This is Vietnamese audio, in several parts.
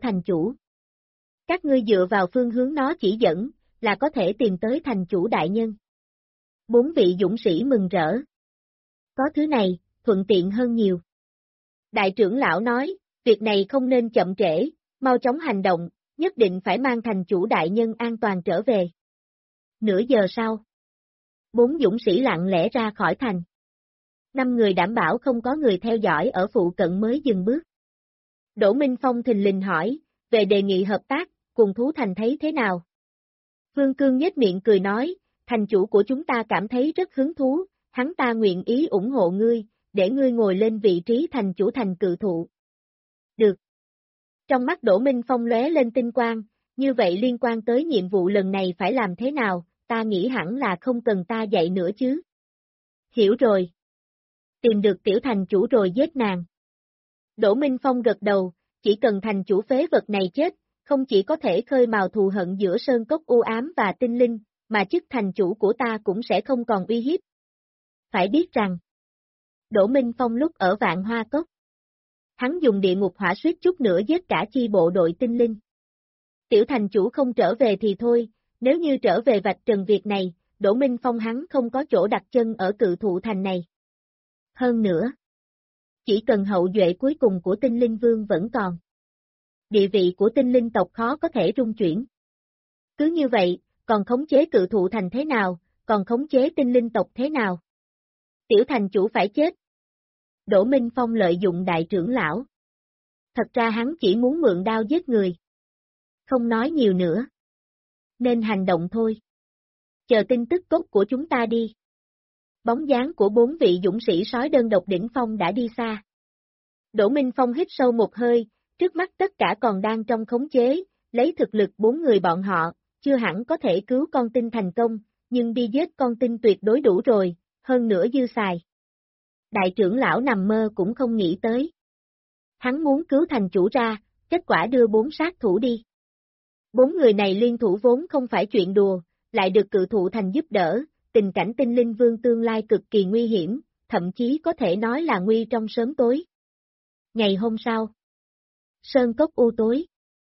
thành chủ. Các ngươi dựa vào phương hướng nó chỉ dẫn, là có thể tìm tới thành chủ đại nhân. 4 vị dũng sĩ mừng rỡ. Có thứ này, thuận tiện hơn nhiều. Đại trưởng lão nói, việc này không nên chậm trễ, mau chóng hành động, nhất định phải mang thành chủ đại nhân an toàn trở về. Nửa giờ sau, 4 dũng sĩ lặng lẽ ra khỏi thành. 5 người đảm bảo không có người theo dõi ở phụ cận mới dừng bước. Đỗ Minh Phong thình lình hỏi, về đề nghị hợp tác, cùng Thú Thành thấy thế nào? Vương Cương nhếch miệng cười nói, thành chủ của chúng ta cảm thấy rất hứng thú, hắn ta nguyện ý ủng hộ ngươi, để ngươi ngồi lên vị trí thành chủ thành cự thụ. Được. Trong mắt Đỗ Minh Phong lóe lên tinh quang, như vậy liên quan tới nhiệm vụ lần này phải làm thế nào, ta nghĩ hẳn là không cần ta dạy nữa chứ. Hiểu rồi. Tìm được tiểu thành chủ rồi giết nàng. Đỗ Minh Phong gật đầu, chỉ cần thành chủ phế vật này chết, không chỉ có thể khơi mào thù hận giữa sơn cốc u ám và tinh linh, mà chức thành chủ của ta cũng sẽ không còn uy hiếp. Phải biết rằng, Đỗ Minh Phong lúc ở Vạn Hoa Cốc, hắn dùng địa ngục hỏa suýt chút nữa giết cả chi bộ đội tinh linh. Tiểu thành chủ không trở về thì thôi, nếu như trở về vạch trần việc này, Đỗ Minh Phong hắn không có chỗ đặt chân ở cự thụ thành này. Hơn nữa, chỉ cần hậu duệ cuối cùng của tinh linh vương vẫn còn. Địa vị của tinh linh tộc khó có thể rung chuyển. Cứ như vậy, còn khống chế cự thụ thành thế nào, còn khống chế tinh linh tộc thế nào? Tiểu thành chủ phải chết. Đỗ Minh Phong lợi dụng đại trưởng lão. Thật ra hắn chỉ muốn mượn đao giết người. Không nói nhiều nữa. Nên hành động thôi. Chờ tin tức tốt của chúng ta đi. Bóng dáng của 4 vị dũng sĩ sói đơn độc đỉnh phong đã đi xa. Đỗ Minh Phong hít sâu một hơi, trước mắt tất cả còn đang trong khống chế, lấy thực lực 4 người bọn họ, chưa hẳn có thể cứu con tin thành công, nhưng đi giết con tin tuyệt đối đủ rồi, hơn nữa dư xài. Đại trưởng lão nằm mơ cũng không nghĩ tới. Hắn muốn cứu thành chủ ra, kết quả đưa 4 sát thủ đi. 4 người này liên thủ vốn không phải chuyện đùa, lại được cự thụ thành giúp đỡ, tình cảnh tinh linh vương tương lai cực kỳ nguy hiểm, thậm chí có thể nói là nguy trong sớm tối. Ngày hôm sau, sơn cốc u tối.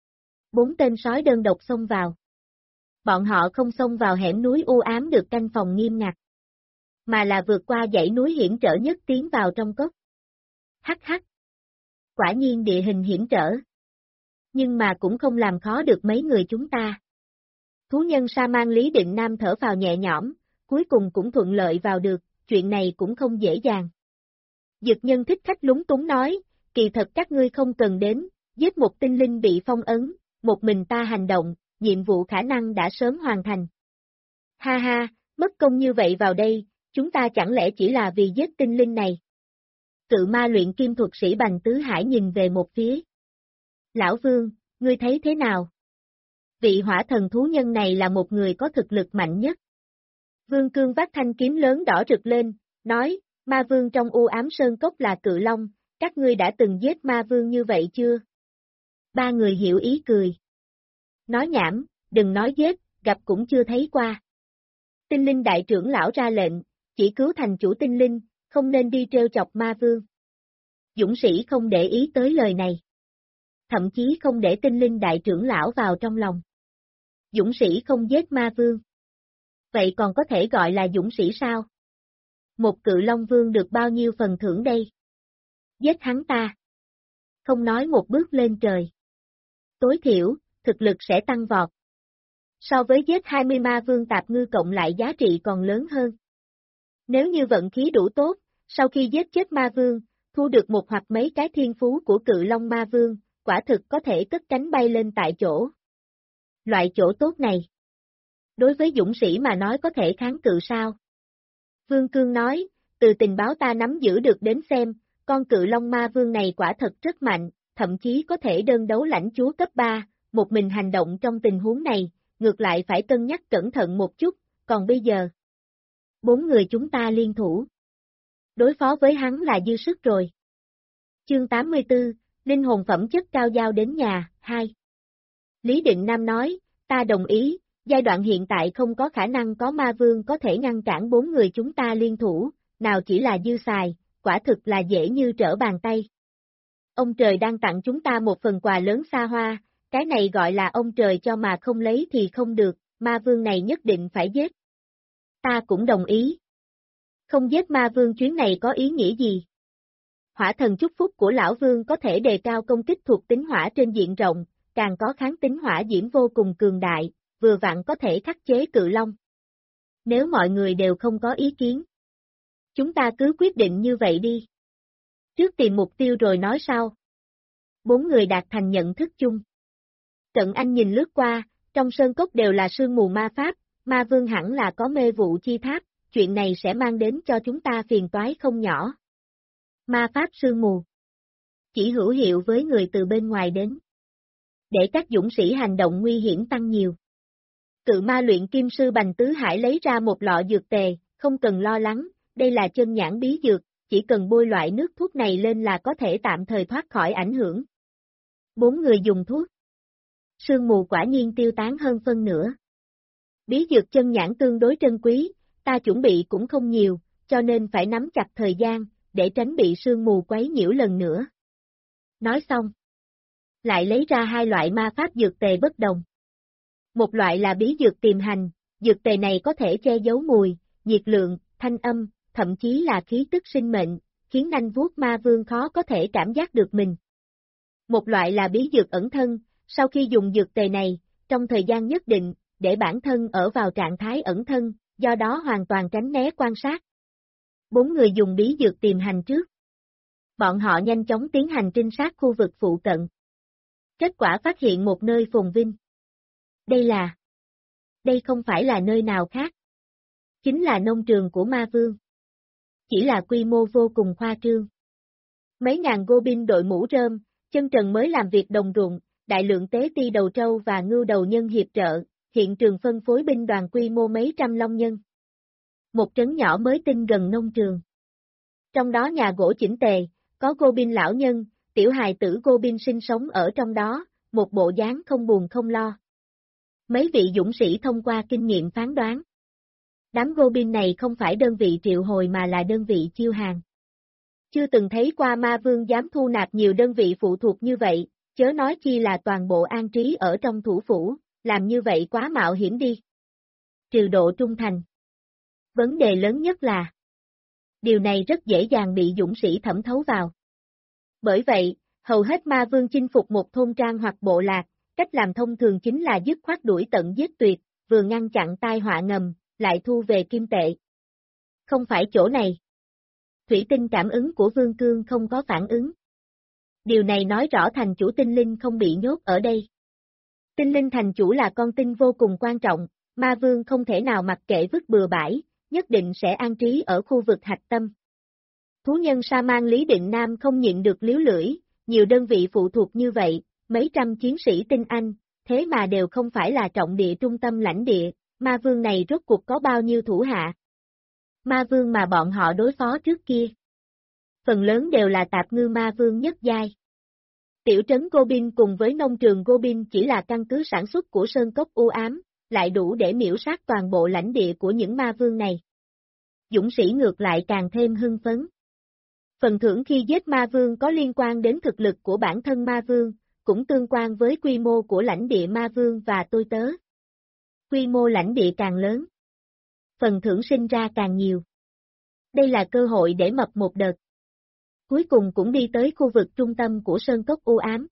4 tên sói đơn độc xông vào. Bọn họ không xông vào hẻm núi u ám được canh phòng nghiêm ngặt, mà là vượt qua dãy núi hiểm trở nhất tiến vào trong cốc. Hắc hắc. Quả nhiên địa hình hiểm trở. Nhưng mà cũng không làm khó được mấy người chúng ta. Thú nhân sa man Lý Định Nam thở phào nhẹ nhõm, cuối cùng cũng thuận lợi vào được, chuyện này cũng không dễ dàng. Dực nhân thích khách lúng túng nói, kỳ thật các ngươi không cần đến, giết một tinh linh bị phong ấn, một mình ta hành động, nhiệm vụ khả năng đã sớm hoàn thành. Ha ha, mất công như vậy vào đây, chúng ta chẳng lẽ chỉ là vì giết tinh linh này? Cự ma luyện kim thuật sĩ Bành Tứ Hải nhìn về một phía. Lão Vương, ngươi thấy thế nào? Vị hỏa thần thú nhân này là một người có thực lực mạnh nhất. Vương Cương vác thanh kiếm lớn đỏ rực lên, nói, ma vương trong u ám sơn cốc là cự long, các ngươi đã từng giết ma vương như vậy chưa? 3 người hiểu ý cười. Nói nhảm, đừng nói giết, gặp cũng chưa thấy qua. Tinh linh đại trưởng lão ra lệnh, chỉ cứu thành chủ tinh linh, không nên đi trêu chọc ma vương. Dũng sĩ không để ý tới lời này. Thậm chí không để tinh linh đại trưởng lão vào trong lòng. Dũng sĩ không giết ma vương. Vậy còn có thể gọi là dũng sĩ sao? Một cự long vương được bao nhiêu phần thưởng đây? Giết hắn ta. Không nói một bước lên trời. Tối thiểu, thực lực sẽ tăng vọt. So với giết 20 ma vương tạp ngư cộng lại giá trị còn lớn hơn. Nếu như vận khí đủ tốt, sau khi giết chết ma vương, thu được một hoặc mấy cái thiên phú của cự long ma vương, quả thực có thể cất cánh bay lên tại chỗ. Loại chỗ tốt này. Đối với dũng sĩ mà nói có thể kháng cự sao? Vương Cương nói, từ tình báo ta nắm giữ được đến xem, con cự long ma vương này quả thật rất mạnh, thậm chí có thể đơn đấu lãnh chúa cấp 3, một mình hành động trong tình huống này, ngược lại phải cân nhắc cẩn thận một chút, còn bây giờ. 4 người chúng ta liên thủ. Đối phó với hắn là dư sức rồi. Chương 84, Linh hồn phẩm chất cao giao đến nhà, 2. Lý Định Nam nói, ta đồng ý, giai đoạn hiện tại không có khả năng có ma vương có thể ngăn cản 4 người chúng ta liên thủ, nào chỉ là dư xài, quả thực là dễ như trở bàn tay. Ông trời đang tặng chúng ta một phần quà lớn xa hoa, Cái này gọi là ông trời cho mà không lấy thì không được, ma vương này nhất định phải giết. Ta cũng đồng ý. Không giết ma vương chuyến này có ý nghĩa gì? Hỏa thần chúc phúc của lão vương có thể đề cao công kích thuộc tính hỏa trên diện rộng, càng có kháng tính hỏa diễm vô cùng cường đại, vừa vặn có thể khắc chế cự long. Nếu mọi người đều không có ý kiến, chúng ta cứ quyết định như vậy đi. Trước tìm mục tiêu rồi nói sau. 4 người đạt thành nhận thức chung. Trận Anh nhìn lướt qua, trong sơn cốc đều là sương mù ma pháp, ma vương hẳn là có mê vụ chi tháp, chuyện này sẽ mang đến cho chúng ta phiền toái không nhỏ. Ma pháp sương mù. Chỉ hữu hiệu với người từ bên ngoài đến. Để các dũng sĩ hành động nguy hiểm tăng nhiều. Cự ma luyện kim sư Bành Tứ Hải lấy ra một lọ dược tề, không cần lo lắng, đây là chân nhãn bí dược, chỉ cần bôi loại nước thuốc này lên là có thể tạm thời thoát khỏi ảnh hưởng. 4 người dùng thuốc. Sương mù quả nhiên tiêu tán hơn phân nửa. Bí dược chân nhãn tương đối trân quý, ta chuẩn bị cũng không nhiều, cho nên phải nắm chặt thời gian, để tránh bị sương mù quấy nhiễu lần nữa. Nói xong. Lại lấy ra 2 loại ma pháp dược tề bất đồng. Một loại là bí dược tiềm hành, dược tề này có thể che giấu mùi, nhiệt lượng, thanh âm, thậm chí là khí tức sinh mệnh, khiến nanh vuốt ma vương khó có thể cảm giác được mình. Một loại là bí dược ẩn thân, sau khi dùng dược tề này, trong thời gian nhất định, để bản thân ở vào trạng thái ẩn thân, do đó hoàn toàn tránh né quan sát. 4 người dùng bí dược tiềm hành trước. Bọn họ nhanh chóng tiến hành trinh sát khu vực phụ cận. Kết quả phát hiện một nơi phồn vinh. Đây không phải là nơi nào khác. Chính là nông trường của ma vương. Chỉ là quy mô vô cùng khoa trương. Mấy ngàn Goblin đội mũ rơm, chân trần mới làm việc đồng ruộng, đại lượng tế ti đầu trâu và ngưu đầu nhân hiệp trợ, hiện trường phân phối binh đoàn quy mô mấy trăm long nhân. Một trấn nhỏ mới tinh gần nông trường. Trong đó nhà gỗ chỉnh tề, có Goblin lão nhân, tiểu hài tử Goblin sinh sống ở trong đó, một bộ dáng không buồn không lo. Mấy vị dũng sĩ thông qua kinh nghiệm phán đoán. Đám Goblin này không phải đơn vị triệu hồi mà là đơn vị chiêu hàng. Chưa từng thấy qua ma vương dám thu nạp nhiều đơn vị phụ thuộc như vậy, chớ nói chi là toàn bộ an trí ở trong thủ phủ, làm như vậy quá mạo hiểm đi. Trừ độ trung thành. Vấn đề lớn nhất là điều này rất dễ dàng bị dũng sĩ thẩm thấu vào. Bởi vậy, hầu hết ma vương chinh phục một thôn trang hoặc bộ lạc, cách làm thông thường chính là dứt khoát đuổi tận giết tuyệt, vừa ngăn chặn tai họa ngầm, lại thu về kim tệ. Không phải chỗ này. Thủy tinh cảm ứng của Vương Cương không có phản ứng. Điều này nói rõ thành chủ tinh linh không bị nhốt ở đây. Tinh linh thành chủ là con tinh vô cùng quan trọng, ma vương không thể nào mặc kệ vứt bừa bãi, nhất định sẽ an trí ở khu vực hạch tâm. Thú nhân sa man Lý Định Nam không nhịn được liếu lưỡi, nhiều đơn vị phụ thuộc như vậy, mấy trăm chiến sĩ tinh anh, thế mà đều không phải là trọng địa trung tâm lãnh địa, ma vương này rốt cuộc có bao nhiêu thủ hạ. Ma vương mà bọn họ đối phó trước kia. Phần lớn đều là tạp ngư ma vương nhất giai. Tiểu trấn Goblin cùng với nông trường Goblin chỉ là căn cứ sản xuất của sơn cốc u ám, lại đủ để miễu sát toàn bộ lãnh địa của những ma vương này. Dũng sĩ ngược lại càng thêm hưng phấn. Phần thưởng khi giết ma vương có liên quan đến thực lực của bản thân ma vương, cũng tương quan với quy mô của lãnh địa ma vương và tôi tớ. Quy mô lãnh địa càng lớn, phần thưởng sinh ra càng nhiều. Đây là cơ hội để mập một đợt. Cuối cùng cũng đi tới khu vực trung tâm của sơn cốc u ám.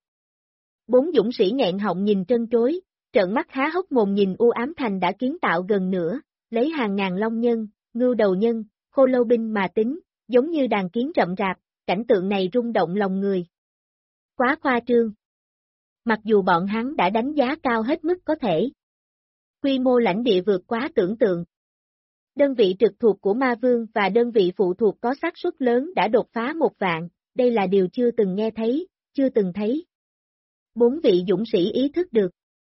4 dũng sĩ nghẹn họng nhìn trân trối, trợn mắt há hốc mồm nhìn u ám thành đã kiến tạo gần nửa, lấy hàng ngàn long nhân, ngưu đầu nhân, khô lâu binh mà tính, giống như đàn kiến rậm rạp, cảnh tượng này rung động lòng người. Quá khoa trương. Mặc dù bọn hắn đã đánh giá cao hết mức có thể. Quy mô lãnh địa vượt quá tưởng tượng. Đơn vị trực thuộc của ma vương và đơn vị phụ thuộc có xác suất lớn đã đột phá 1 vạn, đây là điều chưa từng nghe thấy, chưa từng thấy. 4 vị dũng sĩ ý thức được.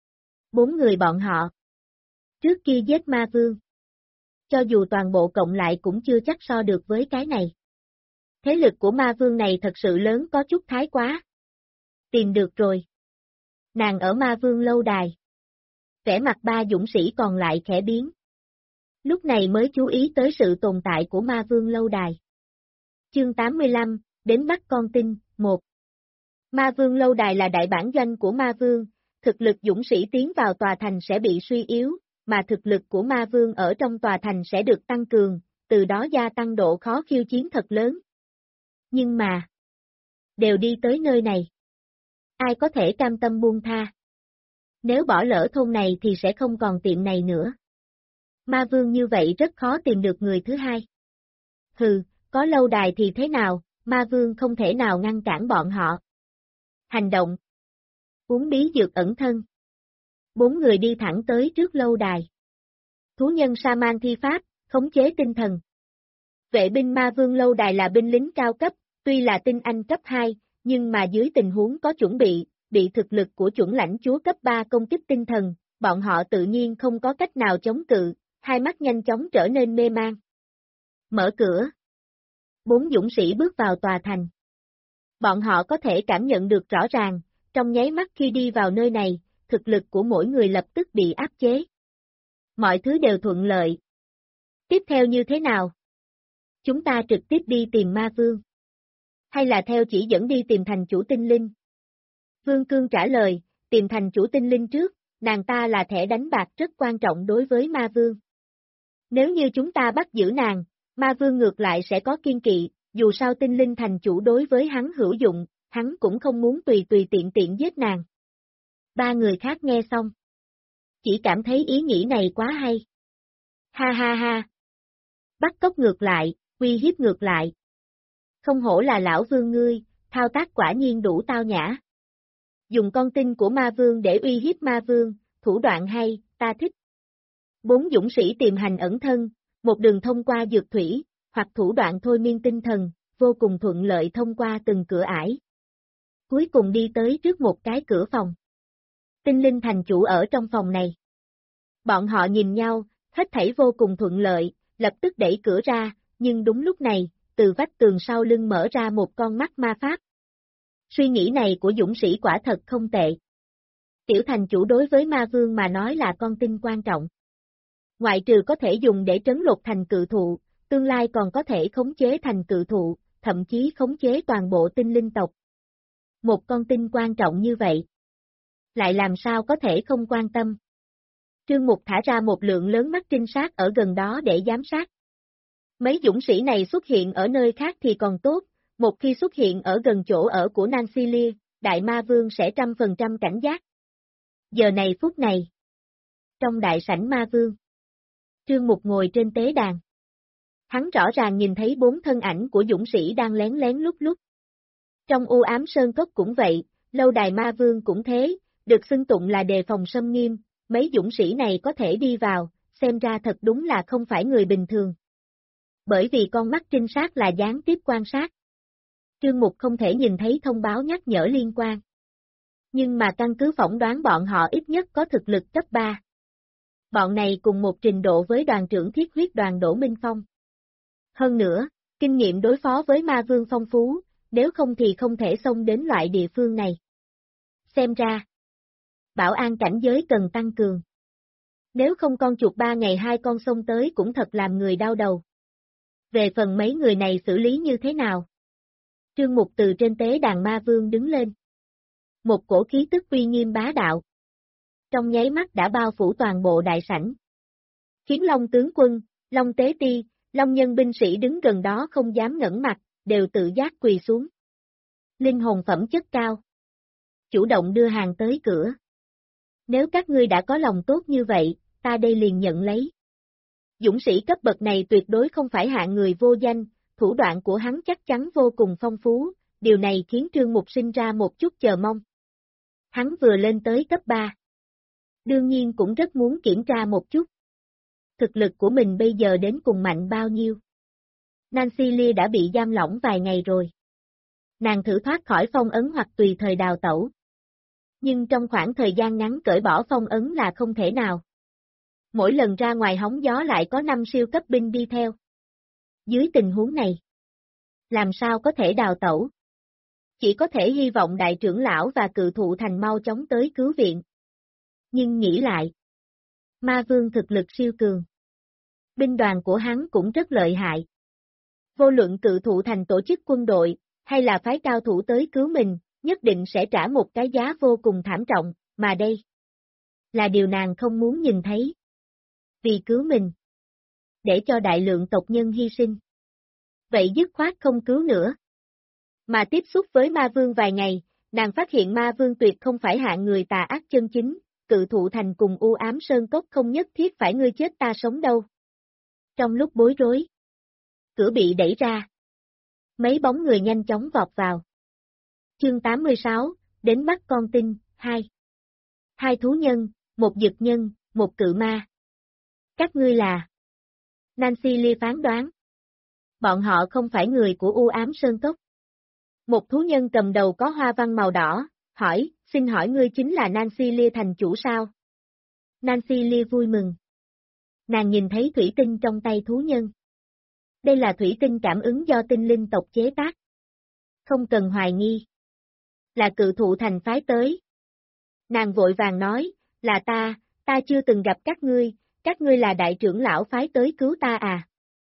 4 người bọn họ. Trước kia giết ma vương. Cho dù toàn bộ cộng lại cũng chưa chắc so được với cái này. Thế lực của ma vương này thật sự lớn có chút thái quá. Tìm được rồi. Nàng ở ma vương lâu đài. Vẻ mặt 3 dũng sĩ còn lại khẽ biến. Lúc này mới chú ý tới sự tồn tại của ma vương lâu đài. Chương 85, đến bắt con tin, 1. Ma vương lâu đài là đại bản doanh của ma vương, thực lực dũng sĩ tiến vào tòa thành sẽ bị suy yếu, mà thực lực của ma vương ở trong tòa thành sẽ được tăng cường, từ đó gia tăng độ khó khiêu chiến thật lớn. Nhưng mà, đều đi tới nơi này. Ai có thể cam tâm buông tha? Nếu bỏ lỡ thôn này thì sẽ không còn tiệm này nữa. Ma vương như vậy rất khó tìm được người thứ hai. Hừ, có lâu đài thì thế nào, ma vương không thể nào ngăn cản bọn họ. Hành động. Uống bí dược ẩn thân. 4 người đi thẳng tới trước lâu đài. Thú nhân sa man thi pháp, khống chế tinh thần. Vệ binh ma vương lâu đài là binh lính cao cấp, tuy là tinh anh cấp 2, nhưng mà dưới tình huống có chuẩn bị thực lực của chuẩn lãnh chúa cấp 3 công kích tinh thần, bọn họ tự nhiên không có cách nào chống cự, hai mắt nhanh chóng trở nên mê man. Mở cửa. 4 dũng sĩ bước vào tòa thành. Bọn họ có thể cảm nhận được rõ ràng, trong nháy mắt khi đi vào nơi này, thực lực của mỗi người lập tức bị áp chế. Mọi thứ đều thuận lợi. Tiếp theo như thế nào? Chúng ta trực tiếp đi tìm ma vương. Hay là theo chỉ dẫn đi tìm thành chủ tinh linh? Vương Cương trả lời, tìm thành chủ tinh linh trước, nàng ta là thẻ đánh bạc rất quan trọng đối với ma vương. Nếu như chúng ta bắt giữ nàng, ma vương ngược lại sẽ có kiên kỵ, dù sao tinh linh thành chủ đối với hắn hữu dụng, hắn cũng không muốn tùy tiện giết nàng. 3 người khác nghe xong. Chỉ cảm thấy ý nghĩ này quá hay. Ha ha ha. Bắt cóc ngược lại, uy hiếp ngược lại. Không hổ là lão vương ngươi, thao tác quả nhiên đủ tao nhã. Dùng con tin của ma vương để uy hiếp ma vương, thủ đoạn hay, ta thích. 4 dũng sĩ tìm hành ẩn thân, một đường thông qua dược thủy, hoặc thủ đoạn thôi miên tinh thần, vô cùng thuận lợi thông qua từng cửa ải. Cuối cùng đi tới trước một cái cửa phòng. Tinh linh thành chủ ở trong phòng này. Bọn họ nhìn nhau, hết thảy vô cùng thuận lợi, lập tức đẩy cửa ra, nhưng đúng lúc này, từ vách tường sau lưng mở ra một con mắt ma pháp. Suy nghĩ này của dũng sĩ quả thật không tệ. Tiểu thành chủ đối với ma vương mà nói là con tin quan trọng. Ngoại trừ có thể dùng để trấn lột thành cự thụ, tương lai còn có thể khống chế thành cự thụ, thậm chí khống chế toàn bộ tinh linh tộc. Một con tin quan trọng như vậy. Lại làm sao có thể không quan tâm. Trương Mục thả ra một lượng lớn mắt trinh sát ở gần đó để giám sát. Mấy dũng sĩ này xuất hiện ở nơi khác thì còn tốt, một khi xuất hiện ở gần chỗ ở của Nancy Lee, Đại Ma Vương sẽ 100% cảnh giác. Giờ này phút này. Trong đại sảnh Ma Vương. Trương Mục ngồi trên tế đàn. Hắn rõ ràng nhìn thấy 4 thân ảnh của dũng sĩ đang lén lén lút lút. Trong u ám sơn cốc cũng vậy, lâu đài Ma Vương cũng thế, được xưng tụng là đề phòng xâm nghiêm, mấy dũng sĩ này có thể đi vào, xem ra thật đúng là không phải người bình thường. Bởi vì con mắt trinh sát là gián tiếp quan sát. Trương Mục không thể nhìn thấy thông báo nhắc nhở liên quan. Nhưng mà căn cứ phỏng đoán bọn họ ít nhất có thực lực cấp 3. Bọn này cùng một trình độ với đoàn trưởng thiết huyết đoàn Đỗ Minh Phong. Hơn nữa, kinh nghiệm đối phó với ma vương phong phú, nếu không thì không thể xông đến loại địa phương này. Xem ra, bảo an cảnh giới cần tăng cường. Nếu không con chuột 3 ngày 2 con xông tới cũng thật làm người đau đầu. Về phần mấy người này xử lý như thế nào? Trương Mục từ trên tế đàn ma vương đứng lên. Một cổ khí tức uy nghiêm bá đạo. Trong nháy mắt đã bao phủ toàn bộ đại sảnh. Khiến Long tướng quân, Long tế ti, Long nhân binh sĩ đứng gần đó không dám ngẩng mặt, đều tự giác quỳ xuống. Linh hồn phẩm chất cao. Chủ động đưa hàng tới cửa. Nếu các ngươi đã có lòng tốt như vậy, ta đây liền nhận lấy. Dũng sĩ cấp bậc này tuyệt đối không phải hạng người vô danh, thủ đoạn của hắn chắc chắn vô cùng phong phú, điều này khiến Trương Mục sinh ra một chút chờ mong. Hắn vừa lên tới cấp 3. Đương nhiên cũng rất muốn kiểm tra một chút. Thực lực của mình bây giờ đến cùng mạnh bao nhiêu. Nancy Lee đã bị giam lỏng vài ngày rồi. Nàng thử thoát khỏi phong ấn hoặc tùy thời đào tẩu. Nhưng trong khoảng thời gian ngắn cởi bỏ phong ấn là không thể nào. Mỗi lần ra ngoài hóng gió lại có 5 siêu cấp binh đi theo. Dưới tình huống này, làm sao có thể đào tẩu? Chỉ có thể hy vọng đại trưởng lão và cự thụ thành mau chóng tới cứu viện. Nhưng nghĩ lại, ma vương thực lực siêu cường. Binh đoàn của hắn cũng rất lợi hại. Vô luận cự thụ thành tổ chức quân đội, hay là phái cao thủ tới cứu mình, nhất định sẽ trả một cái giá vô cùng thảm trọng, mà đây là điều nàng không muốn nhìn thấy. Vì cứu mình, để cho đại lượng tộc nhân hy sinh. Vậy dứt khoát không cứu nữa. Mà tiếp xúc với ma vương vài ngày, nàng phát hiện ma vương tuyệt không phải hạng người tà ác chân chính, Cự Thụ Thành cùng U Ám Sơn Cốc không nhất thiết phải ngươi chết ta sống đâu. Trong lúc bối rối, cửa bị đẩy ra. Mấy bóng người nhanh chóng vọt vào. Chương 86, đến bắt con tin, 2. Hai thú nhân, một dực nhân, một cự ma. Các ngươi là? Nancy Lee phán đoán. Bọn họ không phải người của U Ám Sơn Cốc. Một thú nhân cầm đầu có hoa văn màu đỏ, hỏi, xin hỏi ngươi chính là Nancy Lee thành chủ sao? Nancy Lee vui mừng. Nàng nhìn thấy thủy tinh trong tay thú nhân. Đây là thủy tinh cảm ứng do tinh linh tộc chế tác. Không cần hoài nghi. Là Cự Thụ Thành phái tới. Nàng vội vàng nói, là ta chưa từng gặp các ngươi là đại trưởng lão phái tới cứu ta à?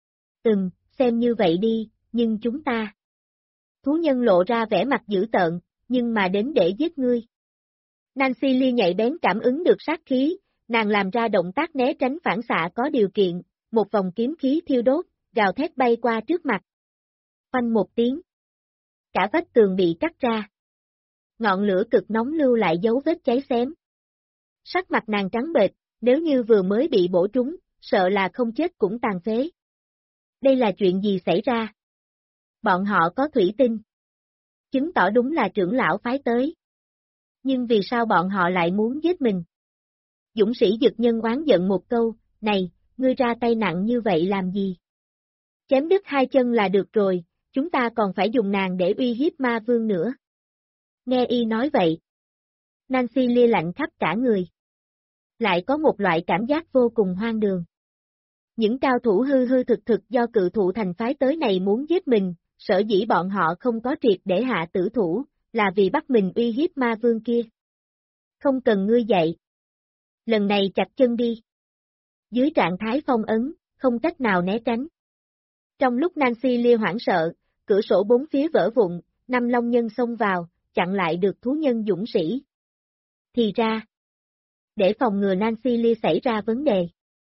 Xem như vậy đi, nhưng chúng ta. Thú nhân lộ ra vẻ mặt dữ tợn, nhưng mà đến để giết ngươi. Nancy Lee nhạy bén cảm ứng được sát khí, nàng làm ra động tác né tránh phản xạ có điều kiện, một vòng kiếm khí thiêu đốt, gào thét bay qua trước mặt. Phanh một tiếng. Cả vách tường bị cắt ra. Ngọn lửa cực nóng lưu lại dấu vết cháy xém. Sắc mặt nàng trắng bệch, nếu như vừa mới bị bổ trúng, sợ là không chết cũng tàn phế. Đây là chuyện gì xảy ra? Bọn họ có thủy tinh. Chứng tỏ đúng là trưởng lão phái tới. Nhưng vì sao bọn họ lại muốn giết mình? Dũng sĩ dực nhân oán giận một câu, này, ngươi ra tay nặng như vậy làm gì? Chém đứt hai chân là được rồi, chúng ta còn phải dùng nàng để uy hiếp ma vương nữa. Nghe y nói vậy. Nancy Lee lạnh khắp cả người. Lại có một loại cảm giác vô cùng hoang đường. Những cao thủ hư hư thực thực do Cự Thụ Thành phái tới này muốn giết mình, sở dĩ bọn họ không có triệt để hạ tử thủ, là vì bắt mình uy hiếp ma vương kia. Không cần ngươi dạy. Lần này chặt chân đi. Dưới trạng thái phong ấn, không cách nào né tránh. Trong lúc Nancy Lee hoảng sợ, cửa sổ bốn phía vỡ vụn, 5 long nhân xông vào, chặn lại được thú nhân dũng sĩ. Thì ra, để phòng ngừa Nancy Lee xảy ra vấn đề,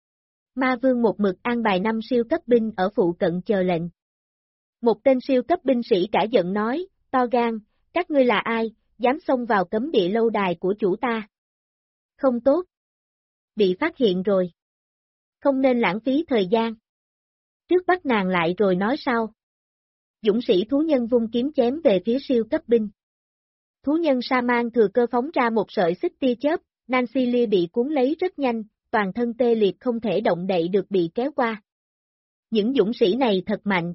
ma vương một mực an bài 5 siêu cấp binh ở phụ cận chờ lệnh. Một tên siêu cấp binh sĩ cả giận nói, to gan, các ngươi là ai, dám xông vào cấm địa lâu đài của chủ ta? Không tốt. Bị phát hiện rồi. Không nên lãng phí thời gian. Trước bắt nàng lại rồi nói sau. Dũng sĩ thú nhân vung kiếm chém về phía siêu cấp binh. Thú nhân sa man thừa cơ phóng ra một sợi xích tia chớp, Nancy Lee bị cuốn lấy rất nhanh, toàn thân tê liệt không thể động đậy được bị kéo qua. Những dũng sĩ này thật mạnh.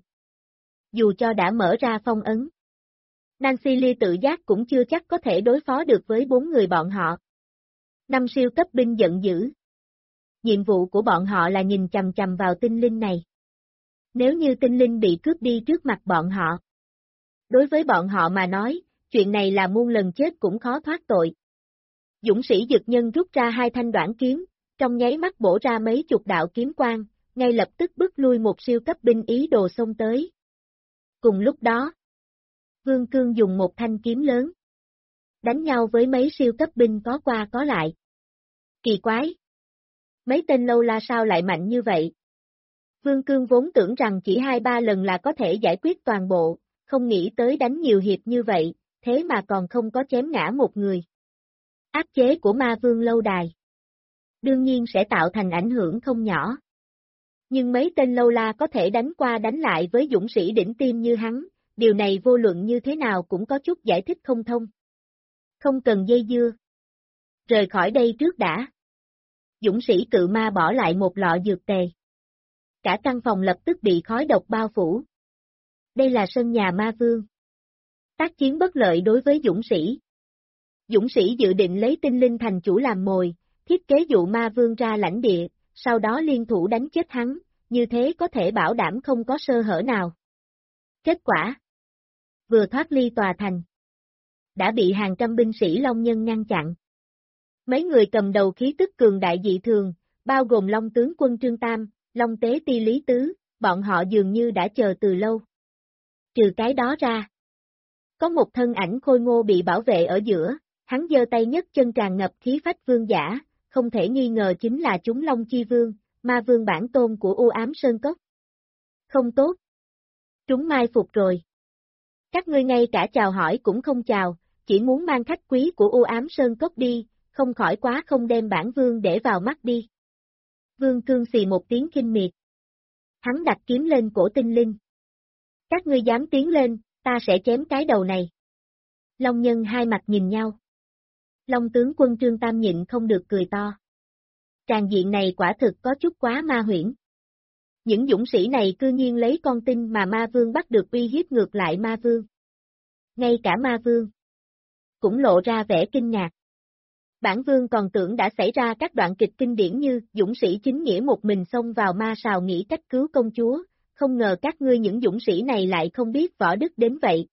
Dù cho đã mở ra phong ấn. Nancy Lee tự giác cũng chưa chắc có thể đối phó được với 4 người bọn họ. 5 siêu cấp binh giận dữ. Nhiệm vụ của bọn họ là nhìn chằm chằm vào tinh linh này. Nếu như tinh linh bị cướp đi trước mặt bọn họ. Đối với bọn họ mà nói, chuyện này là muôn lần chết cũng khó thoát tội. Dũng sĩ dực nhân rút ra 2 thanh đoản kiếm, trong nháy mắt bổ ra mấy chục đạo kiếm quang, ngay lập tức bức lui một siêu cấp binh ý đồ xông tới. Cùng lúc đó, Vương Cương dùng một thanh kiếm lớn, đánh nhau với mấy siêu cấp binh có qua có lại. Kỳ quái! Mấy tên lâu la sao lại mạnh như vậy? Vương Cương vốn tưởng rằng chỉ 2-3 lần là có thể giải quyết toàn bộ, không nghĩ tới đánh nhiều hiệp như vậy, thế mà còn không có chém ngã một người. Áp chế của ma vương lâu đài. Đương nhiên sẽ tạo thành ảnh hưởng không nhỏ. Nhưng mấy tên lâu la có thể đánh qua đánh lại với dũng sĩ đỉnh tim như hắn, điều này vô luận như thế nào cũng có chút giải thích không thông. Không cần dây dưa. Rời khỏi đây trước đã. Dũng sĩ cự ma bỏ lại một lọ dược tề. Cả căn phòng lập tức bị khói độc bao phủ. Đây là sân nhà ma vương. Tác chiến bất lợi đối với dũng sĩ. Dũng sĩ dự định lấy tinh linh thành chủ làm mồi, thiết kế dụ ma vương ra lãnh địa, sau đó liên thủ đánh chết hắn, như thế có thể bảo đảm không có sơ hở nào. Kết quả, vừa thoát ly tòa thành, đã bị hàng trăm binh sĩ Long Nhân ngăn chặn. Mấy người cầm đầu khí tức cường đại dị thường, bao gồm Long tướng quân Trương Tam, Long tế ti Lý Tứ, bọn họ dường như đã chờ từ lâu. Trừ cái đó ra, có một thân ảnh khôi ngô bị bảo vệ ở giữa, Hắn giơ tay nhấc chân tràn ngập khí phách vương giả, không thể nghi ngờ chính là chúng Long Chi Vương, ma vương bản tôn của U Ám Sơn Cốc. Không tốt. Chúng mai phục rồi. Các ngươi ngay cả chào hỏi cũng không chào, chỉ muốn mang khách quý của U Ám Sơn Cốc đi, không khỏi quá không đem bản vương để vào mắt đi. Vương Cương xì một tiếng khinh miệt. Hắn đặt kiếm lên cổ tinh linh. Các ngươi dám tiến lên, ta sẽ chém cái đầu này. Long nhân hai mặt nhìn nhau. Long tướng quân Trương Tam nhịn không được cười to. Tràng diện này quả thực có chút quá ma huyễn. Những dũng sĩ này cư nhiên lấy con tin mà ma vương bắt được uy hiếp ngược lại ma vương. Ngay cả ma vương cũng lộ ra vẻ kinh ngạc. Bản vương còn tưởng đã xảy ra các đoạn kịch kinh điển như dũng sĩ chính nghĩa một mình xông vào ma sào nghĩ cách cứu công chúa, không ngờ các ngươi những dũng sĩ này lại không biết võ đức đến vậy.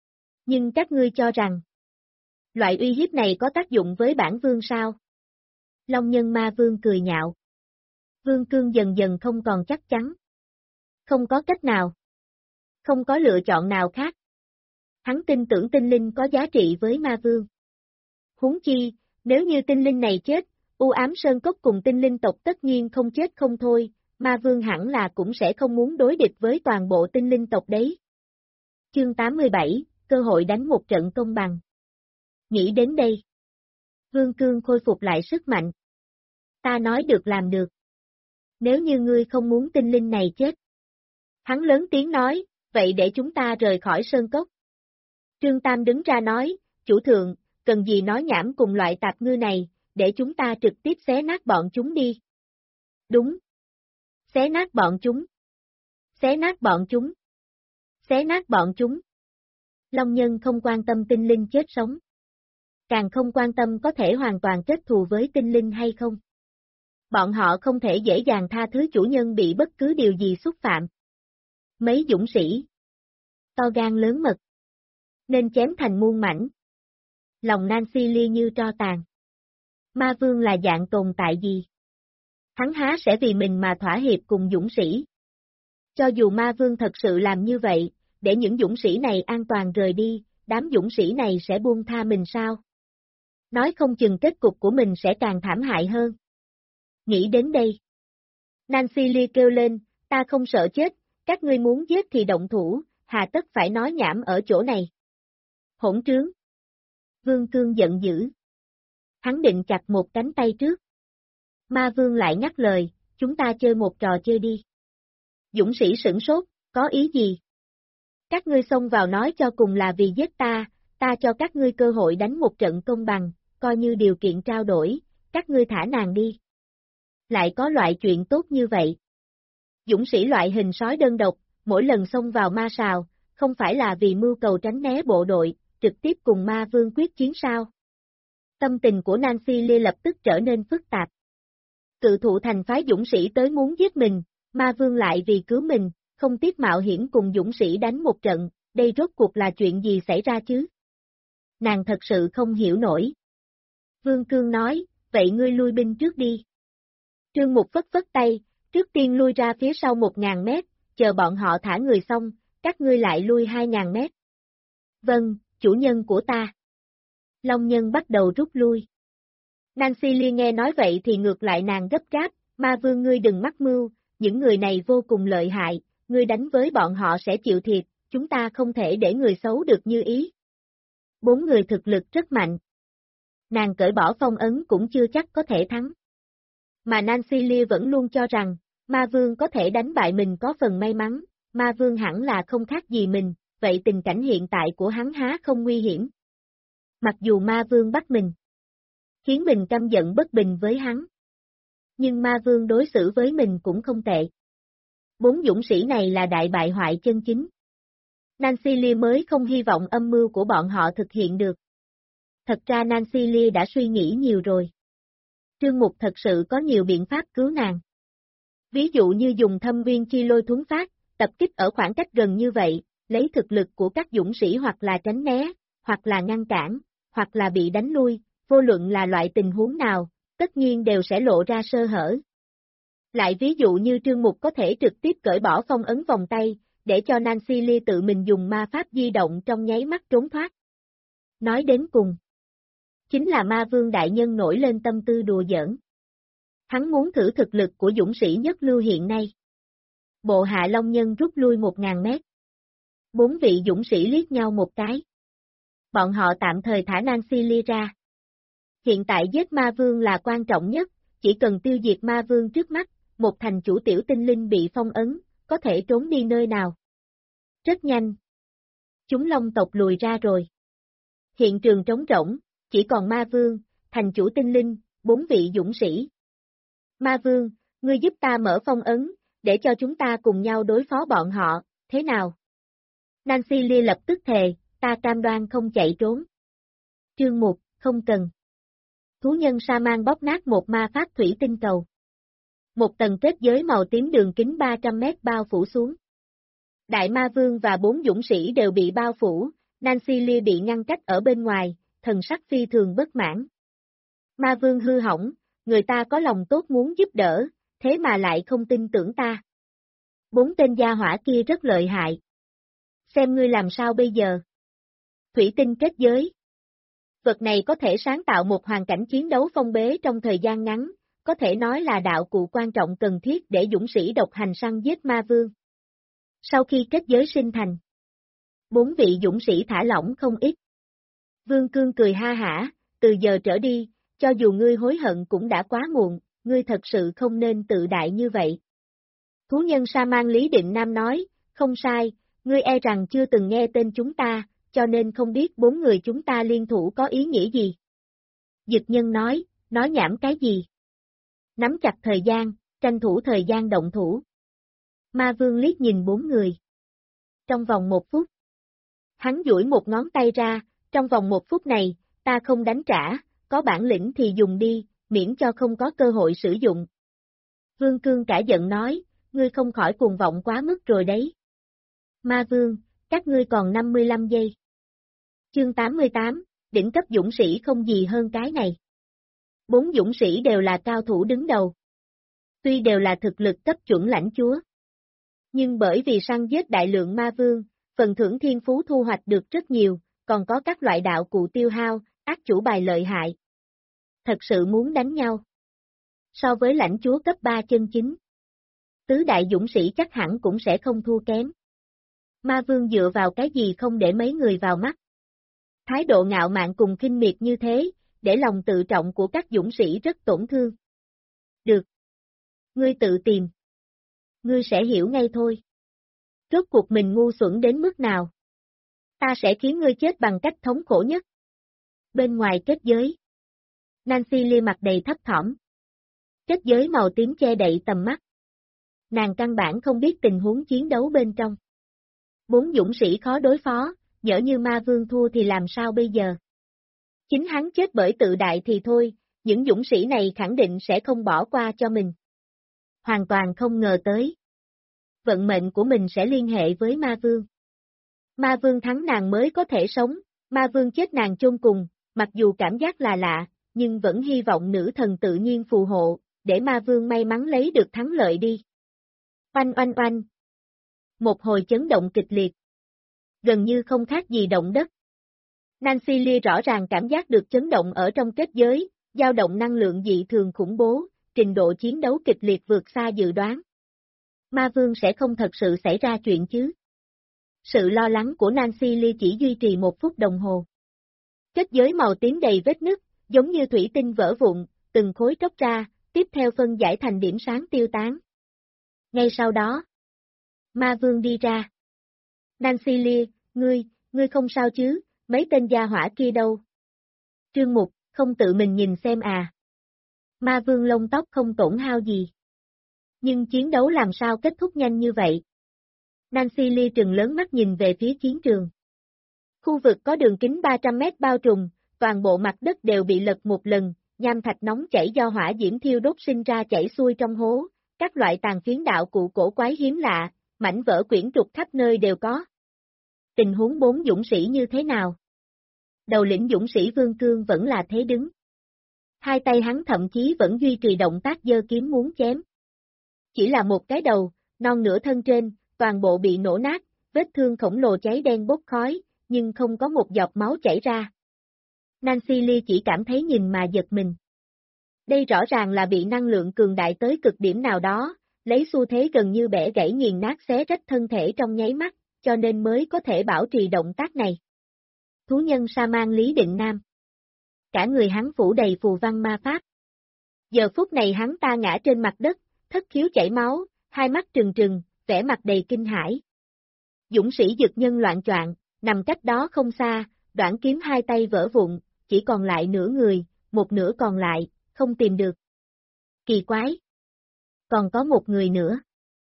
Nhưng các ngươi cho rằng loại uy hiếp này có tác dụng với bản vương sao? Long nhân ma vương cười nhạo. Vương Cương dần dần không còn chắc chắn. Không có cách nào. Không có lựa chọn nào khác. Hắn tin tưởng tinh linh có giá trị với ma vương. Huống chi, nếu như tinh linh này chết, U Ám Sơn Cốc cùng tinh linh tộc tất nhiên không chết không thôi, ma vương hẳn là cũng sẽ không muốn đối địch với toàn bộ tinh linh tộc đấy. Chương 87, cơ hội đánh một trận công bằng. Nghĩ đến đây. Vương Cương khôi phục lại sức mạnh. Ta nói được làm được. Nếu như ngươi không muốn tinh linh này chết. Hắn lớn tiếng nói, vậy để chúng ta rời khỏi Sơn Cốc. Trương Tam đứng ra nói, chủ thượng, cần gì nói nhảm cùng loại tạp ngư này, để chúng ta trực tiếp xé nát bọn chúng đi. Đúng. Xé nát bọn chúng. Xé nát bọn chúng. Xé nát bọn chúng. Long nhân không quan tâm tinh linh chết sống. Càng không quan tâm có thể hoàn toàn kết thù với tinh linh hay không. Bọn họ không thể dễ dàng tha thứ chủ nhân bị bất cứ điều gì xúc phạm. Mấy dũng sĩ. To gan lớn mật. Nên chém thành muôn mảnh. Lòng Nancy Lee như tro tàn. Ma vương là dạng tồn tại gì? Hắn há sẽ vì mình mà thỏa hiệp cùng dũng sĩ. Cho dù ma vương thật sự làm như vậy, để những dũng sĩ này an toàn rời đi, đám dũng sĩ này sẽ buông tha mình sao? Nói không chừng kết cục của mình sẽ càng thảm hại hơn. Nghĩ đến đây. Nancy Lee kêu lên, ta không sợ chết, các ngươi muốn giết thì động thủ, hà tất phải nói nhảm ở chỗ này. Hỗn trướng. Vương Cương giận dữ. Hắn định chặt một cánh tay trước. Ma vương lại ngắt lời, chúng ta chơi một trò chơi đi. Dũng sĩ sửng sốt, có ý gì? Các ngươi xông vào nói cho cùng là vì giết ta cho các ngươi cơ hội đánh một trận công bằng, coi như điều kiện trao đổi, các ngươi thả nàng đi. Lại có loại chuyện tốt như vậy. Dũng sĩ loại hình sói đơn độc, mỗi lần xông vào ma sào, không phải là vì mưu cầu tránh né bộ đội, trực tiếp cùng ma vương quyết chiến sao? Tâm tình của Nancy Lee lập tức trở nên phức tạp. Cự thụ thành phái dũng sĩ tới muốn giết mình, ma vương lại vì cứu mình, không tiếc mạo hiểm cùng dũng sĩ đánh một trận, đây rốt cuộc là chuyện gì xảy ra chứ? Nàng thật sự không hiểu nổi. Vương Cương nói, vậy ngươi lui binh trước đi. Trương Mục phất phất tay, trước tiên lui ra phía sau 1000 mét, chờ bọn họ thả người xong, các ngươi lại lui 2000 mét. Vâng, chủ nhân của ta. Long nhân bắt đầu rút lui. Nancy Lee nghe nói vậy thì ngược lại nàng gấp gáp, ma vương ngươi đừng mắc mưu, những người này vô cùng lợi hại, ngươi đánh với bọn họ sẽ chịu thiệt, chúng ta không thể để người xấu được như ý. 4 người thực lực rất mạnh. Nàng cởi bỏ phong ấn cũng chưa chắc có thể thắng. Mà Nancy Lee vẫn luôn cho rằng, ma vương có thể đánh bại mình có phần may mắn, ma vương hẳn là không khác gì mình, vậy tình cảnh hiện tại của hắn há không nguy hiểm. Mặc dù ma vương bắt mình, khiến mình căm giận bất bình với hắn. Nhưng ma vương đối xử với mình cũng không tệ. 4 dũng sĩ này là đại bại hoại chân chính. Nancy Lee mới không hy vọng âm mưu của bọn họ thực hiện được. Thật ra Nancy Lee đã suy nghĩ nhiều rồi. Trương Mục thật sự có nhiều biện pháp cứu nàng. Ví dụ như dùng thâm viên chi lôi thuấn phát, tập kích ở khoảng cách gần như vậy, lấy thực lực của các dũng sĩ hoặc là tránh né, hoặc là ngăn cản, hoặc là bị đánh lui, vô luận là loại tình huống nào, tất nhiên đều sẽ lộ ra sơ hở. Lại ví dụ như Trương Mục có thể trực tiếp cởi bỏ phong ấn vòng tay, để cho Nancy Lee tự mình dùng ma pháp di động trong nháy mắt trốn thoát. Nói đến cùng, chính là ma vương đại nhân nổi lên tâm tư đùa giỡn. Hắn muốn thử thực lực của dũng sĩ nhất lưu hiện nay. Bộ hạ Long Nhân rút lui 1000 mét. 4 vị dũng sĩ liếc nhau một cái. Bọn họ tạm thời thả Nancy Lee ra. Hiện tại giết ma vương là quan trọng nhất, chỉ cần tiêu diệt ma vương trước mắt, một thành chủ tiểu tinh linh bị phong ấn, có thể trốn đi nơi nào. Rất nhanh. Chúng Long tộc lùi ra rồi. Hiện trường trống rỗng, chỉ còn ma vương, thành chủ tinh linh, 4 vị dũng sĩ. Ma vương, ngươi giúp ta mở phong ấn, để cho chúng ta cùng nhau đối phó bọn họ, thế nào? Nancy Lee lập tức thề, ta cam đoan không chạy trốn. Chương 1, không cần. Thú nhân sa man bóp nát một ma pháp thủy tinh cầu. Một tầng kết giới màu tím đường kính 300 mét bao phủ xuống. Đại ma vương và 4 dũng sĩ đều bị bao phủ, Nancy Lee bị ngăn cách ở bên ngoài, thần sắc phi thường bất mãn. Ma vương hư hỏng, người ta có lòng tốt muốn giúp đỡ, thế mà lại không tin tưởng ta. 4 tên gia hỏa kia rất lợi hại. Xem ngươi làm sao bây giờ? Thủy tinh kết giới. Vật này có thể sáng tạo một hoàn cảnh chiến đấu phong bế trong thời gian ngắn, có thể nói là đạo cụ quan trọng cần thiết để dũng sĩ độc hành săn giết ma vương. Sau khi kết giới sinh thành, 4 vị dũng sĩ thả lỏng không ít. Vương Cương cười ha hả, từ giờ trở đi, cho dù ngươi hối hận cũng đã quá muộn, ngươi thật sự không nên tự đại như vậy. Thú nhân sa man Lý Định Nam nói, không sai, ngươi e rằng chưa từng nghe tên chúng ta, cho nên không biết 4 người chúng ta liên thủ có ý nghĩa gì. Dực nhân nói nhảm cái gì? Nắm chặt thời gian, tranh thủ thời gian động thủ. Ma vương liếc nhìn 4 người. Trong vòng 1 phút. Hắn duỗi một ngón tay ra, trong vòng 1 phút này, ta không đánh trả, có bản lĩnh thì dùng đi, miễn cho không có cơ hội sử dụng. Vương Cương cả giận nói, ngươi không khỏi cuồng vọng quá mức rồi đấy. Ma vương, các ngươi còn 55 giây. Chương 88, đỉnh cấp dũng sĩ không gì hơn cái này. 4 dũng sĩ đều là cao thủ đứng đầu. Tuy đều là thực lực cấp chuẩn lãnh chúa. Nhưng bởi vì săn giết đại lượng ma vương, phần thưởng thiên phú thu hoạch được rất nhiều, còn có các loại đạo cụ tiêu hao, ác chủ bài lợi hại. Thật sự muốn đánh nhau. So với lãnh chúa cấp 3 chân chính, tứ đại dũng sĩ chắc hẳn cũng sẽ không thua kém. Ma vương dựa vào cái gì không để mấy người vào mắt. Thái độ ngạo mạn cùng khinh miệt như thế, để lòng tự trọng của các dũng sĩ rất tổn thương. Được. Ngươi tự tìm. Ngươi sẽ hiểu ngay thôi. Rốt cuộc mình ngu xuẩn đến mức nào. Ta sẽ khiến ngươi chết bằng cách thống khổ nhất. Bên ngoài kết giới. Nancy Lee mặt đầy thấp thỏm. Kết giới màu tím che đậy tầm mắt. Nàng căn bản không biết tình huống chiến đấu bên trong. 4 dũng sĩ khó đối phó, nhỡ như ma vương thua thì làm sao bây giờ? Chính hắn chết bởi tự đại thì thôi, những dũng sĩ này khẳng định sẽ không bỏ qua cho mình. Hoàn toàn không ngờ tới. Vận mệnh của mình sẽ liên hệ với ma vương. Ma vương thắng nàng mới có thể sống, ma vương chết nàng chôn cùng, mặc dù cảm giác là lạ, nhưng vẫn hy vọng nữ thần tự nhiên phù hộ, để ma vương may mắn lấy được thắng lợi đi. Oanh oanh oanh. Một hồi chấn động kịch liệt. Gần như không khác gì động đất. Nancy Lee rõ ràng cảm giác được chấn động ở trong kết giới, dao động năng lượng dị thường khủng bố, trình độ chiến đấu kịch liệt vượt xa dự đoán. Ma vương sẽ không thật sự xảy ra chuyện chứ. Sự lo lắng của Nancy Lee chỉ duy trì 1 phút đồng hồ. Kết giới màu tím đầy vết nứt, giống như thủy tinh vỡ vụn, từng khối tróc ra, tiếp theo phân giải thành điểm sáng tiêu tán. Ngay sau đó, ma vương đi ra. Nancy Lee, ngươi không sao chứ, mấy tên gia hỏa kia đâu? Trương Mục, không tự mình nhìn xem à. Ma vương lông tóc không tổn hao gì. Nhưng chiến đấu làm sao kết thúc nhanh như vậy? Nancy Lee trừng lớn mắt nhìn về phía chiến trường. Khu vực có đường kính 300 mét bao trùm, toàn bộ mặt đất đều bị lật một lần, nham thạch nóng chảy do hỏa diễm thiêu đốt sinh ra chảy xuôi trong hố, các loại tàn phiến đạo cụ cổ quái hiếm lạ, mảnh vỡ quyển trục khắp nơi đều có. Tình huống 4 dũng sĩ như thế nào? Đầu lĩnh dũng sĩ Vương Cương vẫn là thế đứng. Hai tay hắn thậm chí vẫn duy trì động tác giơ kiếm muốn chém. Chỉ là một cái đầu, non nửa thân trên, toàn bộ bị nổ nát, vết thương khổng lồ cháy đen bốc khói, nhưng không có một giọt máu chảy ra. Nancy Lee chỉ cảm thấy nhìn mà giật mình. Đây rõ ràng là bị năng lượng cường đại tới cực điểm nào đó, lấy xu thế gần như bẻ gãy nghiền nát xé rách thân thể trong nháy mắt, cho nên mới có thể bảo trì động tác này. Thú nhân sa man Lý Định Nam. Cả người hắn phủ đầy phù văn ma pháp. Giờ phút này hắn ta ngã trên mặt đất, thất khiếu chảy máu, hai mắt trừng trừng, vẻ mặt đầy kinh hãi. Dũng sĩ dực nhân loạn choạng, nằm cách đó không xa, đoạn kiếm hai tay vỡ vụn, chỉ còn lại nửa người, một nửa còn lại, không tìm được. Kỳ quái! Còn có một người nữa.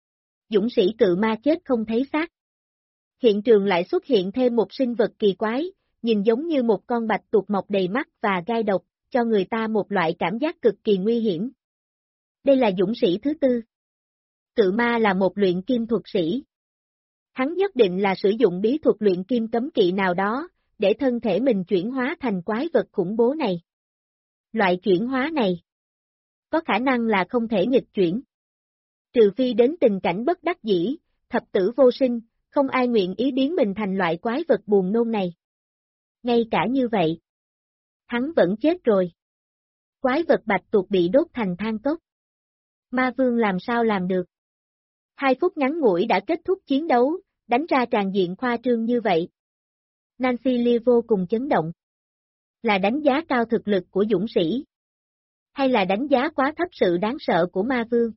Dũng sĩ cự ma chết không thấy xác. Hiện trường lại xuất hiện thêm một sinh vật kỳ quái, nhìn giống như một con bạch tuộc mọc đầy mắt và gai độc, cho người ta một loại cảm giác cực kỳ nguy hiểm. Đây là dũng sĩ thứ tư. Cự ma là một luyện kim thuật sĩ. Hắn nhất định là sử dụng bí thuật luyện kim cấm kỵ nào đó, để thân thể mình chuyển hóa thành quái vật khủng bố này. Loại chuyển hóa này có khả năng là không thể nghịch chuyển. Trừ phi đến tình cảnh bất đắc dĩ, thập tử vô sinh, không ai nguyện ý biến mình thành loại quái vật buồn nôn này. Ngay cả như vậy, hắn vẫn chết rồi. Quái vật bạch tuộc bị đốt thành than cốc. Ma vương làm sao làm được? 2 phút ngắn ngủi đã kết thúc chiến đấu, đánh ra tràn diện khoa trương như vậy. Nancy Lee vô cùng chấn động. Là đánh giá cao thực lực của dũng sĩ? Hay là đánh giá quá thấp sự đáng sợ của ma vương?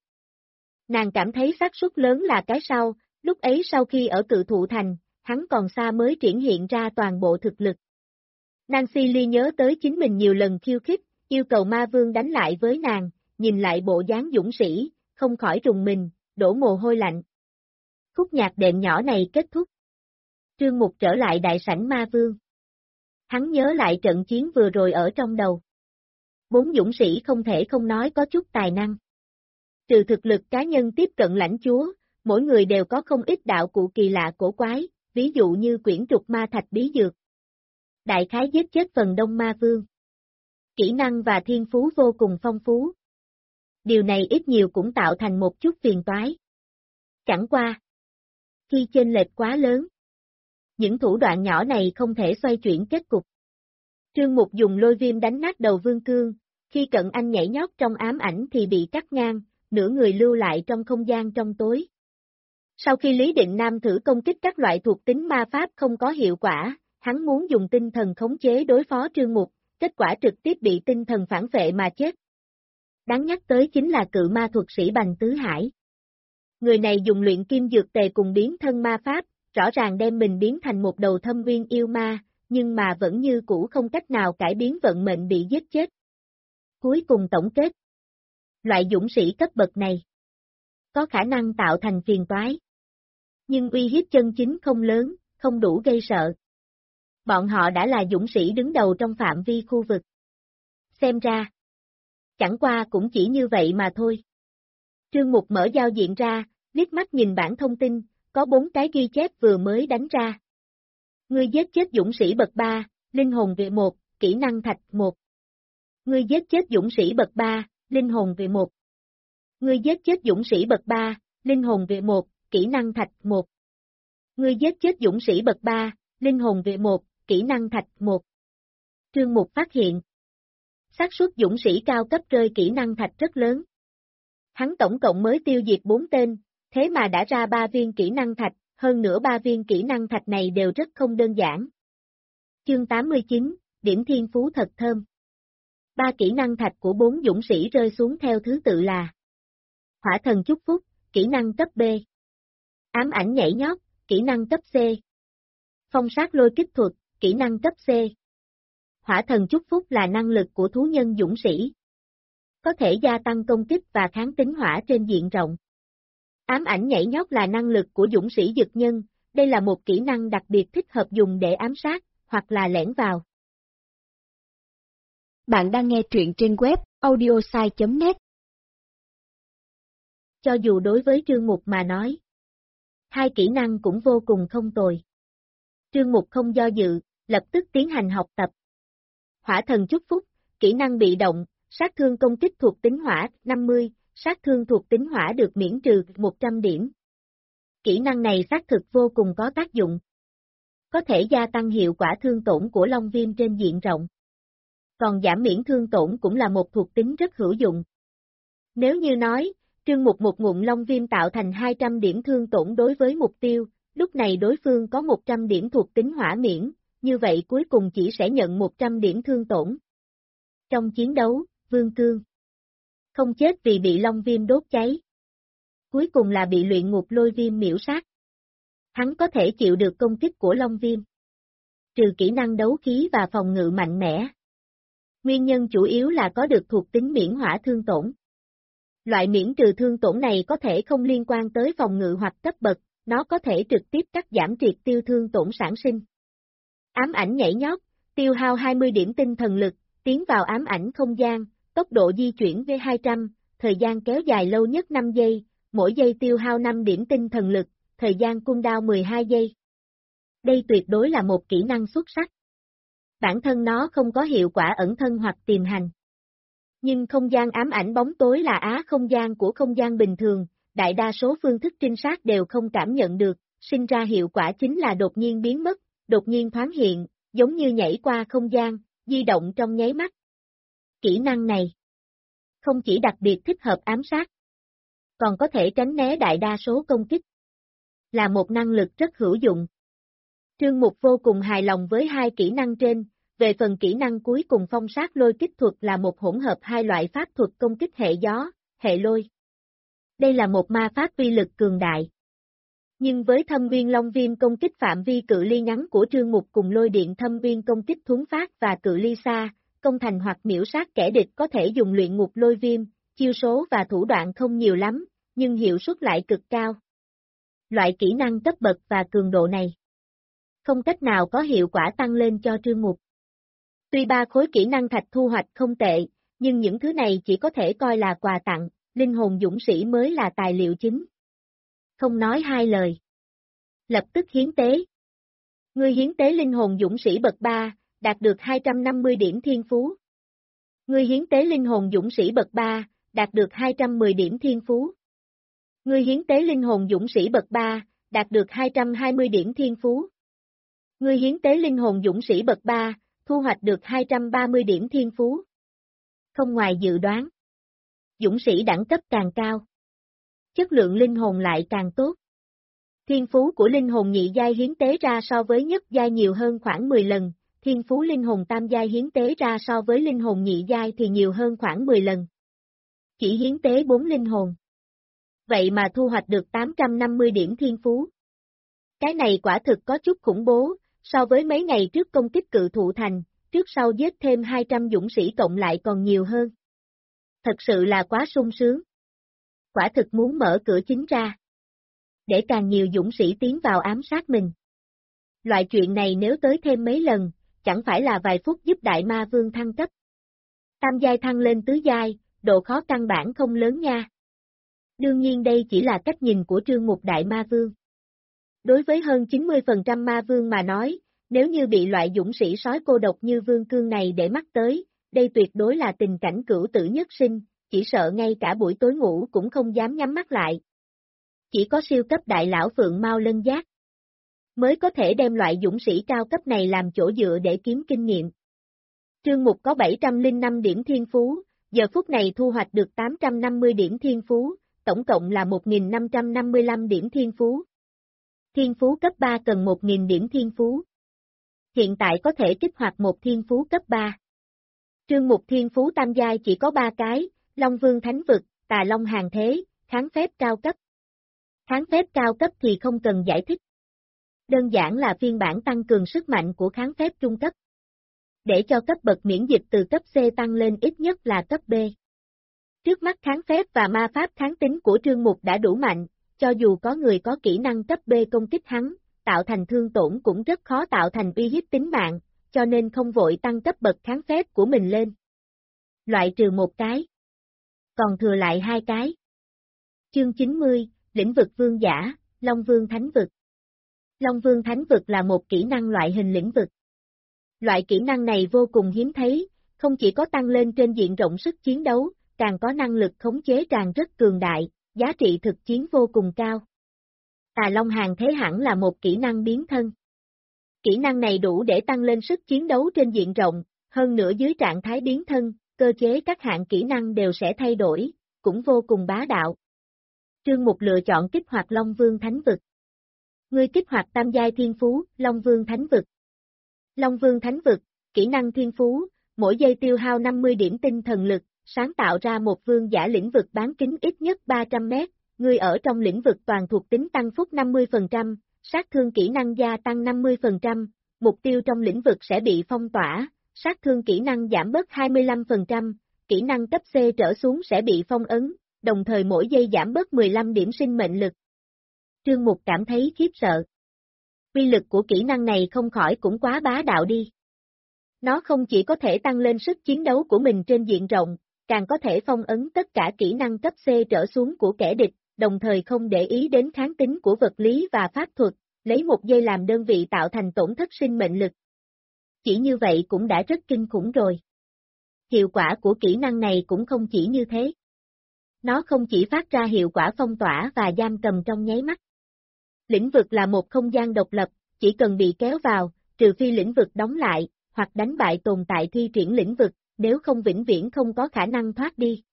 Nàng cảm thấy xác suất lớn là cái sau, lúc ấy sau khi ở Cự Thụ Thành, hắn còn xa mới triển hiện ra toàn bộ thực lực. Nancy Lee nhớ tới chính mình nhiều lần khiêu khích, yêu cầu ma vương đánh lại với nàng, nhìn lại bộ dáng dũng sĩ, không khỏi rùng mình, đổ mồ hôi lạnh. Khúc nhạc đệm nhỏ này kết thúc. Trương Mục trở lại đại sảnh ma vương. Hắn nhớ lại trận chiến vừa rồi ở trong đầu. 4 dũng sĩ không thể không nói có chút tài năng. Trừ thực lực cá nhân tiếp cận lãnh chúa, mỗi người đều có không ít đạo cụ kỳ lạ cổ quái, ví dụ như quyển trục ma thạch bí dược. Đại khái giết chết phần đông ma vương. Kỹ năng và thiên phú vô cùng phong phú. Điều này ít nhiều cũng tạo thành một chút phiền toái. Chẳng qua. Khi chênh lệch quá lớn, những thủ đoạn nhỏ này không thể xoay chuyển kết cục. Trương Mục dùng lôi viêm đánh nát đầu Vương Cương, khi Cận Anh nhảy nhót trong ám ảnh thì bị cắt ngang, nửa người lưu lại trong không gian trong tối. Sau khi Lý Định Nam thử công kích các loại thuộc tính ma pháp không có hiệu quả, hắn muốn dùng tinh thần khống chế đối phó Trương Mục, kết quả trực tiếp bị tinh thần phản phệ mà chết. Đáng nhắc tới chính là cự ma thuật sĩ Bành Tứ Hải. Người này dùng luyện kim dược tề cùng biến thân ma pháp, rõ ràng đem mình biến thành một đầu thâm uyên yêu ma, nhưng mà vẫn như cũ không cách nào cải biến vận mệnh bị giết chết. Cuối cùng tổng kết. Loại dũng sĩ cấp bậc này có khả năng tạo thành phiền toái. Nhưng uy hiếp chân chính không lớn, không đủ gây sợ. Bọn họ đã là dũng sĩ đứng đầu trong phạm vi khu vực. Xem ra, chẳng qua cũng chỉ như vậy mà thôi. Trương Mục mở giao diện ra, liếc mắt nhìn bảng thông tin, có 4 cái ghi chép vừa mới đánh ra. Ngươi giết chết dũng sĩ bậc 3, linh hồn về 1, kỹ năng thạch 1. Ngươi giết chết dũng sĩ bậc 3, linh hồn về 1. Ngươi giết chết dũng sĩ bậc 3, linh hồn về 1, kỹ năng thạch 1. Ngươi giết chết dũng sĩ bậc 3, linh hồn về 1, kỹ năng thạch 1. Trương Mục phát hiện. Xác suất dũng sĩ cao cấp rơi kỹ năng thạch rất lớn. Hắn tổng cộng mới tiêu diệt 4 tên, thế mà đã ra 3 viên kỹ năng thạch, hơn nữa 3 viên kỹ năng thạch này đều rất không đơn giản. Chương 89, điểm thiên phú thật thơm. 3 kỹ năng thạch của 4 dũng sĩ rơi xuống theo thứ tự là Hỏa thần chúc phúc, kỹ năng cấp B. Ám ảnh nhảy nhót, kỹ năng cấp C. Phong sát lôi kích thuật, kỹ năng cấp C. Hỏa thần chúc phúc là năng lực của thú nhân dũng sĩ. Có thể gia tăng công kích và kháng tính hỏa trên diện rộng. Ám ảnh nhảy nhót là năng lực của dũng sĩ dực nhân, đây là một kỹ năng đặc biệt thích hợp dùng để ám sát, hoặc là lẻn vào. Bạn đang nghe truyện trên web audiosai.net. Cho dù đối với Trương Mục mà nói, 2 kỹ năng cũng vô cùng không tồi. Trương Mục không do dự, lập tức tiến hành học tập. Hỏa thần chúc phúc, kỹ năng bị động, sát thương công kích thuộc tính hỏa 50, sát thương thuộc tính hỏa được miễn trừ 100 điểm. Kỹ năng này xác thực vô cùng có tác dụng. Có thể gia tăng hiệu quả thương tổn của long viêm trên diện rộng. còn giảm miễn thương tổn cũng là một thuộc tính rất hữu dụng. Nếu như nói, Trương Mục một ngụm long viêm tạo thành 200 điểm thương tổn đối với mục tiêu, lúc này đối phương có 100 điểm thuộc tính hỏa miễn, như vậy cuối cùng chỉ sẽ nhận 100 điểm thương tổn. Trong chiến đấu, Vương Cương không chết vì bị long viêm đốt cháy. Cuối cùng là bị luyện ngục lôi viêm miểu sát. Hắn có thể chịu được công kích của long viêm. Trừ kỹ năng đấu khí và phòng ngự mạnh mẽ. Nguyên nhân chủ yếu là có được thuộc tính miễn hỏa thương tổn. Loại miễn trừ thương tổn này có thể không liên quan tới phòng ngự hoặc cấp bậc, nó có thể trực tiếp cắt giảm triệt tiêu thương tổn sản sinh. Ám ảnh nhảy nhót, tiêu hao 20 điểm tinh thần lực, tiến vào ám ảnh không gian, tốc độ di chuyển V200, thời gian kéo dài lâu nhất 5 giây, mỗi giây tiêu hao 5 điểm tinh thần lực, thời gian cooldown 12 giây. Đây tuyệt đối là một kỹ năng xuất sắc. Bản thân nó không có hiệu quả ẩn thân hoặc tiềm hành. Nhưng không gian ám ảnh bóng tối là không gian của không gian bình thường, đại đa số phương thức trinh sát đều không cảm nhận được, sinh ra hiệu quả chính là đột nhiên biến mất, đột nhiên thoáng hiện, giống như nhảy qua không gian, di động trong nháy mắt. Kỹ năng này không chỉ đặc biệt thích hợp ám sát, còn có thể tránh né đại đa số công kích. Là một năng lực rất hữu dụng. Trương Mục vô cùng hài lòng với hai kỹ năng trên, về phần kỹ năng cuối cùng phong sát lôi kích thuật là một hỗn hợp hai loại pháp thuật công kích hệ gió, hệ lôi. Đây là một ma pháp uy lực cường đại. Nhưng với thâm uyên long viêm công kích phạm vi cự ly ngắn của Trương Mục cùng lôi điện thâm uyên công kích thuấn phát và cự ly xa, công thành hoặc miểu sát kẻ địch có thể dùng luyện ngục lôi viêm, chiêu số và thủ đoạn không nhiều lắm, nhưng hiệu suất lại cực cao. Loại kỹ năng cấp bậc và cường độ này không cách nào có hiệu quả tăng lên cho Trương Mục. Tuy 3 khối kỹ năng thạch thu hoạch không tệ, nhưng những thứ này chỉ có thể coi là quà tặng, linh hồn dũng sĩ mới là tài liệu chính. Không nói hai lời. Lập tức hiến tế. Ngươi hiến tế linh hồn dũng sĩ bậc 3, đạt được 250 điểm thiên phú. Ngươi hiến tế linh hồn dũng sĩ bậc 3, đạt được 210 điểm thiên phú. Ngươi hiến tế linh hồn dũng sĩ bậc 3, đạt được 220 điểm thiên phú. Ngươi hiến tế linh hồn dũng sĩ bậc 3, thu hoạch được 230 điểm thiên phú. Không ngoài dự đoán. Dũng sĩ đẳng cấp càng cao, chất lượng linh hồn lại càng tốt. Thiên phú của linh hồn nhị giai hiến tế ra so với nhất giai nhiều hơn khoảng 10 lần, thiên phú linh hồn tam giai hiến tế ra so với linh hồn nhị giai thì nhiều hơn khoảng 10 lần. Chỉ hiến tế 4 linh hồn. Vậy mà thu hoạch được 850 điểm thiên phú. Cái này quả thực có chút khủng bố, so với mấy ngày trước công kích cự thụ thành, trước sau giết thêm 200 dũng sĩ cộng lại còn nhiều hơn. Thật sự là quá sung sướng. Quả thực muốn mở cửa chính ra. Để càng nhiều dũng sĩ tiến vào ám sát mình. Loại chuyện này nếu tới thêm mấy lần, chẳng phải là vài phút giúp đại ma vương thăng cấp. Tam giai thăng lên tứ giai, độ khó căn bản không lớn nha. Đương nhiên đây chỉ là cách nhìn của Trương Mục đại ma vương. Đối với hơn 90% ma vương mà nói, nếu như bị loại dũng sĩ sói cô độc như Vương Cương này để mắt tới, đây tuyệt đối là tình cảnh cửu tử nhất sinh, chỉ sợ ngay cả buổi tối ngủ cũng không dám nhắm mắt lại. Chỉ có siêu cấp đại lão Phượng Mao Lân Giác mới có thể đem loại dũng sĩ cao cấp này làm chỗ dựa để kiếm kinh nghiệm. Trương Mục có 705 điểm thiên phú, giờ phút này thu hoạch được 850 điểm thiên phú, tổng cộng là 1.555 điểm thiên phú. Thiên phú cấp 3 cần 1.000 điểm thiên phú. Hiện tại có thể kích hoạt một thiên phú cấp 3. Trương Mục thiên phú tam giai chỉ có 3 cái, Long Vương Thánh Vực, Tà Long Hàng Thế, kháng phép cao cấp. Kháng phép cao cấp thì không cần giải thích. Đơn giản là phiên bản tăng cường sức mạnh của kháng phép trung cấp. Để cho cấp bậc miễn dịch từ cấp C tăng lên ít nhất là cấp B. Trước mắt kháng phép và ma pháp kháng tính của Trương Mục đã đủ mạnh, cho dù có người có kỹ năng cấp B công kích hắn, tạo thành thương tổn cũng rất khó tạo thành uy hiếp tính mạng, cho nên không vội tăng cấp bậc kháng phép của mình lên. Loại trừ một cái. Còn thừa lại 2 cái. Chương 90, lĩnh vực vương giả, Long Vương Thánh Vực. Long Vương Thánh Vực là một kỹ năng loại hình lĩnh vực. Loại kỹ năng này vô cùng hiếm thấy, không chỉ có tăng lên trên diện rộng sức chiến đấu, càng có năng lực khống chế tràn rất cường đại, giá trị thực chiến vô cùng cao. Tà Long Hàng Thế hẳn là một kỹ năng biến thân. Kỹ năng này đủ để tăng lên sức chiến đấu trên diện rộng, hơn nữa dưới trạng thái biến thân, cơ chế các hạng kỹ năng đều sẽ thay đổi, cũng vô cùng bá đạo. Trương Mục lựa chọn kích hoạt Long Vương Thánh Vực. Ngươi kích hoạt tam giai thiên phú, Long Vương Thánh Vực. Long Vương Thánh Vực, kỹ năng thiên phú, mỗi giây tiêu hao 50 điểm tinh thần lực, sáng tạo ra một vương giả lĩnh vực bán kính ít nhất 300 mét, ngươi ở trong lĩnh vực toàn thuộc tính tăng phúc 50%, sát thương kỹ năng gia tăng 50%, mục tiêu trong lĩnh vực sẽ bị phong tỏa, sát thương kỹ năng giảm bớt 25%, kỹ năng cấp C trở xuống sẽ bị phong ấn, đồng thời mỗi giây giảm bớt 15 điểm sinh mệnh lực. Trương Mục cảm thấy khiếp sợ. Uy lực của kỹ năng này không khỏi cũng quá bá đạo đi. Nó không chỉ có thể tăng lên sức chiến đấu của mình trên diện rộng, càng có thể phong ấn tất cả kỹ năng cấp C trở xuống của kẻ địch, đồng thời không để ý đến kháng tính của vật lý và pháp thuật, lấy một giây làm đơn vị tạo thành tổn thất sinh mệnh lực. Chỉ như vậy cũng đã rất kinh khủng rồi. Hiệu quả của kỹ năng này cũng không chỉ như thế. Nó không chỉ phát ra hiệu quả phong tỏa và giam cầm trong nháy mắt. Lĩnh vực là một không gian độc lập, chỉ cần bị kéo vào, trừ phi lĩnh vực đóng lại, hoặc đánh bại tồn tại thi triển lĩnh vực, nếu không vĩnh viễn không có khả năng thoát đi.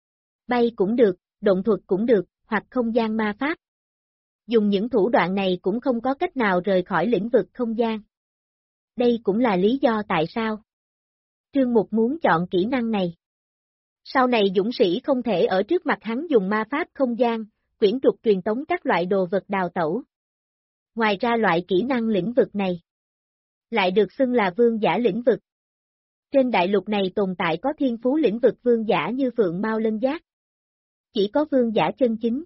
Bay cũng được, động thuật cũng được, hoặc không gian ma pháp. Dùng những thủ đoạn này cũng không có cách nào rời khỏi lĩnh vực không gian. Đây cũng là lý do tại sao Trương Mục muốn chọn kỹ năng này. Sau này dũng sĩ không thể ở trước mặt hắn dùng ma pháp không gian, quyển trục truyền tống các loại đồ vật đào tẩu. Ngoài ra loại kỹ năng lĩnh vực này lại được xưng là vương giả lĩnh vực. Trên đại lục này tồn tại có thiên phú lĩnh vực vương giả như Phượng Mao Lân Giác. Chỉ có vương giả chân chính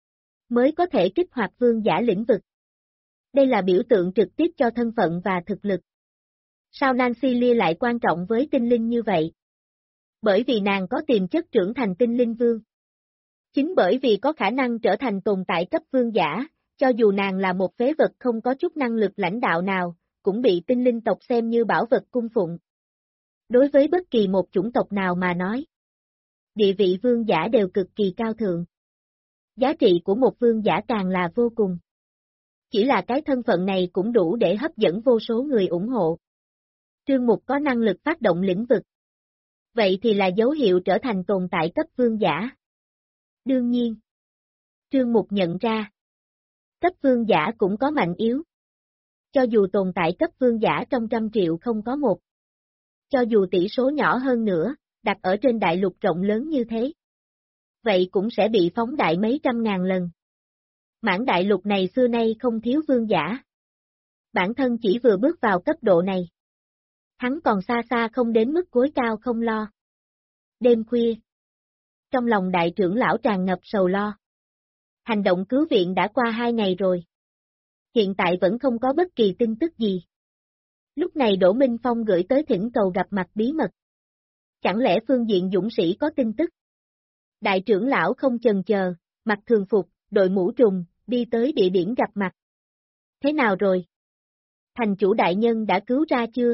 mới có thể kích hoạt vương giả lĩnh vực. Đây là biểu tượng trực tiếp cho thân phận và thực lực. Sao Nancy Lia lại quan trọng với tinh linh như vậy? Bởi vì nàng có tiềm chất trưởng thành tinh linh vương. Chính bởi vì có khả năng trở thành tồn tại cấp vương giả, cho dù nàng là một phế vật không có chút năng lực lãnh đạo nào, cũng bị tinh linh tộc xem như bảo vật cung phụng. Đối với bất kỳ một chủng tộc nào mà nói, địa vị vương giả đều cực kỳ cao thượng. Giá trị của một vương giả càng là vô cùng. Chỉ là cái thân phận này cũng đủ để hấp dẫn vô số người ủng hộ. Trương Mục có năng lực phát động lĩnh vực. Vậy thì là dấu hiệu trở thành tồn tại cấp vương giả. Đương nhiên, Trương Mục nhận ra, cấp vương giả cũng có mạnh yếu. Cho dù tồn tại cấp vương giả trong 100 triệu không có một. Cho dù tỷ số nhỏ hơn nữa, đặt ở trên đại lục rộng lớn như thế. Vậy cũng sẽ bị phóng đại mấy trăm ngàn lần. Mãn đại lục này xưa nay không thiếu vương giả. Bản thân chỉ vừa bước vào cấp độ này. Hắn còn xa xa không đến mức cối cao không lo. Đêm khuya. Trong lòng đại trưởng lão tràn ngập sầu lo. Hành động cứu viện đã qua 2 ngày rồi. Hiện tại vẫn không có bất kỳ tin tức gì. Lúc này Đỗ Minh Phong gửi tới thỉnh cầu gặp mặt bí mật. Chẳng lẽ phương diện dũng sĩ có tin tức? Đại trưởng lão không chần chờ, mặc thường phục, đội mũ trùng, đi tới địa điểm gặp mặt. Thế nào rồi? Thành chủ đại nhân đã cứu ra chưa?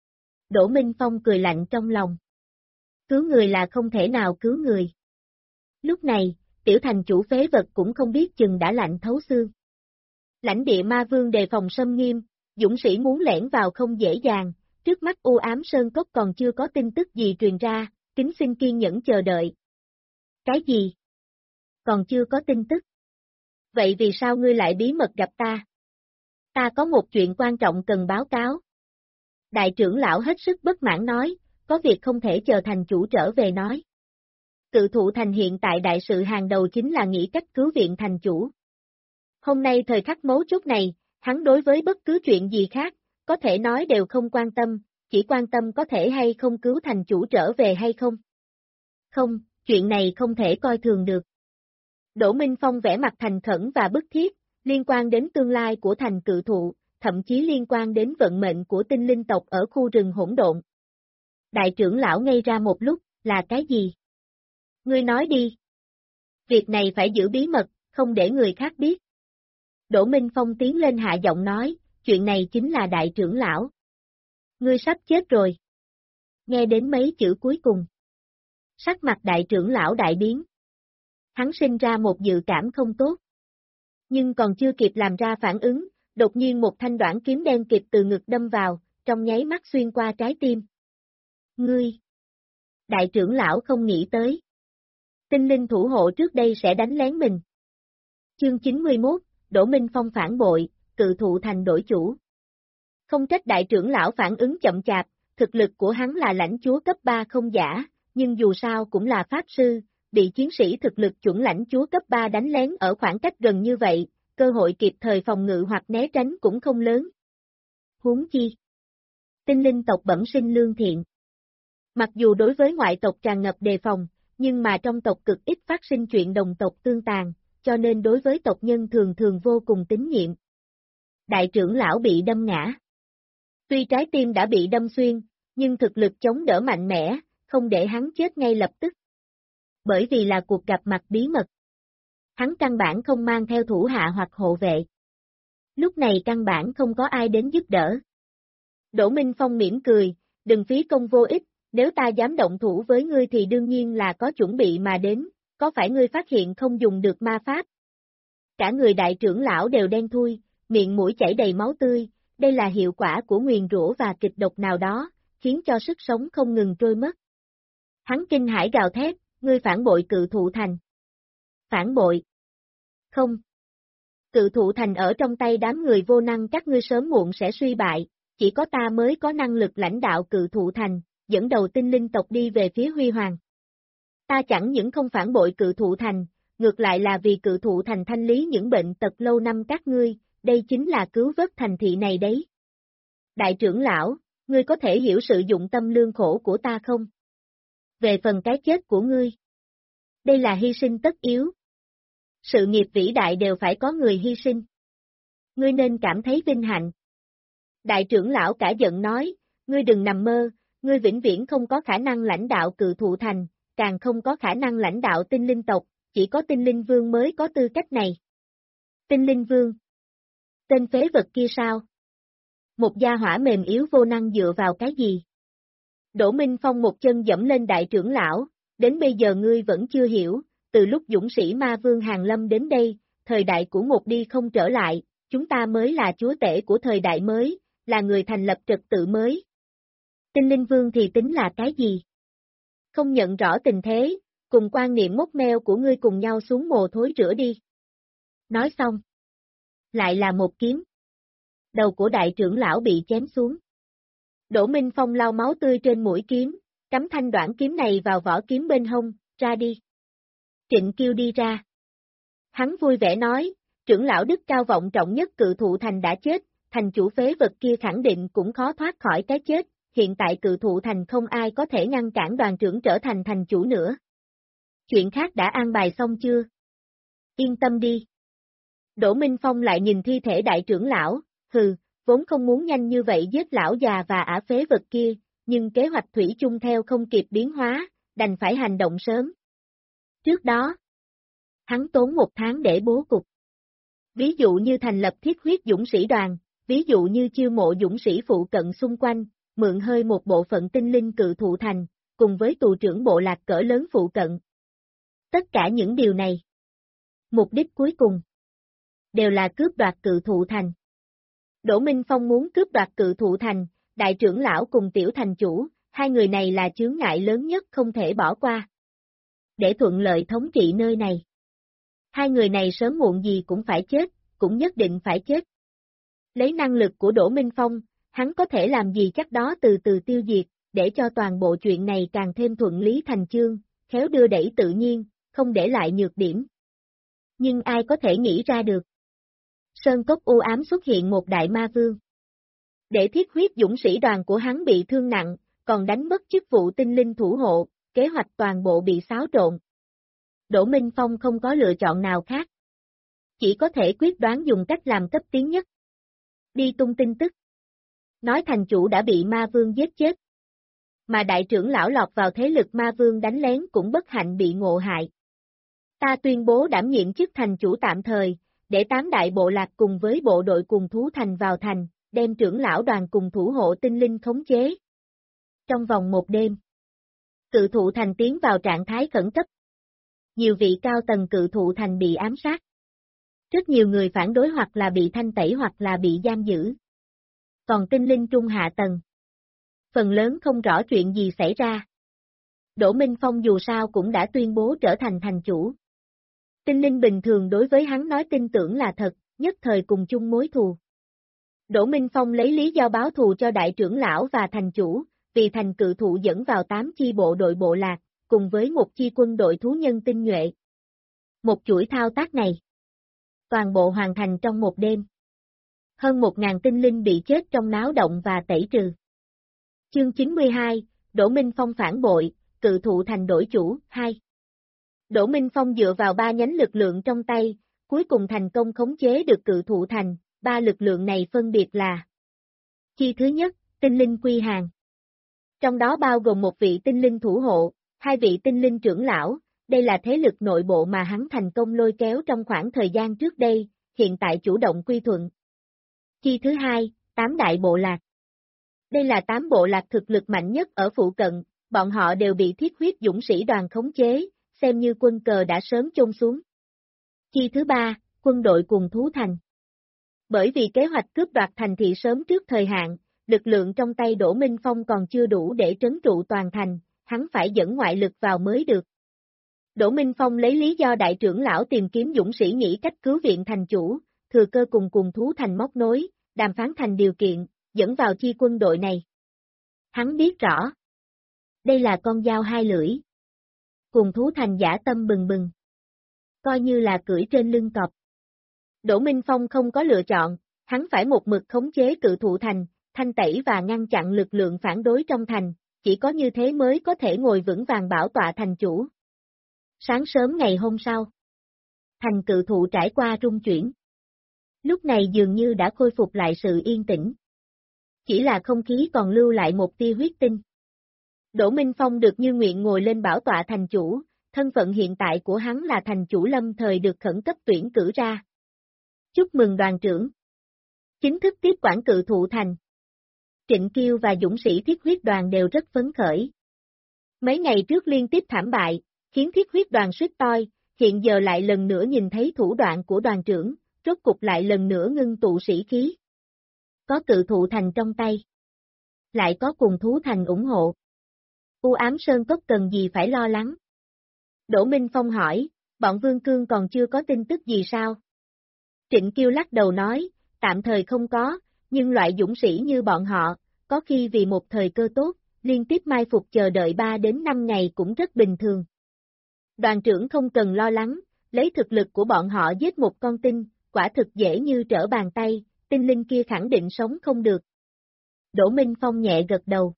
Đỗ Minh Phong cười lạnh trong lòng. Cứu người là không thể nào cứu người. Lúc này, tiểu thành chủ phế vật cũng không biết chừng đã lạnh thấu xương. Lãnh địa ma vương đề phòng xâm nghiêm, dũng sĩ muốn lẻn vào không dễ dàng, trước mắt u ám sơn cốc còn chưa có tin tức gì truyền ra, kính xin kiên nhẫn chờ đợi. Cái gì? Còn chưa có tin tức. Vậy vì sao ngươi lại bí mật gặp ta? Ta có một chuyện quan trọng cần báo cáo. Đại trưởng lão hết sức bất mãn nói, có việc không thể chờ thành chủ trở về nói. Cự thụ thành hiện tại đại sự hàng đầu chính là nghĩ cách cứu viện thành chủ. Hôm nay thời khắc mấu chốt này, hắn đối với bất cứ chuyện gì khác, có thể nói đều không quan tâm, chỉ quan tâm có thể hay không cứu thành chủ trở về hay không. Không, chuyện này không thể coi thường được. Đỗ Minh Phong vẽ mặt thành khẩn và bức thiết, liên quan đến tương lai của thành cự thụ, thậm chí liên quan đến vận mệnh của tinh linh tộc ở khu rừng hỗn độn. Đại trưởng lão ngây ra một lúc, là cái gì? Ngươi nói đi. Việc này phải giữ bí mật, không để người khác biết. Đỗ Minh Phong tiến lên hạ giọng nói, chuyện này chính là đại trưởng lão. Ngươi sắp chết rồi. Nghe đến mấy chữ cuối cùng. Sắc mặt đại trưởng lão đại biến. Hắn sinh ra một dự cảm không tốt. Nhưng còn chưa kịp làm ra phản ứng, đột nhiên một thanh đoản kiếm đen kịp từ ngực đâm vào, trong nháy mắt xuyên qua trái tim. Ngươi! Đại trưởng lão không nghĩ tới. Tinh linh thủ hộ trước đây sẽ đánh lén mình. Chương 91, Đỗ Minh Phong phản bội, cự thụ thành đổi chủ. Không trách đại trưởng lão phản ứng chậm chạp, thực lực của hắn là lãnh chúa cấp 3 không giả, nhưng dù sao cũng là pháp sư, bị chiến sĩ thực lực chuẩn lãnh chúa cấp 3 đánh lén ở khoảng cách gần như vậy, cơ hội kịp thời phòng ngự hoặc né tránh cũng không lớn. Huống chi. Tinh linh tộc bẩm sinh lương thiện. Mặc dù đối với ngoại tộc tràn ngập đề phòng, nhưng mà trong tộc cực ít phát sinh chuyện đồng tộc tương tàn, cho nên đối với tộc nhân thường thường vô cùng tín nhiệm. Đại trưởng lão bị đâm ngã. Tuy trái tim đã bị đâm xuyên, nhưng thực lực chống đỡ mạnh mẽ, không để hắn chết ngay lập tức. Bởi vì là cuộc gặp mặt bí mật. Hắn căn bản không mang theo thủ hạ hoặc hộ vệ. Lúc này căn bản không có ai đến giúp đỡ. Đỗ Minh Phong mỉm cười, đừng phí công vô ích, nếu ta dám động thủ với ngươi thì đương nhiên là có chuẩn bị mà đến, có phải ngươi phát hiện không dùng được ma pháp? Cả người đại trưởng lão đều đen thui, miệng mũi chảy đầy máu tươi, đây là hiệu quả của nguyền rủa và kịch độc nào đó, khiến cho sức sống không ngừng trôi mất. Hắn kinh hãi gào thét, ngươi phản bội cự thụ thành. Phản bội? Không. Cự thụ thành ở trong tay đám người vô năng, các ngươi sớm muộn sẽ suy bại, chỉ có ta mới có năng lực lãnh đạo cự thụ thành, dẫn đầu tinh linh tộc đi về phía huy hoàng. Ta chẳng những không phản bội cự thụ thành, ngược lại là vì cự thụ thành thanh lý những bệnh tật lâu năm các ngươi, đây chính là cứu vớt thành thị này đấy. Đại trưởng lão, ngươi có thể hiểu sự dụng tâm lương khổ của ta không? Về phần cái chết của ngươi, đây là hy sinh tất yếu. Sự nghiệp vĩ đại đều phải có người hy sinh. Ngươi nên cảm thấy vinh hạnh. Đại trưởng lão cả giận nói, ngươi đừng nằm mơ, ngươi vĩnh viễn không có khả năng lãnh đạo cự thụ thành, càng không có khả năng lãnh đạo tinh linh tộc, chỉ có tinh linh vương mới có tư cách này. Tinh linh vương? Tên phế vật kia sao? Một gia hỏa mềm yếu vô năng dựa vào cái gì? Đỗ Minh Phong một chân dẫm lên đại trưởng lão, đến bây giờ ngươi vẫn chưa hiểu, từ lúc dũng sĩ ma vương Hàng Lâm đến đây, thời đại của một đi không trở lại, chúng ta mới là chúa tể của thời đại mới, là người thành lập trật tự mới. Tinh linh vương thì tính là cái gì? Không nhận rõ tình thế, cùng quan niệm mốc meo của ngươi cùng nhau xuống mồ thối rửa đi. Nói xong. Lại là một kiếm. Đầu của đại trưởng lão bị chém xuống. Đỗ Minh Phong lau máu tươi trên mũi kiếm, cắm thanh đoạn kiếm này vào vỏ kiếm bên hông, ra đi. Trịnh Kiêu đi ra. Hắn vui vẻ nói, trưởng lão đức cao vọng trọng nhất cự thụ thành đã chết, thành chủ phế vật kia khẳng định cũng khó thoát khỏi cái chết, hiện tại cự thụ thành không ai có thể ngăn cản đoàn trưởng trở thành thành chủ nữa. Chuyện khác đã an bài xong chưa? Yên tâm đi. Đỗ Minh Phong lại nhìn thi thể đại trưởng lão, hừ, vốn không muốn nhanh như vậy giết lão già và ả phế vật kia, nhưng kế hoạch thủy chung theo không kịp biến hóa, đành phải hành động sớm. Trước đó, hắn tốn 1 tháng để bố cục. Ví dụ như thành lập thiết huyết dũng sĩ đoàn, ví dụ như chiêu mộ dũng sĩ phụ cận xung quanh, mượn hơi một bộ phận tinh linh cự thụ thành, cùng với tù trưởng bộ lạc cỡ lớn phụ cận. Tất cả những điều này, mục đích cuối cùng, đều là cướp đoạt cự thụ thành. Đỗ Minh Phong muốn cướp đoạt cự thụ thành, đại trưởng lão cùng tiểu thành chủ, hai người này là chướng ngại lớn nhất không thể bỏ qua. Để thuận lợi thống trị nơi này. Hai người này sớm muộn gì cũng phải chết, cũng nhất định phải chết. Lấy năng lực của Đỗ Minh Phong, hắn có thể làm gì chắc đó từ từ tiêu diệt, để cho toàn bộ chuyện này càng thêm thuận lý thành chương, khéo đưa đẩy tự nhiên, không để lại nhược điểm. Nhưng ai có thể nghĩ ra được? Sơn cốc u ám xuất hiện một đại ma vương. Để thiết huyết dũng sĩ đoàn của hắn bị thương nặng, còn đánh mất chức vụ tinh linh thủ hộ, kế hoạch toàn bộ bị xáo trộn. Đỗ Minh Phong không có lựa chọn nào khác. Chỉ có thể quyết đoán dùng cách làm cấp tiến nhất. Đi tung tin tức. Nói thành chủ đã bị ma vương giết chết. Mà đại trưởng lão lọt vào thế lực ma vương đánh lén cũng bất hạnh bị ngộ hại. Ta tuyên bố đảm nhiệm chức thành chủ tạm thời, để 8 đại bộ lạc cùng với bộ đội cùng thú thành vào thành, đem trưởng lão đoàn cùng thủ hộ tinh linh khống chế. Trong vòng 1 đêm, cự thụ thành tiến vào trạng thái khẩn cấp. Nhiều vị cao tầng cự thụ thành bị ám sát. Rất nhiều người phản đối hoặc là bị thanh tẩy hoặc là bị giam giữ. Còn tinh linh trung hạ tầng, phần lớn không rõ chuyện gì xảy ra. Đỗ Minh Phong dù sao cũng đã tuyên bố trở thành thành chủ. Tinh linh bình thường đối với hắn nói tin tưởng là thật, nhất thời cùng chung mối thù. Đỗ Minh Phong lấy lý do báo thù cho đại trưởng lão và thành chủ, vì thành cự thụ dẫn vào 8 chi bộ đội bộ lạc, cùng với một chi quân đội thú nhân tinh nhuệ. Một chuỗi thao tác này, toàn bộ hoàn thành trong một đêm. Hơn 1.000 tinh linh bị chết trong náo động và tẩy trừ. Chương 92, Đỗ Minh Phong phản bội, cự thụ thành đổi chủ, 2. Đỗ Minh Phong dựa vào 3 nhánh lực lượng trong tay, cuối cùng thành công khống chế được cự thụ thành, 3 lực lượng này phân biệt là: chi thứ nhất, tinh linh quy hàng. Trong đó bao gồm một vị tinh linh thủ hộ, 2 vị tinh linh trưởng lão, đây là thế lực nội bộ mà hắn thành công lôi kéo trong khoảng thời gian trước đây, hiện tại chủ động quy thuận. Chi thứ hai, 8 đại bộ lạc. Đây là 8 bộ lạc thực lực mạnh nhất ở phụ cận, bọn họ đều bị thiết huyết dũng sĩ đoàn khống chế, xem như quân cờ đã sớm chôn xuống. Chi thứ ba, quân đội cùng thú thành. Bởi vì kế hoạch cướp đoạt thành thị sớm trước thời hạn, lực lượng trong tay Đỗ Minh Phong còn chưa đủ để trấn trụ toàn thành, hắn phải dẫn ngoại lực vào mới được. Đỗ Minh Phong lấy lý do đại trưởng lão tìm kiếm dũng sĩ nghĩ cách cứu viện thành chủ, thừa cơ cùng thú thành móc nối, đàm phán thành điều kiện, dẫn vào chi quân đội này. Hắn biết rõ, đây là con dao hai lưỡi. Cùng thú thành dã tâm bừng bừng. Coi như là cưỡi trên lưng cọp. Đỗ Minh Phong không có lựa chọn, hắn phải một mực khống chế cự thụ thành, thanh tẩy và ngăn chặn lực lượng phản đối trong thành, chỉ có như thế mới có thể ngồi vững vàng bảo tọa thành chủ. Sáng sớm ngày hôm sau, thành cự thụ trải qua rung chuyển. Lúc này dường như đã khôi phục lại sự yên tĩnh. Chỉ là không khí còn lưu lại một tia huyết tinh. Đỗ Minh Phong được như nguyện ngồi lên bảo tọa thành chủ, thân phận hiện tại của hắn là thành chủ lâm thời được khẩn cấp tuyển cử ra. Chúc mừng đoàn trưởng. Chính thức tiếp quản cự thụ thành. Trịnh Kiêu và dũng sĩ thiết huyết đoàn đều rất phấn khởi. Mấy ngày trước liên tiếp thảm bại, khiến thiết huyết đoàn suýt toi, hiện giờ lại lần nữa nhìn thấy thủ đoạn của đoàn trưởng, rốt cục lại lần nữa ngưng tụ sĩ khí. Có cự thụ thành trong tay. Lại có cùng thú thành ủng hộ. U ám sơn cốc cần gì phải lo lắng? Đỗ Minh Phong hỏi, bọn Vương Cương còn chưa có tin tức gì sao? Trịnh Kiêu lắc đầu nói, tạm thời không có, nhưng loại dũng sĩ như bọn họ, có khi vì một thời cơ tốt, liên tiếp mai phục chờ đợi 3 đến 5 ngày cũng rất bình thường. Đoàn trưởng không cần lo lắng, lấy thực lực của bọn họ giết một con tinh, quả thực dễ như trở bàn tay, tinh linh kia khẳng định sống không được. Đỗ Minh Phong nhẹ gật đầu.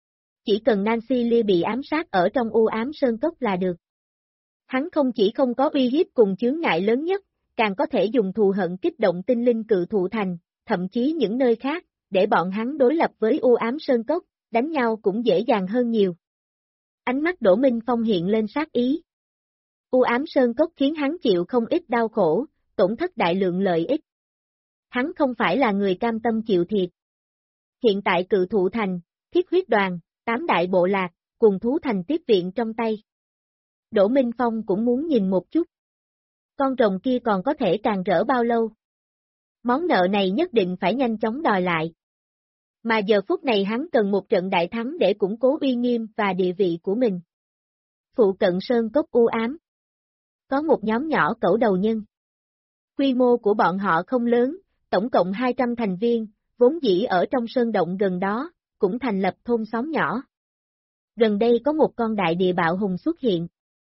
Chỉ cần Nancy Lee bị ám sát ở trong u ám sơn cốc là được. Hắn không chỉ không có uy hiếp cùng chướng ngại lớn nhất, càng có thể dùng thù hận kích động tinh linh cự thụ thành, thậm chí những nơi khác, để bọn hắn đối lập với u ám sơn cốc, đánh nhau cũng dễ dàng hơn nhiều. Ánh mắt Đỗ Minh Phong hiện lên sát ý. U ám sơn cốc khiến hắn chịu không ít đau khổ, tổn thất đại lượng lợi ích. Hắn không phải là người cam tâm chịu thiệt. Hiện tại cự thụ thành, thiết huyết đoàn, 8 đại bộ lạc, cùng thú thành tiếp viện trong tay. Đỗ Minh Phong cũng muốn nhìn một chút. Con rồng kia còn có thể càng rỡ bao lâu? Món nợ này nhất định phải nhanh chóng đòi lại. Mà giờ phút này hắn cần một trận đại thắng để củng cố uy nghiêm và địa vị của mình. Phụ cận sơn cốc u ám. Có một nhóm nhỏ cẩu đầu nhân. Quy mô của bọn họ không lớn, tổng cộng 200 thành viên, vốn dĩ ở trong sơn động gần đó, cũng thành lập thôn xóm nhỏ. Gần đây có một con đại địa bạo hùng xuất hiện.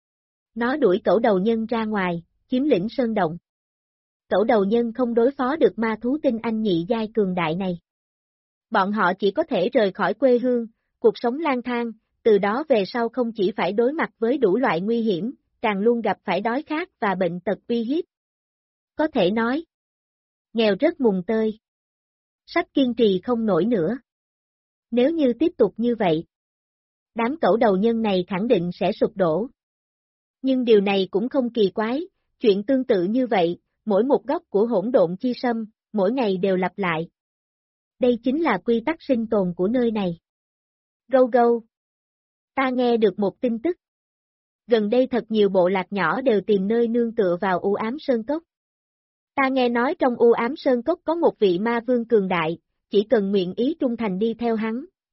Nó đuổi cẩu đầu nhân ra ngoài, chiếm lĩnh sơn động. Cẩu đầu nhân không đối phó được ma thú tinh anh nhị giai cường đại này. Bọn họ chỉ có thể rời khỏi quê hương, cuộc sống lang thang, từ đó về sau không chỉ phải đối mặt với đủ loại nguy hiểm, càng luôn gặp phải đói khát và bệnh tật uy hiếp. Có thể nói, nghèo rất mùng tơi. Sắp kiên trì không nổi nữa. Nếu như tiếp tục như vậy, đám cẩu đầu nhân này khẳng định sẽ sụp đổ. Nhưng điều này cũng không kỳ quái, chuyện tương tự như vậy, mỗi một góc của hỗn độn chi sâm, mỗi ngày đều lặp lại. Đây chính là quy tắc sinh tồn của nơi này. Gâu gâu. Ta nghe được một tin tức. Gần đây thật nhiều bộ lạc nhỏ đều tìm nơi nương tựa vào u ám sơn cốc. Ta nghe nói trong u ám sơn cốc có một vị ma vương cường đại, chỉ cần nguyện ý trung thành đi theo hắn,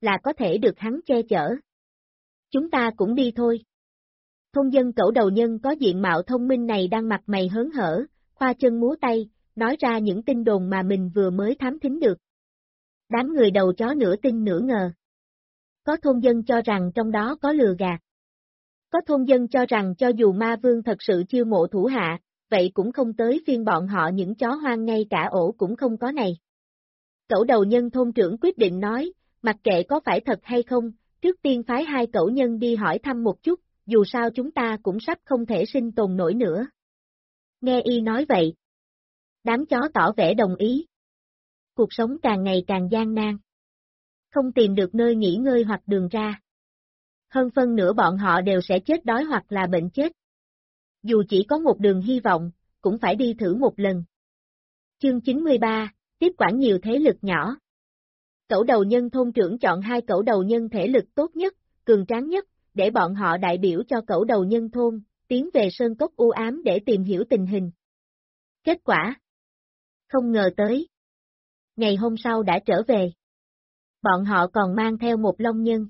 là có thể được hắn che chở. Chúng ta cũng đi thôi. Thôn dân Cẩu Đầu Nhân có diện mạo thông minh này đang mặt mày hớn hở, khoa chân múa tay, nói ra những tin đồn mà mình vừa mới thám thính được. Đám người đầu chó nửa tin nửa ngờ. Có thôn dân cho rằng trong đó có lừa gạt. Có thôn dân cho rằng cho dù ma vương thật sự chiêu mộ thủ hạ, vậy cũng không tới phiên bọn họ những chó hoang ngay cả ổ cũng không có này. Cẩu Đầu Nhân thôn trưởng quyết định nói, mặc kệ có phải thật hay không, trước tiên phái 2 cẩu nhân đi hỏi thăm một chút, dù sao chúng ta cũng sắp không thể sinh tồn nổi nữa. Nghe y nói vậy. Đám chó tỏ vẻ đồng ý. Cuộc sống càng ngày càng gian nan. Không tìm được nơi nghỉ ngơi hoặc đường ra. Hơn phân nửa bọn họ đều sẽ chết đói hoặc là bệnh chết. Dù chỉ có một đường hy vọng, cũng phải đi thử một lần. Chương 93, tiếp quản nhiều thế lực nhỏ. Cẩu Đầu Nhân thôn trưởng chọn 2 cẩu đầu nhân thể lực tốt nhất, cường tráng nhất, để bọn họ đại biểu cho cẩu đầu nhân thôn, tiến về sơn cốc u ám để tìm hiểu tình hình. Kết quả? Không ngờ tới. Ngày hôm sau đã trở về. Bọn họ còn mang theo một long nhân.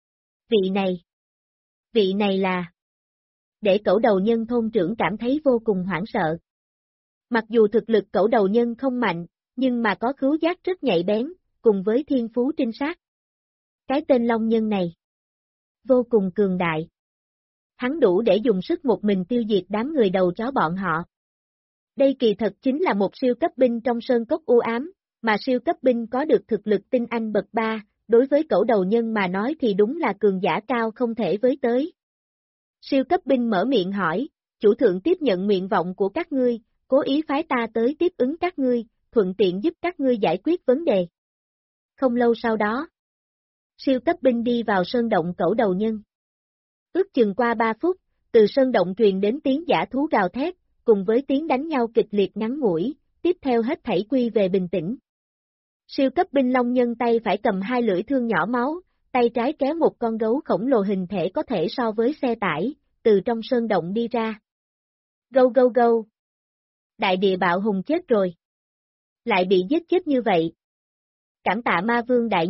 Vị này là... Để cẩu đầu nhân thôn trưởng cảm thấy vô cùng hoảng sợ. Mặc dù thực lực cẩu đầu nhân không mạnh, nhưng mà có khứu giác rất nhạy bén, cùng với thiên phú trinh sát. Cái tên long nhân này vô cùng cường đại. Hắn đủ để dùng sức một mình tiêu diệt đám người đầu chó bọn họ. Đây kỳ thật chính là một siêu cấp binh trong sơn cốc u ám, mà siêu cấp binh có được thực lực tinh anh bậc 3, đối với cẩu đầu nhân mà nói thì đúng là cường giả cao không thể với tới. Siêu cấp binh mở miệng hỏi, chủ thượng tiếp nhận nguyện vọng của các ngươi, cố ý phái ta tới tiếp ứng các ngươi, thuận tiện giúp các ngươi giải quyết vấn đề. Không lâu sau đó, siêu cấp binh đi vào sơn động cẩu đầu nhân. Ước chừng qua 3 phút, từ sơn động truyền đến tiếng dã thú gào thét, cùng với tiếng đánh nhau kịch liệt ngắn ngủi, tiếp theo hết thảy quy về bình tĩnh. Siêu cấp binh long nhân tay phải cầm 2 lưỡi thương nhỏ máu, tay trái kéo một con gấu khổng lồ hình thể có thể so với xe tải, từ trong sơn động đi ra. Gâu gâu gâu. Đại địa bạo hùng chết rồi. Lại bị giết chết như vậy. Cảm tạ ma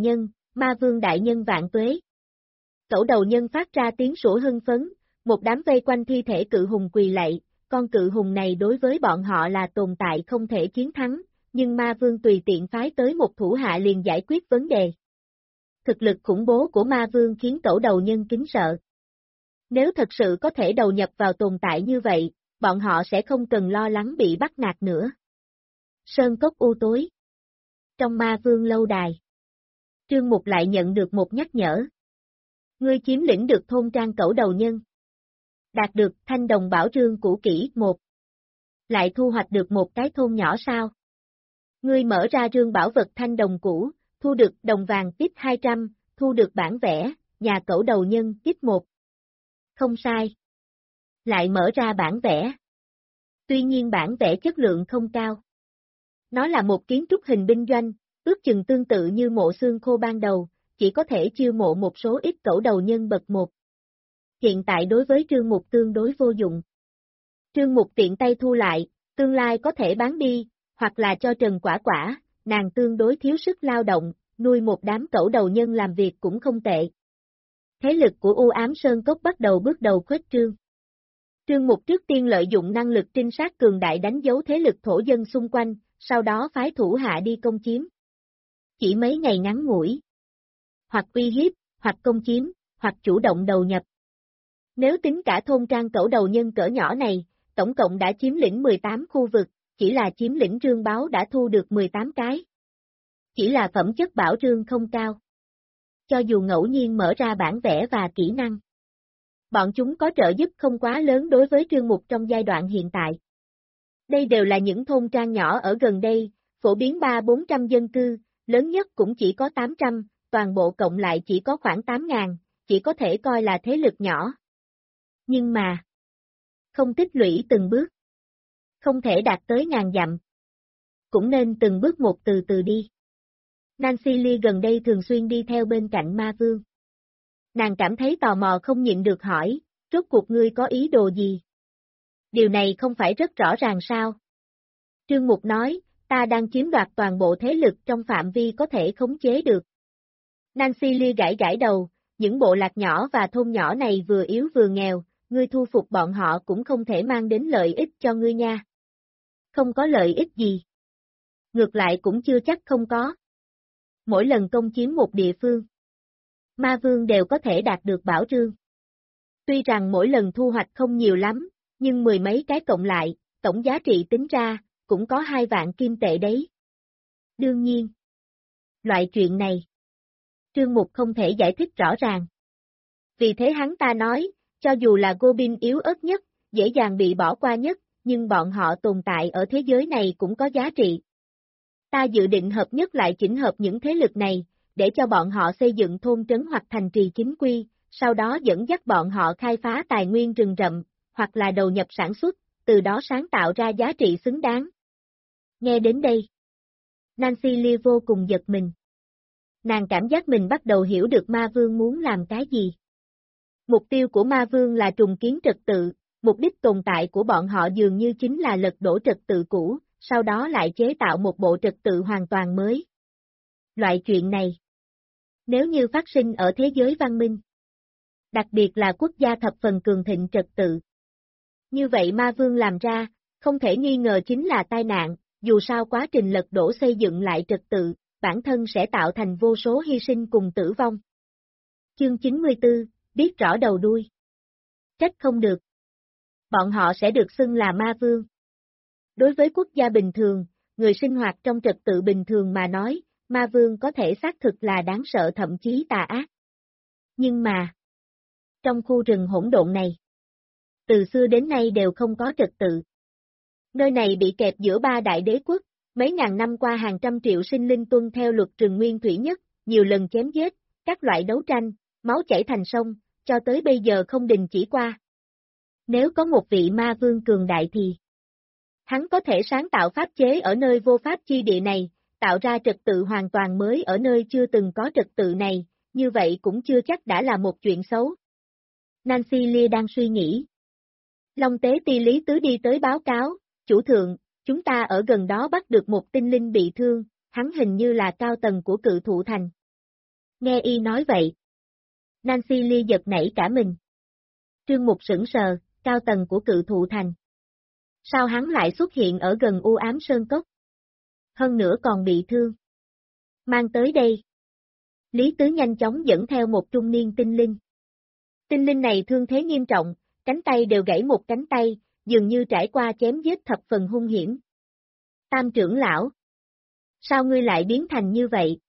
vương đại nhân vạn tuế. Cẩu đầu nhân phát ra tiếng sủa hưng phấn, một đám vây quanh thi thể cự hùng quỳ lạy, con cự hùng này đối với bọn họ là tồn tại không thể chiến thắng, nhưng ma vương tùy tiện phái tới một thủ hạ liền giải quyết vấn đề. Thực lực khủng bố của ma vương khiến cẩu đầu nhân kính sợ. Nếu thật sự có thể đầu nhập vào tồn tại như vậy, bọn họ sẽ không cần lo lắng bị bắt nạt nữa. Sơn cốc u tối. Trong ma vương lâu đài. Trương Mục lại nhận được một nhắc nhở. Ngươi chiếm lĩnh được thôn trang cẩu đầu nhân. Đạt được thanh đồng bảo trương cũ kỹ 1. Lại thu hoạch được một cái thôn nhỏ sao? Ngươi mở ra rương bảo vật thanh đồng cũ, thu được đồng vàng tiếp 200, thu được bản vẽ, nhà cẩu đầu nhân tiếp 1. Không sai. Lại mở ra bản vẽ. Tuy nhiên bản vẽ chất lượng không cao. Nó là một kiến trúc hình binh doanh, ước chừng tương tự như mộ xương khô ban đầu, chỉ có thể chiêu mộ một số ít cẩu đầu nhân bậc 1. Hiện tại đối với Trương Mục tương đối vô dụng. Trương Mục tiện tay thu lại, tương lai có thể bán đi, hoặc là cho Trần Quả Quả, nàng tương đối thiếu sức lao động, nuôi một đám cẩu đầu nhân làm việc cũng không tệ. Thế lực của U Ám Sơn Cốc bắt đầu bước đầu khuếch trương. Trương Mục trước tiên lợi dụng năng lực trinh sát cường đại đánh dấu thế lực thổ dân xung quanh, sau đó phái thủ hạ đi công chiếm. Chỉ mấy ngày ngắn ngủi. Hoặc uy hiếp, hoặc công chiếm, hoặc chủ động đầu nhập. Nếu tính cả thôn trang cẩu đầu nhân cỡ nhỏ này, tổng cộng đã chiếm lĩnh 18 khu vực, chỉ là chiếm lĩnh rương báo đã thu được 18 cái. Chỉ là phẩm chất bảo rương không cao. Cho dù ngẫu nhiên mở ra bản vẽ và kỹ năng. Bọn chúng có trợ giúp không quá lớn đối với Trương Mục trong giai đoạn hiện tại. Đây đều là những thôn trang nhỏ ở gần đây, phổ biến 300-400 dân cư, lớn nhất cũng chỉ có 800, toàn bộ cộng lại chỉ có khoảng 8.000, chỉ có thể coi là thế lực nhỏ. Nhưng mà, không tích lũy từng bước. Không thể đạt tới ngàn dặm. Cũng nên từng bước một từ từ đi. Nancy Lee gần đây thường xuyên đi theo bên cạnh ma vương. Nàng cảm thấy tò mò không nhịn được hỏi, rốt cuộc ngươi có ý đồ gì? Điều này không phải rất rõ ràng sao? Trương Mục nói, ta đang chiếm đoạt toàn bộ thế lực trong phạm vi có thể khống chế được. Nancy Lee gãi gãi đầu, những bộ lạc nhỏ và thôn nhỏ này vừa yếu vừa nghèo, ngươi thu phục bọn họ cũng không thể mang đến lợi ích cho ngươi nha. Không có lợi ích gì. Ngược lại cũng chưa chắc không có. Mỗi lần công chiếm một địa phương, ma vương đều có thể đạt được bảo trương. Tuy rằng mỗi lần thu hoạch không nhiều lắm, nhưng mười mấy cái cộng lại, tổng giá trị tính ra, cũng có 2 vạn kim tệ đấy. Đương nhiên, loại chuyện này, Trương Mục không thể giải thích rõ ràng. Vì thế hắn ta nói, cho dù là Goblin yếu ớt nhất, dễ dàng bị bỏ qua nhất, nhưng bọn họ tồn tại ở thế giới này cũng có giá trị. Ta dự định hợp nhất lại chỉnh hợp những thế lực này, để cho bọn họ xây dựng thôn trấn hoặc thành trì chính quy, sau đó dẫn dắt bọn họ khai phá tài nguyên rừng rậm, hoặc là đầu nhập sản xuất, từ đó sáng tạo ra giá trị xứng đáng. Nghe đến đây, Nancy Lee vô cùng giật mình. Nàng cảm giác mình bắt đầu hiểu được ma vương muốn làm cái gì. Mục tiêu của ma vương là trùng kiến trật tự, mục đích tồn tại của bọn họ dường như chính là lật đổ trật tự cũ, sau đó lại chế tạo một bộ trật tự hoàn toàn mới. Loại chuyện này, nếu như phát sinh ở thế giới văn minh, đặc biệt là quốc gia thập phần cường thịnh trật tự, như vậy ma vương làm ra, không thể nghi ngờ chính là tai nạn, dù sao quá trình lật đổ xây dựng lại trật tự, bản thân sẽ tạo thành vô số hy sinh cùng tử vong. Chương 94, biết rõ đầu đuôi. Trách không được. Bọn họ sẽ được xưng là ma vương. Đối với quốc gia bình thường, người sinh hoạt trong trật tự bình thường mà nói, ma vương có thể xác thực là đáng sợ thậm chí tà ác. Nhưng mà, trong khu rừng hỗn độn này, từ xưa đến nay đều không có trật tự. Nơi này bị kẹp giữa 3 đại đế quốc, mấy ngàn năm qua hàng trăm triệu sinh linh tuân theo luật rừng nguyên thủy nhất, nhiều lần chém giết, các loại đấu tranh, máu chảy thành sông, cho tới bây giờ không đình chỉ qua. Nếu có một vị ma vương cường đại thì hắn có thể sáng tạo pháp chế ở nơi vô pháp chi địa này, tạo ra trật tự hoàn toàn mới ở nơi chưa từng có trật tự này, như vậy cũng chưa chắc đã là một chuyện xấu. Nancy Lee đang suy nghĩ. Long tế ti Lý Tứ đi tới báo cáo, chủ thượng, chúng ta ở gần đó bắt được một tinh linh bị thương, hắn hình như là cao tầng của Cự Thụ Thành. Nghe y nói vậy, Nancy Lee giật nảy cả mình. Trương Mục sững sờ, cao tầng của Cự Thụ Thành. Sao hắn lại xuất hiện ở gần U Ám Sơn Cốc? Hơn nữa còn bị thương. Mang tới đây. Lý Tứ nhanh chóng dẫn theo một trung niên tinh linh. Tinh linh này thương thế nghiêm trọng, cánh tay đều gãy một cánh tay, dường như trải qua chém giết thập phần hung hiểm. Tam trưởng lão. Sao ngươi lại biến thành như vậy?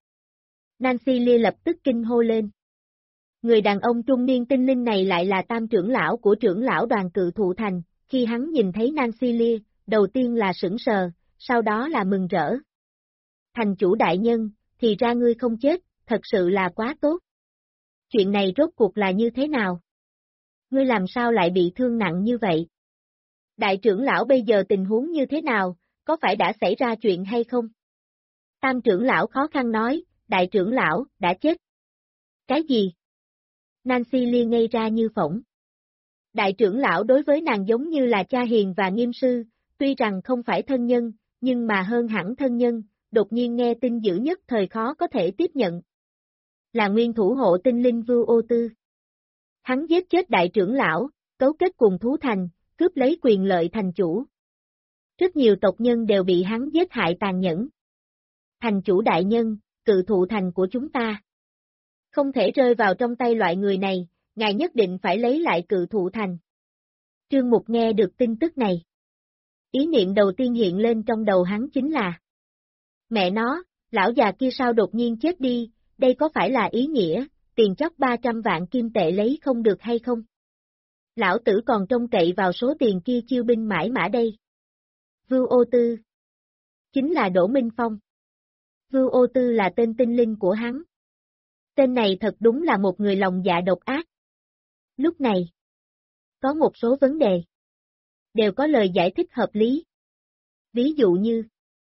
Nancy Lee lập tức kinh hô lên. Người đàn ông trung niên tinh linh này lại là tam trưởng lão của trưởng lão đoàn Cự Thụ Thành, khi hắn nhìn thấy Nancy Lee, đầu tiên là sững sờ, sau đó là mừng rỡ. Thành chủ đại nhân, thì ra ngươi không chết, thật sự là quá tốt. Chuyện này rốt cuộc là như thế nào? Ngươi làm sao lại bị thương nặng như vậy? Đại trưởng lão bây giờ tình huống như thế nào, có phải đã xảy ra chuyện hay không? Tam trưởng lão khó khăn nói, đại trưởng lão, đã chết. Cái gì? Nancy Lee ngây ra như phỏng. Đại trưởng lão đối với nàng giống như là cha hiền và nghiêm sư, tuy rằng không phải thân nhân, nhưng mà hơn hẳn thân nhân, đột nhiên nghe tin dữ nhất thời khó có thể tiếp nhận. Là nguyên thủ hộ tinh linh Vưu Ô Tư. Hắn giết chết đại trưởng lão, cấu kết cùng thú thành, cướp lấy quyền lợi thành chủ. Rất nhiều tộc nhân đều bị hắn giết hại tàn nhẫn. Thành chủ đại nhân, Cự Thụ Thành của chúng ta không thể rơi vào trong tay loại người này, ngài nhất định phải lấy lại Cự Thụ Thành. Trương Mục nghe được tin tức này. Ý niệm đầu tiên hiện lên trong đầu hắn chính là: mẹ nó, lão già kia sao đột nhiên chết đi, đây có phải là ý nghĩa, tiền chót 300 vạn kim tệ lấy không được hay không? Lão tử còn trông cậy vào số tiền kia chiêu binh mãi mã đây. Vưu Ô Tư chính là Đỗ Minh Phong. Vưu Ô Tư là tên tinh linh của hắn. Tên này thật đúng là một người lòng dạ độc ác. Lúc này, có một số vấn đề đều có lời giải thích hợp lý. Ví dụ như,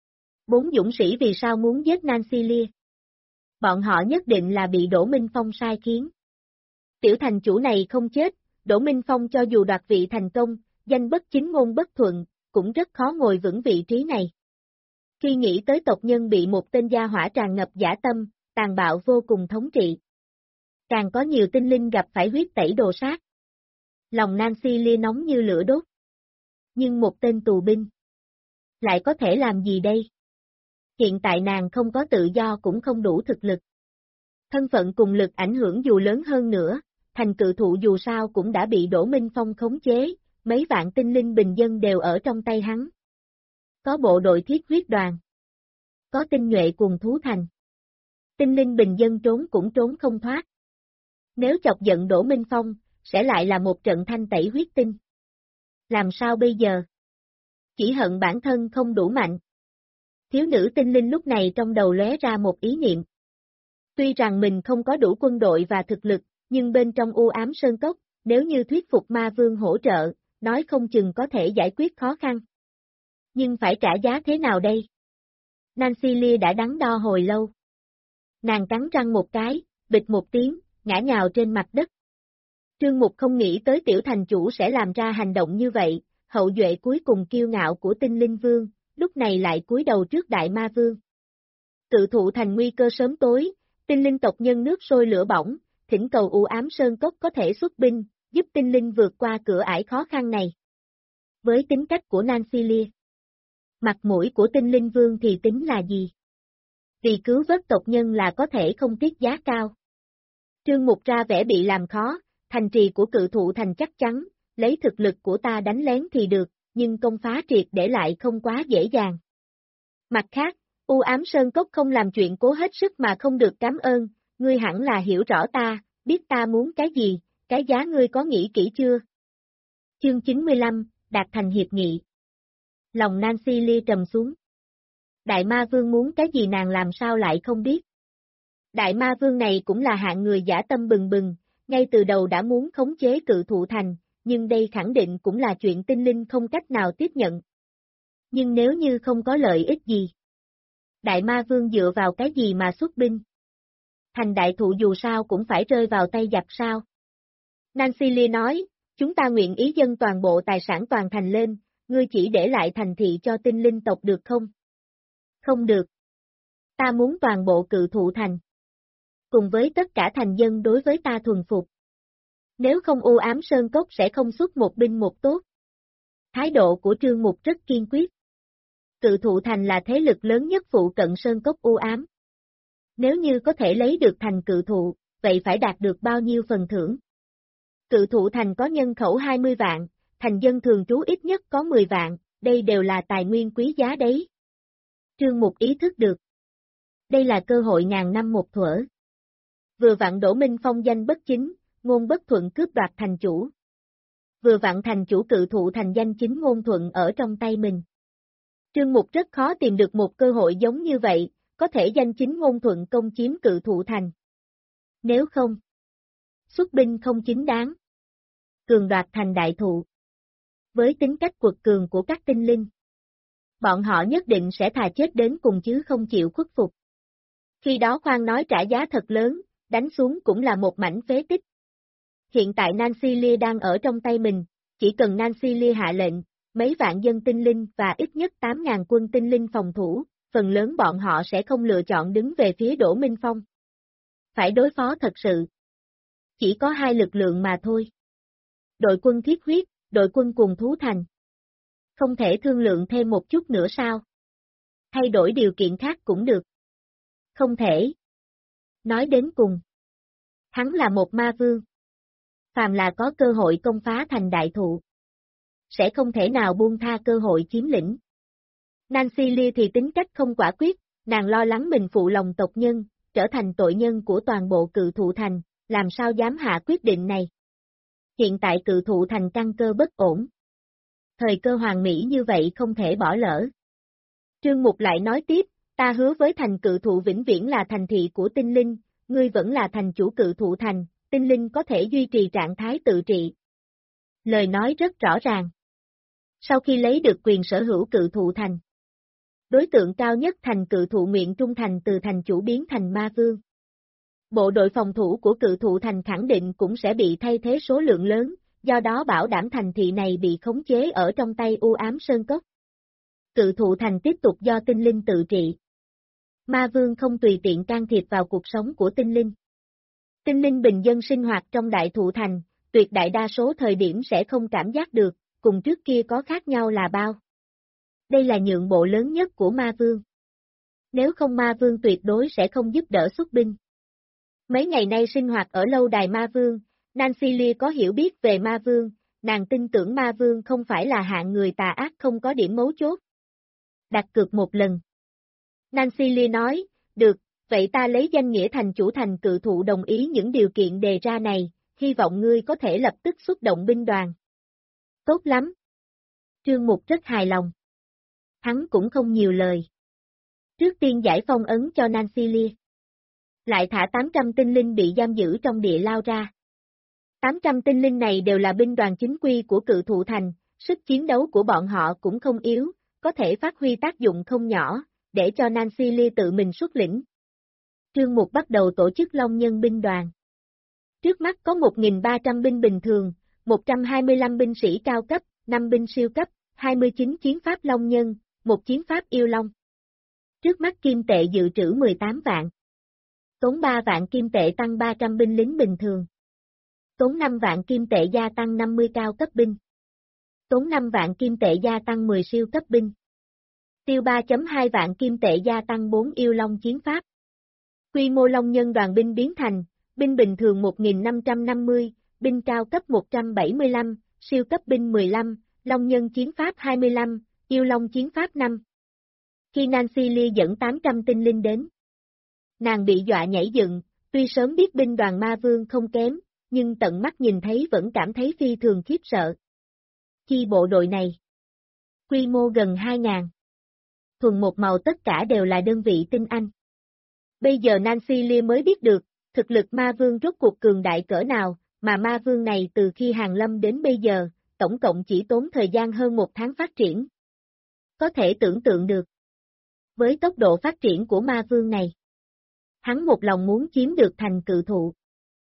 4 dũng sĩ vì sao muốn giết Nancy Lee? Bọn họ nhất định là bị Đỗ Minh Phong sai khiến. Tiểu thành chủ này không chết, Đỗ Minh Phong cho dù đoạt vị thành công, danh bất chính ngôn bất thuận, cũng rất khó ngồi vững vị trí này. Khi nghĩ tới tộc nhân bị một tên gia hỏa tràn ngập dã tâm, tàn bạo vô cùng thống trị. Càng có nhiều tinh linh gặp phải huyết tẩy đồ sát. Lòng Nancy Lee nóng như lửa đốt. Nhưng một tên tù binh lại có thể làm gì đây? Hiện tại nàng không có tự do cũng không đủ thực lực. Thân phận cùng lực ảnh hưởng dù lớn hơn nữa, thành cự thụ dù sao cũng đã bị Đỗ Minh Phong khống chế, mấy vạn tinh linh bình dân đều ở trong tay hắn. Có bộ đội thiết huyết đoàn. Có tinh nhuệ cùng thú thành. Tinh linh bình dân trốn cũng trốn không thoát. Nếu chọc giận Đỗ Minh Phong, sẽ lại là một trận thanh tẩy huyết tinh. Làm sao bây giờ? Chỉ hận bản thân không đủ mạnh. Thiếu nữ tinh linh lúc này trong đầu lóe ra một ý niệm. Tuy rằng mình không có đủ quân đội và thực lực, nhưng bên trong u ám sơn cốc, nếu như thuyết phục ma vương hỗ trợ, nói không chừng có thể giải quyết khó khăn. Nhưng phải trả giá thế nào đây? Nancy Lee đã đắn đo hồi lâu. Nàng cắn răng một cái, bịch một tiếng, ngã nhào trên mặt đất. Trương Mục không nghĩ tới tiểu thành chủ sẽ làm ra hành động như vậy, hậu duệ cuối cùng kiêu ngạo của tinh linh vương, lúc này lại cúi đầu trước đại ma vương. Cự thụ thành nguy cơ sớm tối, tinh linh tộc nhân nước sôi lửa bỏng, thỉnh cầu u ám sơn cốc có thể xuất binh, giúp tinh linh vượt qua cửa ải khó khăn này. Với tính cách của Nancy Lee, mặt mũi của tinh linh vương thì tính là gì? Vì cứu vớt tộc nhân là có thể không tiếc giá cao. Trương Mục ra vẻ bị làm khó, thành trì của cự thụ thành chắc chắn, lấy thực lực của ta đánh lén thì được, nhưng công phá triệt để lại không quá dễ dàng. Mặt khác, u ám sơn cốc không làm chuyện cố hết sức mà không được cảm ơn, ngươi hẳn là hiểu rõ ta, biết ta muốn cái gì, cái giá ngươi có nghĩ kỹ chưa? Chương 95, đạt thành hiệp nghị. Lòng Nancy Lee trầm xuống. Đại ma vương muốn cái gì nàng làm sao lại không biết. Đại ma vương này cũng là hạng người dã tâm bừng bừng, ngay từ đầu đã muốn khống chế cự thụ thành, nhưng đây khẳng định cũng là chuyện tinh linh không cách nào tiếp nhận. Nhưng nếu như không có lợi ích gì, đại ma vương dựa vào cái gì mà xuất binh? Thành đại thụ dù sao cũng phải rơi vào tay giặc sao? Nancy Lee nói, chúng ta nguyện ý dâng toàn bộ tài sản toàn thành lên, ngươi chỉ để lại thành thị cho tinh linh tộc được không? Không được. Ta muốn toàn bộ cự thụ thành. Cùng với tất cả thành dân đối với ta thuần phục. Nếu không u ám sơn cốc sẽ không xuất một binh một tốt. Thái độ của Trương Mục rất kiên quyết. Cự thụ thành là thế lực lớn nhất phụ cận sơn cốc u ám. Nếu như có thể lấy được thành cự thụ, vậy phải đạt được bao nhiêu phần thưởng? Cự thụ thành có nhân khẩu 20 vạn, thành dân thường trú ít nhất có 10 vạn, đây đều là tài nguyên quý giá đấy. Trương Mục ý thức được. Đây là cơ hội ngàn năm một thuở. Vừa vặn Đỗ Minh Phong danh bất chính, ngôn bất thuận cướp đoạt thành chủ. Vừa vặn thành chủ cự thụ thành danh chính ngôn thuận ở trong tay mình. Trương Mục rất khó tìm được một cơ hội giống như vậy, có thể danh chính ngôn thuận công chiếm cự thụ thành. Nếu không, xuất binh không chính đáng. Cường đoạt thành đại thụ. Với tính cách quật cường của các tinh linh, bọn họ nhất định sẽ thà chết đến cùng chứ không chịu khuất phục. Khi đó khoan nói trả giá thật lớn, đánh xuống cũng là một mảnh phế tích. Hiện tại Nancy Lee đang ở trong tay mình, chỉ cần Nancy Lee hạ lệnh, mấy vạn dân tinh linh và ít nhất 8.000 quân tinh linh phòng thủ, phần lớn bọn họ sẽ không lựa chọn đứng về phía Đỗ Minh Phong. Phải đối phó thật sự. Chỉ có hai lực lượng mà thôi. Đội quân thiết huyết, đội quân cùng thú thành. Không thể thương lượng thêm một chút nữa sao? Thay đổi điều kiện khác cũng được. Không thể. Nói đến cùng, hắn là một ma vương. Phàm là có cơ hội công phá thành đại thụ, sẽ không thể nào buông tha cơ hội chiếm lĩnh. Nancy Lee thì tính cách không quả quyết, nàng lo lắng mình phụ lòng tộc nhân, trở thành tội nhân của toàn bộ cự thụ thành, làm sao dám hạ quyết định này. Hiện tại cự thụ thành căn cơ bất ổn. Thời cơ hoàn mỹ như vậy không thể bỏ lỡ. Trương Mục lại nói tiếp, ta hứa với thành cự thụ vĩnh viễn là thành thị của tinh linh, ngươi vẫn là thành chủ cự thụ thành, tinh linh có thể duy trì trạng thái tự trị. Lời nói rất rõ ràng. Sau khi lấy được quyền sở hữu cự thụ thành, đối tượng cao nhất thành cự thụ nguyện trung thành từ thành chủ biến thành ma vương. Bộ đội phòng thủ của cự thụ thành khẳng định cũng sẽ bị thay thế số lượng lớn, do đó bảo đảm thành thị này bị khống chế ở trong tay u ám sơn cốc. Cự thụ thành tiếp tục do tinh linh tự trị. Ma Vương không tùy tiện can thiệp vào cuộc sống của tinh linh. Tinh linh bình dân sinh hoạt trong đại thụ thành, tuyệt đại đa số thời điểm sẽ không cảm giác được, cùng trước kia có khác nhau là bao. Đây là nhượng bộ lớn nhất của Ma Vương. Nếu không Ma Vương tuyệt đối sẽ không giúp đỡ xuất binh. Mấy ngày nay sinh hoạt ở lâu đài Ma Vương, Nancy Lee có hiểu biết về Ma Vương, nàng tin tưởng Ma Vương không phải là hạng người tà ác không có điểm mấu chốt. Đặt cược một lần. Nancy Lee nói, được, vậy ta lấy danh nghĩa thành chủ thành cự thụ đồng ý những điều kiện đề ra này, hy vọng ngươi có thể lập tức xuất động binh đoàn. Tốt lắm. Trương Mục rất hài lòng. Hắn cũng không nhiều lời. Trước tiên giải phong ấn cho Nancy Lee. Lại thả 800 tinh linh bị giam giữ trong địa lao ra. 800 tinh linh này đều là binh đoàn chính quy của cự thụ thành, sức chiến đấu của bọn họ cũng không yếu, có thể phát huy tác dụng không nhỏ, để cho Nancy Lee tự mình xuất lĩnh. Trương Mục bắt đầu tổ chức Long Nhân binh đoàn. Trước mắt có 1.300 binh bình thường, 125 binh sĩ cao cấp, 5 binh siêu cấp, 29 chiến pháp Long Nhân, 1 chiến pháp Yêu Long. Trước mắt kim tệ dự trữ 18 vạn. Tốn 3 vạn kim tệ tăng 300 binh lính bình thường. Tốn 5 vạn kim tệ gia tăng 50 cao cấp binh. Tốn 5 vạn kim tệ gia tăng 10 siêu cấp binh. Tiêu 3.2 vạn kim tệ gia tăng 4 yêu long chiến pháp. Quy mô Long Nhân đoàn binh biến thành, binh bình thường 1.550, binh cao cấp 175, siêu cấp binh 15, Long Nhân chiến pháp 25, yêu long chiến pháp 5. Khi Nancy Lee dẫn 800 tinh linh đến, nàng bị dọa nhảy dựng, tuy sớm biết binh đoàn Ma Vương không kém, nhưng tận mắt nhìn thấy vẫn cảm thấy phi thường khiếp sợ. Chi bộ đội này, quy mô gần 2.000. Thuần một màu tất cả đều là đơn vị tinh anh. Bây giờ Nancy Lee mới biết được, thực lực Ma Vương rốt cuộc cường đại cỡ nào, mà Ma Vương này từ khi hàng lâm đến bây giờ, tổng cộng chỉ tốn thời gian hơn 1 tháng phát triển. Có thể tưởng tượng được. Với tốc độ phát triển của Ma Vương này, hắn một lòng muốn chiếm được thành cự thụ.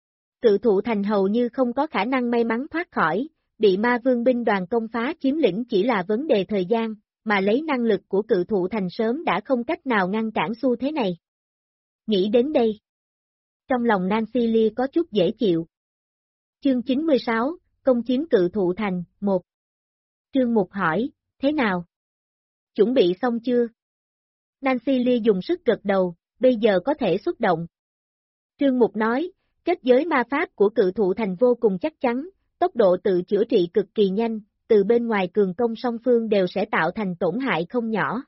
Cự thụ thành hầu như không có khả năng may mắn thoát khỏi, bị Ma Vương binh đoàn công phá chiếm lĩnh chỉ là vấn đề thời gian, mà lấy năng lực của cự thụ thành sớm đã không cách nào ngăn cản xu thế này. Nghĩ đến đây, trong lòng Nancy Lee có chút dễ chịu. Chương 96, công chiếm cự thụ thành, 1. Trương Mục hỏi, thế nào? Chuẩn bị xong chưa? Nancy Lee dùng sức gật đầu, bây giờ có thể xuất động. Trương Mục nói, kết giới ma pháp của cự thụ thành vô cùng chắc chắn, tốc độ tự chữa trị cực kỳ nhanh, từ bên ngoài cường công song phương đều sẽ tạo thành tổn hại không nhỏ.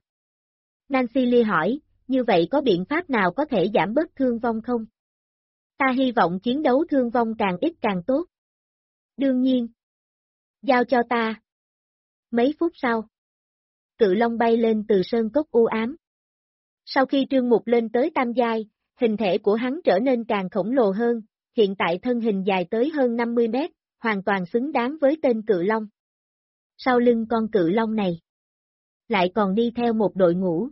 Nancy Lee hỏi, như vậy có biện pháp nào có thể giảm bớt thương vong không? Ta hy vọng chiến đấu thương vong càng ít càng tốt. Đương nhiên. Giao cho ta. Mấy phút sau, cự long bay lên từ sơn cốc u ám. Sau khi Trương Mục lên tới tam giai, hình thể của hắn trở nên càng khổng lồ hơn, hiện tại thân hình dài tới hơn 50 mét, hoàn toàn xứng đáng với tên cự long. Sau lưng con cự long này, lại còn đi theo một đội ngũ.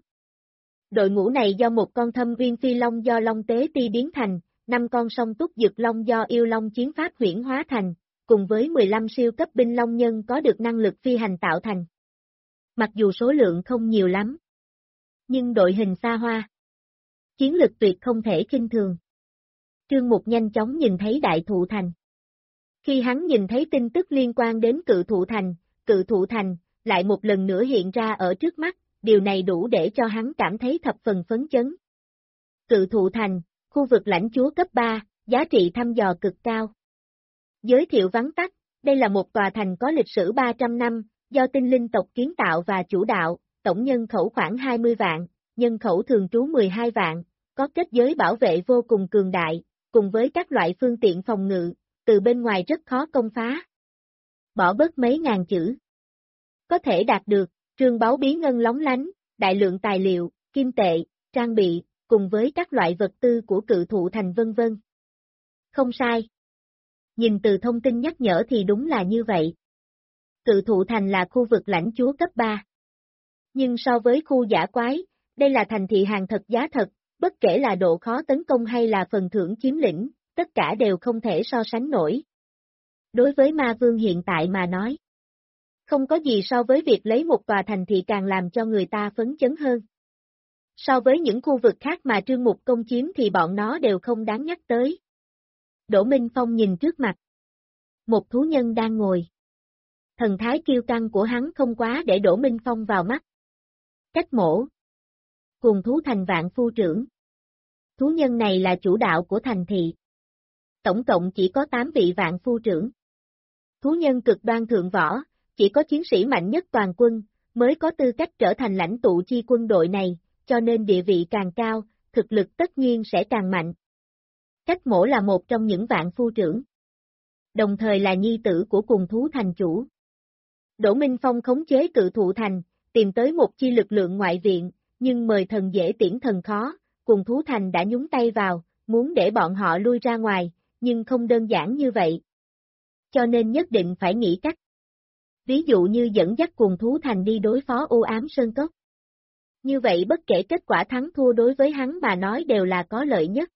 Đội ngũ này do một con thâm uyên phi long do long tế ti biến thành, 5 con song túc dực long do yêu long chiến pháp huyễn hóa thành, cùng với 15 siêu cấp binh long nhân có được năng lực phi hành tạo thành. Mặc dù số lượng không nhiều lắm, nhưng đội hình xa hoa. Chiến lực tuyệt không thể khinh thường. Trương Mục nhanh chóng nhìn thấy đại thụ thành. Khi hắn nhìn thấy tin tức liên quan đến cự thụ thành, lại một lần nữa hiện ra ở trước mắt, điều này đủ để cho hắn cảm thấy thập phần phấn chấn. Cự thụ thành, khu vực lãnh chúa cấp 3, giá trị thăm dò cực cao. Giới thiệu vắn tắt, đây là một tòa thành có lịch sử 300 năm, do tinh linh tộc kiến tạo và chủ đạo, tổng nhân khẩu khoảng 20 vạn, nhân khẩu thường trú 12 vạn, có kết giới bảo vệ vô cùng cường đại, cùng với các loại phương tiện phòng ngự, từ bên ngoài rất khó công phá. Bỏ bớt mấy ngàn chữ. Có thể đạt được, trương báu bí ngân lóng lánh, đại lượng tài liệu, kim tệ, trang bị, cùng với các loại vật tư của cự thụ thành vân vân. Không sai. Nhìn từ thông tin nhắc nhở thì đúng là như vậy. Cự thụ thành là khu vực lãnh chúa cấp 3. Nhưng so với khu dã quái, đây là thành thị hàng thật giá thật, bất kể là độ khó tấn công hay là phần thưởng chiếm lĩnh, tất cả đều không thể so sánh nổi. Đối với Ma Vương hiện tại mà nói, không có gì so với việc lấy một tòa thành thị càng làm cho người ta phấn chấn hơn. So với những khu vực khác mà Trương Mục công chiếm thì bọn nó đều không đáng nhắc tới. Đỗ Minh Phong nhìn trước mặt. Một thú nhân đang ngồi. Thần thái kiêu căng của hắn không quá để Đỗ Minh Phong vào mắt. Cách mổ. Cùng thú thành vạn phu trưởng. Thú nhân này là chủ đạo của thành thị. Tổng cộng chỉ có 8 vị vạn phu trưởng. Thú nhân cực đoan thượng võ, chỉ có chiến sĩ mạnh nhất toàn quân, mới có tư cách trở thành lãnh tụ chi quân đội này, cho nên địa vị càng cao, thực lực tất nhiên sẽ càng mạnh. Cách mổ là một trong những vạn phu trưởng. Đồng thời là nhi tử của cùng thú thành chủ. Đỗ Minh Phong khống chế cự thụ thành, tìm tới một chi lực lượng ngoại viện, nhưng mời thần dễ tiễn thần khó, cùng thú thành đã nhúng tay vào, muốn để bọn họ lui ra ngoài, nhưng không đơn giản như vậy. Cho nên nhất định phải nghĩ cách. Ví dụ như dẫn dắt cùng thú thành đi đối phó u ám sơn cốc. Như vậy bất kể kết quả thắng thua đối với hắn mà nói đều là có lợi nhất.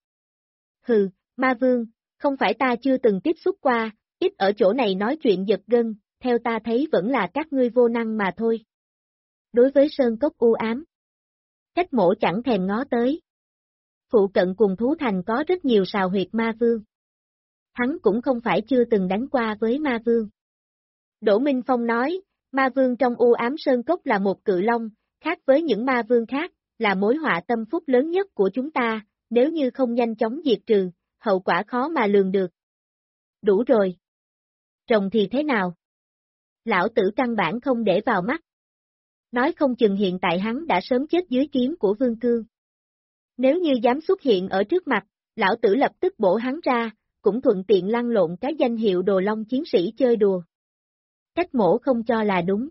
Hừ, ma vương, không phải ta chưa từng tiếp xúc qua, ít ở chỗ này nói chuyện giật gân, theo ta thấy vẫn là các ngươi vô năng mà thôi. Đối với sơn cốc u ám, Cách mổ chẳng thèm ngó tới. Phụ cận cùng thú thành có rất nhiều sào huyệt ma vương. Hắn cũng không phải chưa từng đánh qua với ma vương. Đỗ Minh Phong nói, ma vương trong u ám sơn cốc là một cự long, khác với những ma vương khác, là mối họa tâm phúc lớn nhất của chúng ta, nếu như không nhanh chóng diệt trừ, hậu quả khó mà lường được. Đủ rồi. Rồng thì thế nào? Lão tử căn bản không để vào mắt. Nói không chừng hiện tại hắn đã sớm chết dưới kiếm của Vương Cương. Nếu như dám xuất hiện ở trước mặt, lão tử lập tức bổ hắn ra, cũng thuận tiện lăn lộn cái danh hiệu đồ long chiến sĩ chơi đùa. Cách mổ không cho là đúng.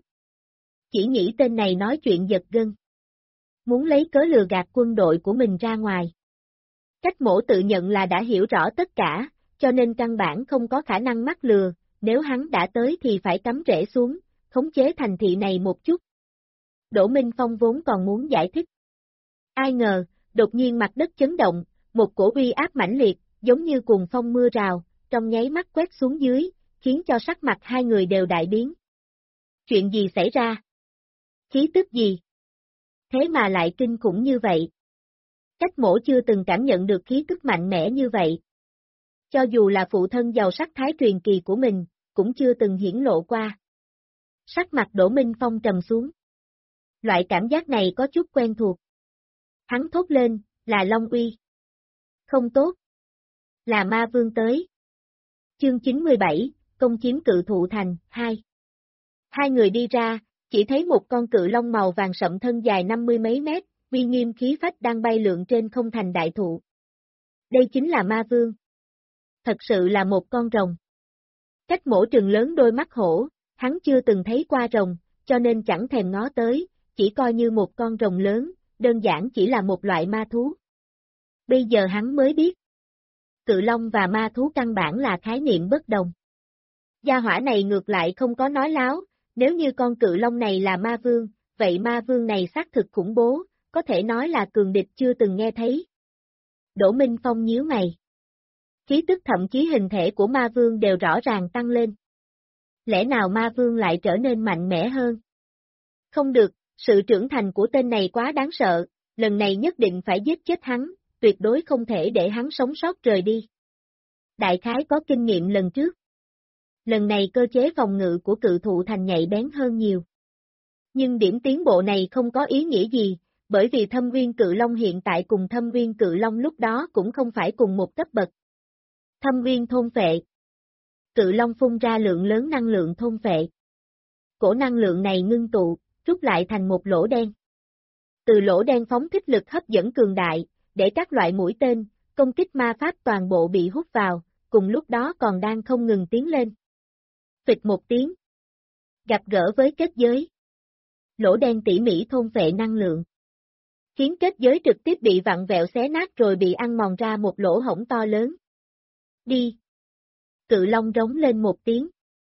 Chỉ nghĩ tên này nói chuyện giật gân. Muốn lấy cớ lừa gạt quân đội của mình ra ngoài. Cách mổ tự nhận là đã hiểu rõ tất cả, cho nên căn bản không có khả năng mắc lừa, nếu hắn đã tới thì phải cắm rễ xuống, khống chế thành thị này một chút. Đỗ Minh Phong vốn còn muốn giải thích. Ai ngờ, đột nhiên mặt đất chấn động, một cổ uy áp mãnh liệt, giống như cuồng phong mưa rào, trong nháy mắt quét xuống dưới, khiến cho sắc mặt hai người đều đại biến. Chuyện gì xảy ra? Khí tức gì? Thế mà lại kinh khủng như vậy. Cách mổ chưa từng cảm nhận được khí tức mạnh mẽ như vậy. Cho dù là phụ thân giàu sắc thái truyền kỳ của mình, cũng chưa từng hiển lộ qua. Sắc mặt Đỗ Minh Phong trầm xuống. Loại cảm giác này có chút quen thuộc. Hắn thốt lên, là Long Uy. Không tốt. Là ma vương tới. Chương 97, công chiếm cự thụ thành, 2. Hai người đi ra, chỉ thấy một con cự long màu vàng sậm thân dài 50 mấy mét, uy nghiêm khí phách đang bay lượn trên không thành đại thụ. Đây chính là ma vương. Thật sự là một con rồng. Cách mổ trừng lớn đôi mắt hổ, hắn chưa từng thấy qua rồng, cho nên chẳng thèm ngó tới, chỉ coi như một con rồng lớn, đơn giản chỉ là một loại ma thú. Bây giờ hắn mới biết. Cự long và ma thú căn bản là khái niệm bất đồng. Gia hỏa này ngược lại không có nói láo, nếu như con cự long này là ma vương, vậy ma vương này xác thực khủng bố, có thể nói là cường địch chưa từng nghe thấy. Đỗ Minh Phong nhíu mày. Khí tức thậm chí hình thể của ma vương đều rõ ràng tăng lên. Lẽ nào ma vương lại trở nên mạnh mẽ hơn? Không được, sự trưởng thành của tên này quá đáng sợ, lần này nhất định phải giết chết hắn, tuyệt đối không thể để hắn sống sót rời đi. Đại khái có kinh nghiệm lần trước. Lần này cơ chế phòng ngự của cự thụ thành nhạy bén hơn nhiều. Nhưng điểm tiến bộ này không có ý nghĩa gì, bởi vì Thâm Uyên Cự Long hiện tại cùng Thâm Uyên Cự Long lúc đó cũng không phải cùng một cấp bậc. Thâm Uyên thôn phệ. Cự Long phun ra lượng lớn năng lượng thôn phệ. Cổ năng lượng này ngưng tụ, rút lại thành một lỗ đen. Từ lỗ đen phóng thích lực hấp dẫn cường đại, để các loại mũi tên, công kích ma pháp toàn bộ bị hút vào, cùng lúc đó còn đang không ngừng tiến lên. Phịch một tiếng. Gặp gỡ với kết giới. Lỗ đen tỉ mỉ thôn phệ năng lượng. Khiến kết giới trực tiếp bị vặn vẹo xé nát rồi bị ăn mòn ra một lỗ hổng to lớn. Đi. Cự long rống lên một tiếng.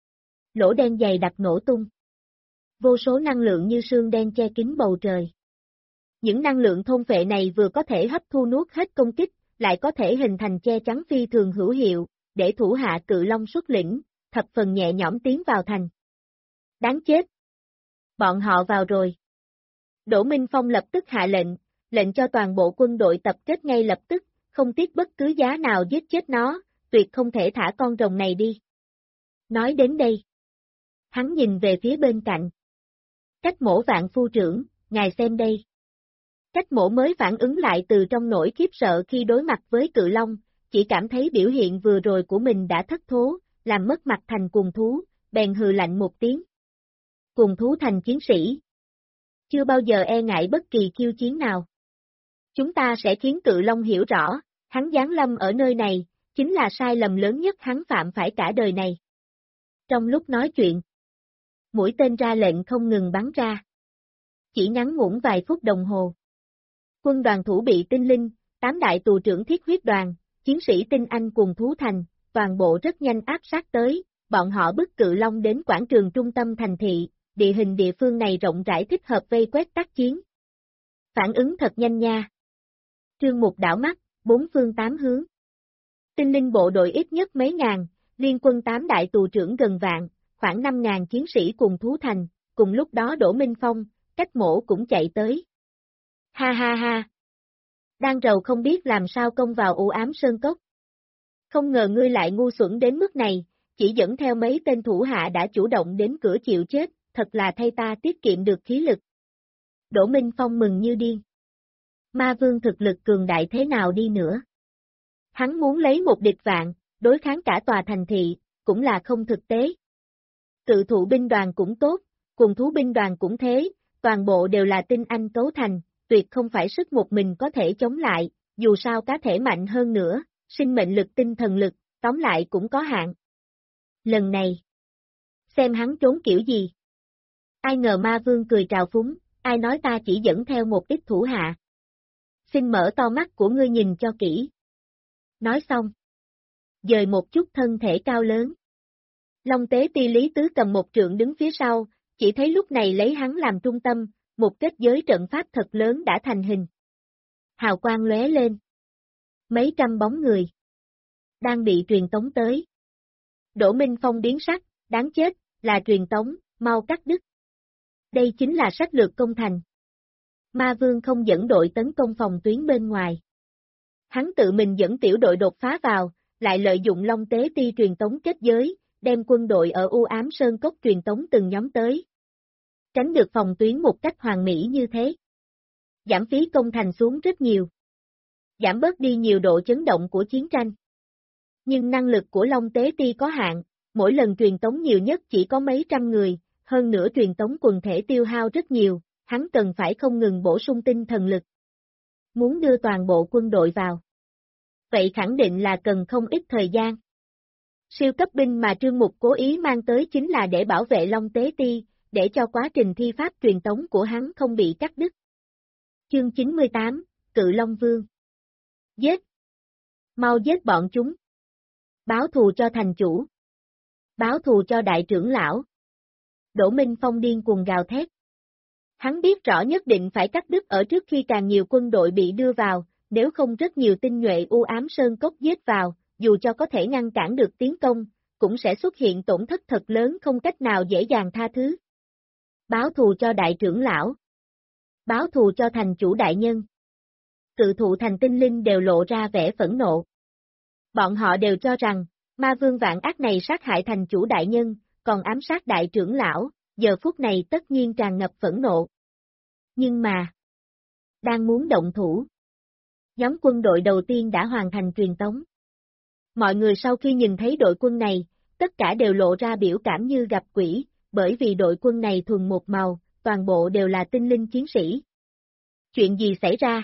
Lỗ đen dày đặc nổ tung. Vô số năng lượng như sương đen che kín bầu trời. Những năng lượng thôn phệ này vừa có thể hấp thu nuốt hết công kích, lại có thể hình thành che chắn phi thường hữu hiệu, để thủ hạ cự long xuất lĩnh, thập phần nhẹ nhõm tiến vào thành. Đáng chết! Bọn họ vào rồi. Đỗ Minh Phong lập tức hạ lệnh, lệnh cho toàn bộ quân đội tập kết ngay lập tức, không tiếc bất cứ giá nào giết chết nó, tuyệt không thể thả con rồng này đi. Nói đến đây, hắn nhìn về phía bên cạnh. Cách Mổ Vạn phu trưởng, ngài xem đây. Cách Mổ mới phản ứng lại từ trong nỗi khiếp sợ khi đối mặt với cự long, chỉ cảm thấy biểu hiện vừa rồi của mình đã thất thố, làm mất mặt thành cuồng thú, bèn hừ lạnh một tiếng. Cuồng thú thành chiến sĩ. Chưa bao giờ e ngại bất kỳ khiêu chiến nào. Chúng ta sẽ khiến cự long hiểu rõ, hắn giáng lâm ở nơi này, chính là sai lầm lớn nhất hắn phạm phải cả đời này. Trong lúc nói chuyện, mũi tên ra lệnh không ngừng bắn ra. Chỉ ngắn ngủn vài phút đồng hồ. Quân đoàn thủ bị tinh linh, 8 đại tù trưởng thiết huyết đoàn, chiến sĩ tinh anh cùng thú thành, toàn bộ rất nhanh áp sát tới, bọn họ bức cự long đến quảng trường trung tâm thành thị, địa hình địa phương này rộng rãi thích hợp vây quét tác chiến. Phản ứng thật nhanh nha. Trương Mục đảo mắt, 4 phương 8 hướng. Tinh linh bộ đội ít nhất mấy ngàn, liên quân 8 đại tù trưởng gần vạn, khoảng 5.000 chiến sĩ cùng thú thành, cùng lúc đó Đỗ Minh Phong, Cách Mổ cũng chạy tới. Ha ha ha! Đang rầu không biết làm sao công vào u ám sơn cốc. Không ngờ ngươi lại ngu xuẩn đến mức này, chỉ dẫn theo mấy tên thủ hạ đã chủ động đến cửa chịu chết, thật là thay ta tiết kiệm được khí lực. Đỗ Minh Phong mừng như điên. Ma vương thực lực cường đại thế nào đi nữa? Hắn muốn lấy một địch vạn, đối kháng cả tòa thành thị, cũng là không thực tế. Cự thụ binh đoàn cũng tốt, cùng thú binh đoàn cũng thế, toàn bộ đều là tinh anh cấu thành, tuyệt không phải sức một mình có thể chống lại, dù sao cá thể mạnh hơn nữa, sinh mệnh lực tinh thần lực, tóm lại cũng có hạn. Lần này, xem hắn trốn kiểu gì. Ai ngờ ma vương cười trào phúng, ai nói ta chỉ dẫn theo một ít thủ hạ. Xin mở to mắt của ngươi nhìn cho kỹ. Nói xong, dời một chút thân thể cao lớn. Long tế ti Lý Tứ cầm một trượng đứng phía sau, chỉ thấy lúc này lấy hắn làm trung tâm, một kết giới trận pháp thật lớn đã thành hình. Hào quang lóe lên. Mấy trăm bóng người đang bị truyền tống tới. Đỗ Minh Phong biến sắc, đáng chết, là truyền tống, mau cắt đứt. Đây chính là sách lược công thành. Ma Vương không dẫn đội tấn công phòng tuyến bên ngoài. Hắn tự mình dẫn tiểu đội đột phá vào, lại lợi dụng Long tế ti truyền tống kết giới, đem quân đội ở u ám sơn cốc truyền tống từng nhóm tới. Tránh được phòng tuyến một cách hoàn mỹ như thế. Giảm phí công thành xuống rất nhiều. Giảm bớt đi nhiều độ chấn động của chiến tranh. Nhưng năng lực của Long tế ti có hạn, mỗi lần truyền tống nhiều nhất chỉ có mấy trăm người, hơn nữa truyền tống quần thể tiêu hao rất nhiều, hắn cần phải không ngừng bổ sung tinh thần lực. Muốn đưa toàn bộ quân đội vào. Vậy khẳng định là cần không ít thời gian. Siêu cấp binh mà Trương Mục cố ý mang tới chính là để bảo vệ Long tế ti, để cho quá trình thi pháp truyền tống của hắn không bị cắt đứt. Chương 98, Cự Long Vương. Giết! Mau giết bọn chúng! Báo thù cho thành chủ! Báo thù cho đại trưởng lão! Đỗ Minh Phong điên cuồng gào thét. Hắn biết rõ nhất định phải cắt đứt ở trước khi càng nhiều quân đội bị đưa vào, nếu không rất nhiều tinh nhuệ u ám sơn cốc giết vào, dù cho có thể ngăn cản được tiến công, cũng sẽ xuất hiện tổn thất thật lớn không cách nào dễ dàng tha thứ. Báo thù cho đại trưởng lão. Báo thù cho thành chủ đại nhân. Cự thụ thành tinh linh đều lộ ra vẻ phẫn nộ. Bọn họ đều cho rằng, ma vương vạn ác này sát hại thành chủ đại nhân, còn ám sát đại trưởng lão, giờ phút này tất nhiên tràn ngập phẫn nộ. Nhưng mà, đang muốn động thủ. Nhóm quân đội đầu tiên đã hoàn thành truyền tống. Mọi người sau khi nhìn thấy đội quân này, tất cả đều lộ ra biểu cảm như gặp quỷ, bởi vì đội quân này thuần một màu, toàn bộ đều là tinh linh chiến sĩ. Chuyện gì xảy ra?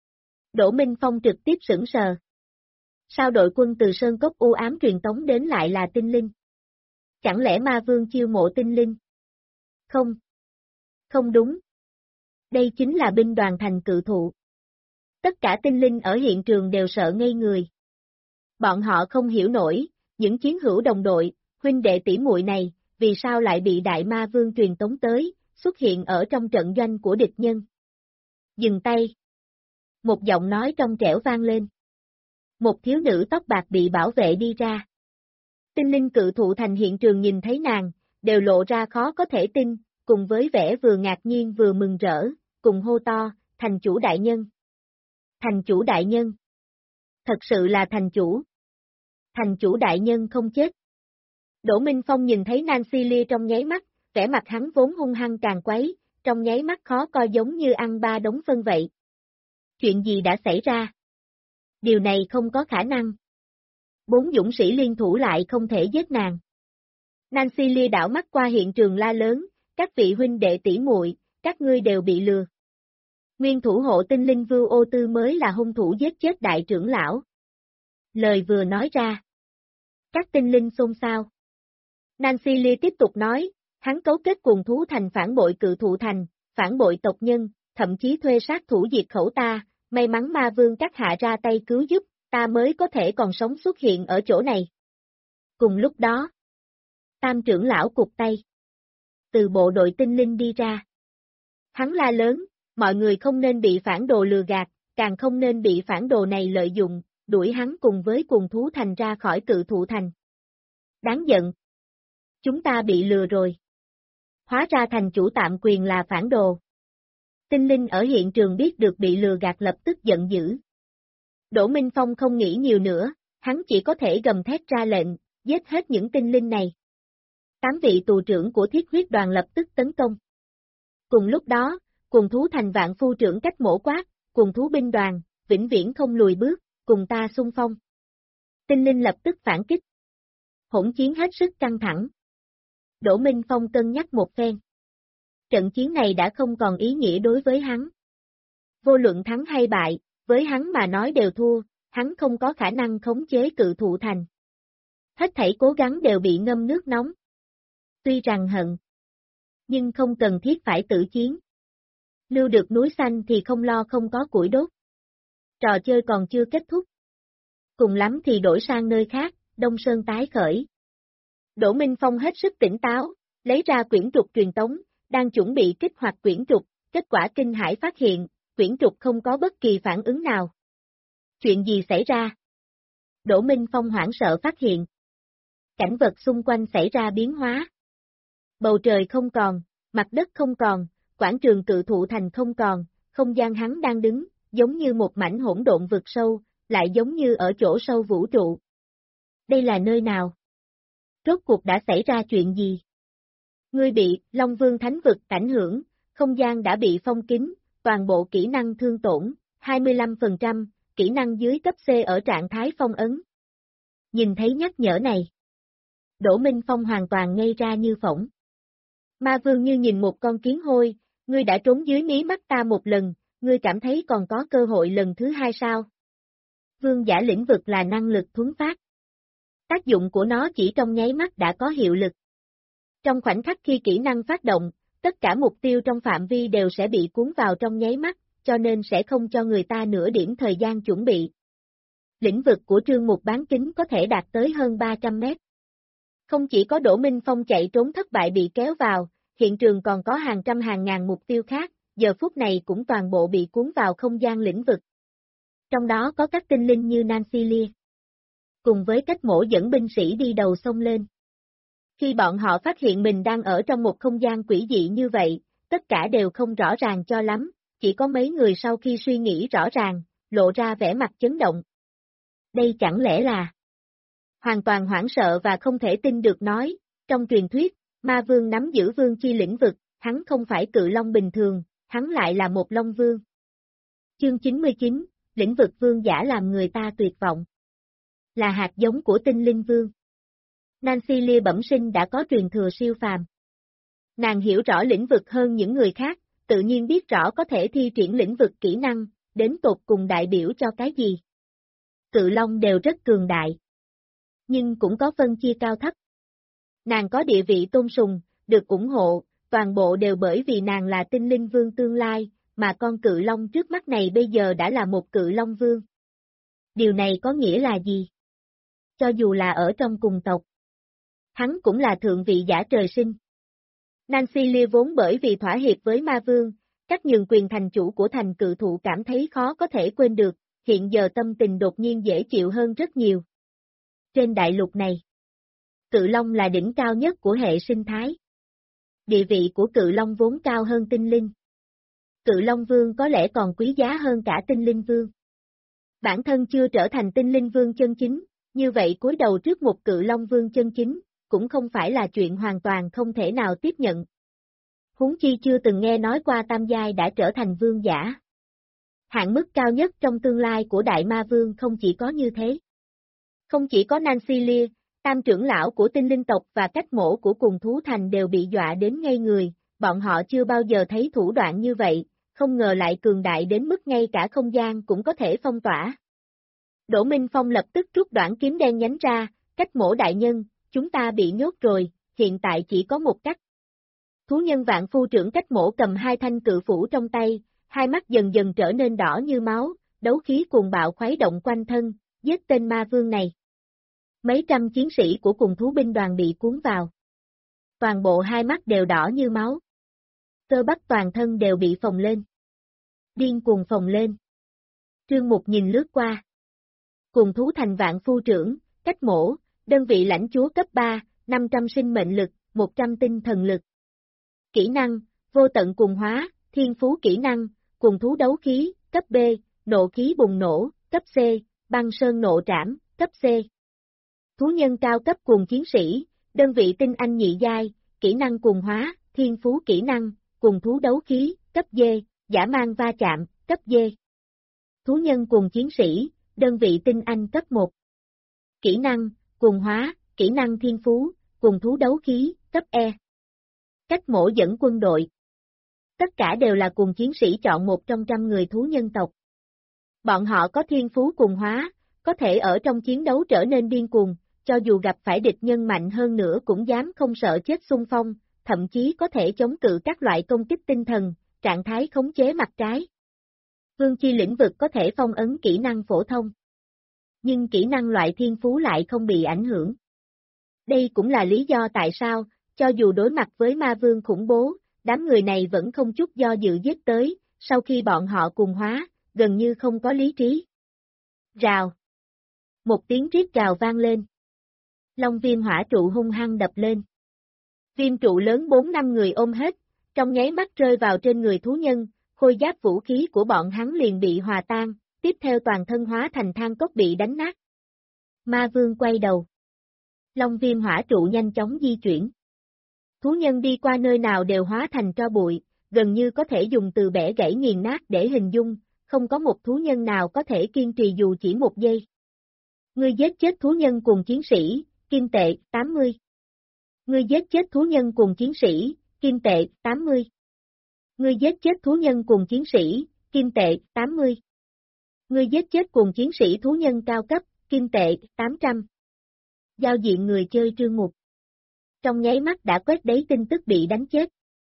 Đỗ Minh Phong trực tiếp sững sờ. Sao đội quân từ Sơn Cốc u ám truyền tống đến lại là tinh linh? Chẳng lẽ ma vương chiêu mộ tinh linh? Không. Không đúng. Đây chính là binh đoàn thành cự thụ. Tất cả tinh linh ở hiện trường đều sợ ngây người. Bọn họ không hiểu nổi, những chiến hữu đồng đội, huynh đệ tỷ muội này, vì sao lại bị đại ma vương truyền tống tới, xuất hiện ở trong trận doanh của địch nhân. Dừng tay. Một giọng nói trong trẻo vang lên. Một thiếu nữ tóc bạc bị bảo vệ đi ra. Tinh linh cự thụ thành hiện trường nhìn thấy nàng, đều lộ ra khó có thể tin, cùng với vẻ vừa ngạc nhiên vừa mừng rỡ, cùng hô to, thành chủ đại nhân. Thành chủ đại nhân. Thật sự là thành chủ. Thành chủ đại nhân không chết. Đỗ Minh Phong nhìn thấy Nancy Lee trong nháy mắt, vẻ mặt hắn vốn hung hăng càng quấy, trong nháy mắt khó coi giống như ăn ba đống phân vậy. Chuyện gì đã xảy ra? Điều này không có khả năng. 4 dũng sĩ liên thủ lại không thể giết nàng. Nancy Lee đảo mắt qua hiện trường la lớn, các vị huynh đệ tỷ muội, các ngươi đều bị lừa. Nguyên thủ hộ tinh linh Vưu Ô Tư mới là hung thủ giết chết đại trưởng lão. Lời vừa nói ra. Các tinh linh xôn xao. Nancy Lee tiếp tục nói, hắn cấu kết cùng thú thành phản bội cự thụ thành, phản bội tộc nhân, thậm chí thuê sát thủ diệt khẩu ta, may mắn ma vương các hạ ra tay cứu giúp, ta mới có thể còn sống xuất hiện ở chỗ này. Cùng lúc đó, Tam trưởng lão cụp tay. Từ bộ đội tinh linh đi ra. Hắn la lớn, mọi người không nên bị phản đồ lừa gạt, càng không nên bị phản đồ này lợi dụng, đuổi hắn cùng với cùng thú thành ra khỏi cự thụ thành. Đáng giận. Chúng ta bị lừa rồi. Hóa ra thành chủ tạm quyền là phản đồ. Tinh linh ở hiện trường biết được bị lừa gạt lập tức giận dữ. Đỗ Minh Phong không nghĩ nhiều nữa, hắn chỉ có thể gầm thét ra lệnh, giết hết những tinh linh này. 8 vị tù trưởng của thiết huyết đoàn lập tức tấn công. Cùng lúc đó, cùng thú thành vạn phu trưởng cách mổ quát, cùng thú binh đoàn, vĩnh viễn không lùi bước, cùng ta xung phong. Tinh linh lập tức phản kích. Hỗn chiến hết sức căng thẳng. Đỗ Minh Phong cân nhắc một phen. Trận chiến này đã không còn ý nghĩa đối với hắn. Vô luận thắng hay bại, với hắn mà nói đều thua, hắn không có khả năng khống chế cự thụ thành. Hết thảy cố gắng đều bị ngâm nước nóng. Tuy rằng hận, nhưng không cần thiết phải tử chiến. Lưu được núi xanh thì không lo không có củi đốt. Trò chơi còn chưa kết thúc. Cùng lắm thì đổi sang nơi khác, Đông Sơn tái khởi. Đỗ Minh Phong hết sức tỉnh táo, lấy ra quyển trục truyền tống, đang chuẩn bị kích hoạt quyển trục, kết quả kinh hãi phát hiện, quyển trục không có bất kỳ phản ứng nào. Chuyện gì xảy ra? Đỗ Minh Phong hoảng sợ phát hiện. Cảnh vật xung quanh xảy ra biến hóa. Bầu trời không còn, mặt đất không còn, quảng trường cự thụ thành không còn, không gian hắn đang đứng, giống như một mảnh hỗn độn vực sâu, lại giống như ở chỗ sâu vũ trụ. Đây là nơi nào? Rốt cuộc đã xảy ra chuyện gì? Ngươi bị Long Vương Thánh Vực ảnh hưởng, không gian đã bị phong kín, toàn bộ kỹ năng thương tổn, 25%, kỹ năng dưới cấp C ở trạng thái phong ấn. Nhìn thấy nhắc nhở này. Đỗ Minh Phong hoàn toàn ngây ra như phỏng. Ma Vương như nhìn một con kiến hôi, ngươi đã trốn dưới mí mắt ta một lần, ngươi cảm thấy còn có cơ hội lần thứ hai sao? Vương giả lĩnh vực là năng lực thuấn phát. Tác dụng của nó chỉ trong nháy mắt đã có hiệu lực. Trong khoảnh khắc khi kỹ năng phát động, tất cả mục tiêu trong phạm vi đều sẽ bị cuốn vào trong nháy mắt, cho nên sẽ không cho người ta nửa điểm thời gian chuẩn bị. Lĩnh vực của Trương Mục bán kính có thể đạt tới hơn 300 mét. Không chỉ có Đỗ Minh Phong chạy trốn thất bại bị kéo vào, hiện trường còn có hàng trăm hàng ngàn mục tiêu khác, giờ phút này cũng toàn bộ bị cuốn vào không gian lĩnh vực. Trong đó có các tinh linh như Nancy Lee. Cùng với cách mổ dẫn binh sĩ đi đầu sông lên. Khi bọn họ phát hiện mình đang ở trong một không gian quỷ dị như vậy, tất cả đều không rõ ràng cho lắm, chỉ có mấy người sau khi suy nghĩ rõ ràng, lộ ra vẻ mặt chấn động. Đây chẳng lẽ là... Hoàn toàn hoảng sợ và không thể tin được nói, trong truyền thuyết, ma vương nắm giữ vương chi lĩnh vực, hắn không phải cự long bình thường, hắn lại là một long vương. Chương 99, lĩnh vực vương giả làm người ta tuyệt vọng. Là hạt giống của tinh linh vương. Nancy Lee bẩm sinh đã có truyền thừa siêu phàm. Nàng hiểu rõ lĩnh vực hơn những người khác, tự nhiên biết rõ có thể thi triển lĩnh vực kỹ năng, đến tột cùng đại biểu cho cái gì. Cự long đều rất cường đại. Nhưng cũng có phân chia cao thấp. Nàng có địa vị tôn sùng, được ủng hộ, toàn bộ đều bởi vì nàng là tinh linh vương tương lai, mà con cự long trước mắt này bây giờ đã là một cự long vương. Điều này có nghĩa là gì? Cho dù là ở trong cùng tộc, hắn cũng là thượng vị giả trời sinh. Nancy Lee vốn bởi vì thỏa hiệp với ma vương, cách nhường quyền thành chủ của thành cự thụ cảm thấy khó có thể quên được, hiện giờ tâm tình đột nhiên dễ chịu hơn rất nhiều. Trên đại lục này, cự long là đỉnh cao nhất của hệ sinh thái. Địa vị của cự long vốn cao hơn tinh linh. Cự Long Vương có lẽ còn quý giá hơn cả Tinh Linh Vương. Bản thân chưa trở thành Tinh Linh Vương chân chính, như vậy cúi đầu trước một Cự Long Vương chân chính, cũng không phải là chuyện hoàn toàn không thể nào tiếp nhận. Huống chi chưa từng nghe nói qua tam giai đã trở thành vương giả. Hạn mức cao nhất trong tương lai của Đại Ma Vương không chỉ có như thế. Không chỉ có Nancy Lear, tam trưởng lão của tinh linh tộc và cách mổ của cùng thú thành đều bị dọa đến ngây người, bọn họ chưa bao giờ thấy thủ đoạn như vậy, không ngờ lại cường đại đến mức ngay cả không gian cũng có thể phong tỏa. Đỗ Minh Phong lập tức rút đoạn kiếm đen nhánh ra, cách mổ đại nhân, chúng ta bị nhốt rồi, hiện tại chỉ có một cách. Thú nhân Vạn Phu trưởng cách mổ cầm hai thanh cự phủ trong tay, hai mắt dần dần trở nên đỏ như máu, đấu khí cuồng bạo khuấy động quanh thân, giết tên ma vương này. Mấy trăm chiến sĩ của cùng thú binh đoàn bị cuốn vào. Toàn bộ hai mắt đều đỏ như máu. Cơ bắp toàn thân đều bị phồng lên. Điên cuồng phồng lên. Trương Mục nhìn lướt qua. Cùng thú thành Vạn Phu trưởng, cách mổ, đơn vị lãnh chúa cấp 3, 500 sinh mệnh lực, 100 tinh thần lực. Kỹ năng, vô tận cuồng hóa, thiên phú kỹ năng, cùng thú đấu khí, cấp B, nộ khí bùng nổ, cấp C, băng sơn nộ trảm, cấp C. Thú nhân cao cấp cuồng chiến sĩ, đơn vị tinh anh nhị giai, kỹ năng cuồng hóa, thiên phú kỹ năng, cuồng thú đấu khí, cấp D, dã man va chạm, cấp D. Thú nhân cuồng chiến sĩ, đơn vị tinh anh cấp 1. Kỹ năng, cuồng hóa, kỹ năng thiên phú, cuồng thú đấu khí, cấp E. Cách mổ dẫn quân đội. Tất cả đều là cuồng chiến sĩ chọn một trong trăm người thú nhân tộc. Bọn họ có thiên phú cuồng hóa, có thể ở trong chiến đấu trở nên điên cuồng, cho dù gặp phải địch nhân mạnh hơn nữa cũng dám không sợ chết xung phong, thậm chí có thể chống cự các loại công kích tinh thần, trạng thái khống chế mặt trái. Vương chi lĩnh vực có thể phong ấn kỹ năng phổ thông. Nhưng kỹ năng loại thiên phú lại không bị ảnh hưởng. Đây cũng là lý do tại sao, cho dù đối mặt với ma vương khủng bố, đám người này vẫn không chút do dự giết tới, sau khi bọn họ cuồng hóa, gần như không có lý trí. Rào. Một tiếng rít gào vang lên. Long viêm hỏa trụ hung hăng đập lên. Viêm trụ lớn 4-5 người ôm hết, trong nháy mắt rơi vào trên người thú nhân, khôi giáp vũ khí của bọn hắn liền bị hòa tan, tiếp theo toàn thân hóa thành than cốc bị đánh nát. Ma vương quay đầu. Long viêm hỏa trụ nhanh chóng di chuyển. Thú nhân đi qua nơi nào đều hóa thành tro bụi, gần như có thể dùng từ bẻ gãy nghiền nát để hình dung, không có một thú nhân nào có thể kiên trì dù chỉ một giây. Ngươi giết chết thú nhân cùng chiến sĩ, kim tệ, 80. Ngươi giết chết thú nhân cùng chiến sĩ, kim tệ, 80. Ngươi giết chết thú nhân cùng chiến sĩ, kim tệ, 80. Ngươi giết chết cùng chiến sĩ thú nhân cao cấp, kim tệ, 800. Giao diện người chơi Trương Mục. Trong nháy mắt đã quét đấy tin tức bị đánh chết.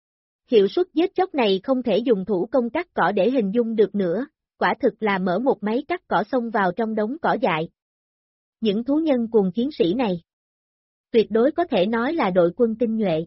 Hiệu suất giết chóc này không thể dùng thủ công cắt cỏ để hình dung được nữa, quả thực là mở một máy cắt cỏ xông vào trong đống cỏ dại. Những thú nhân cùng chiến sĩ này, tuyệt đối có thể nói là đội quân tinh nhuệ.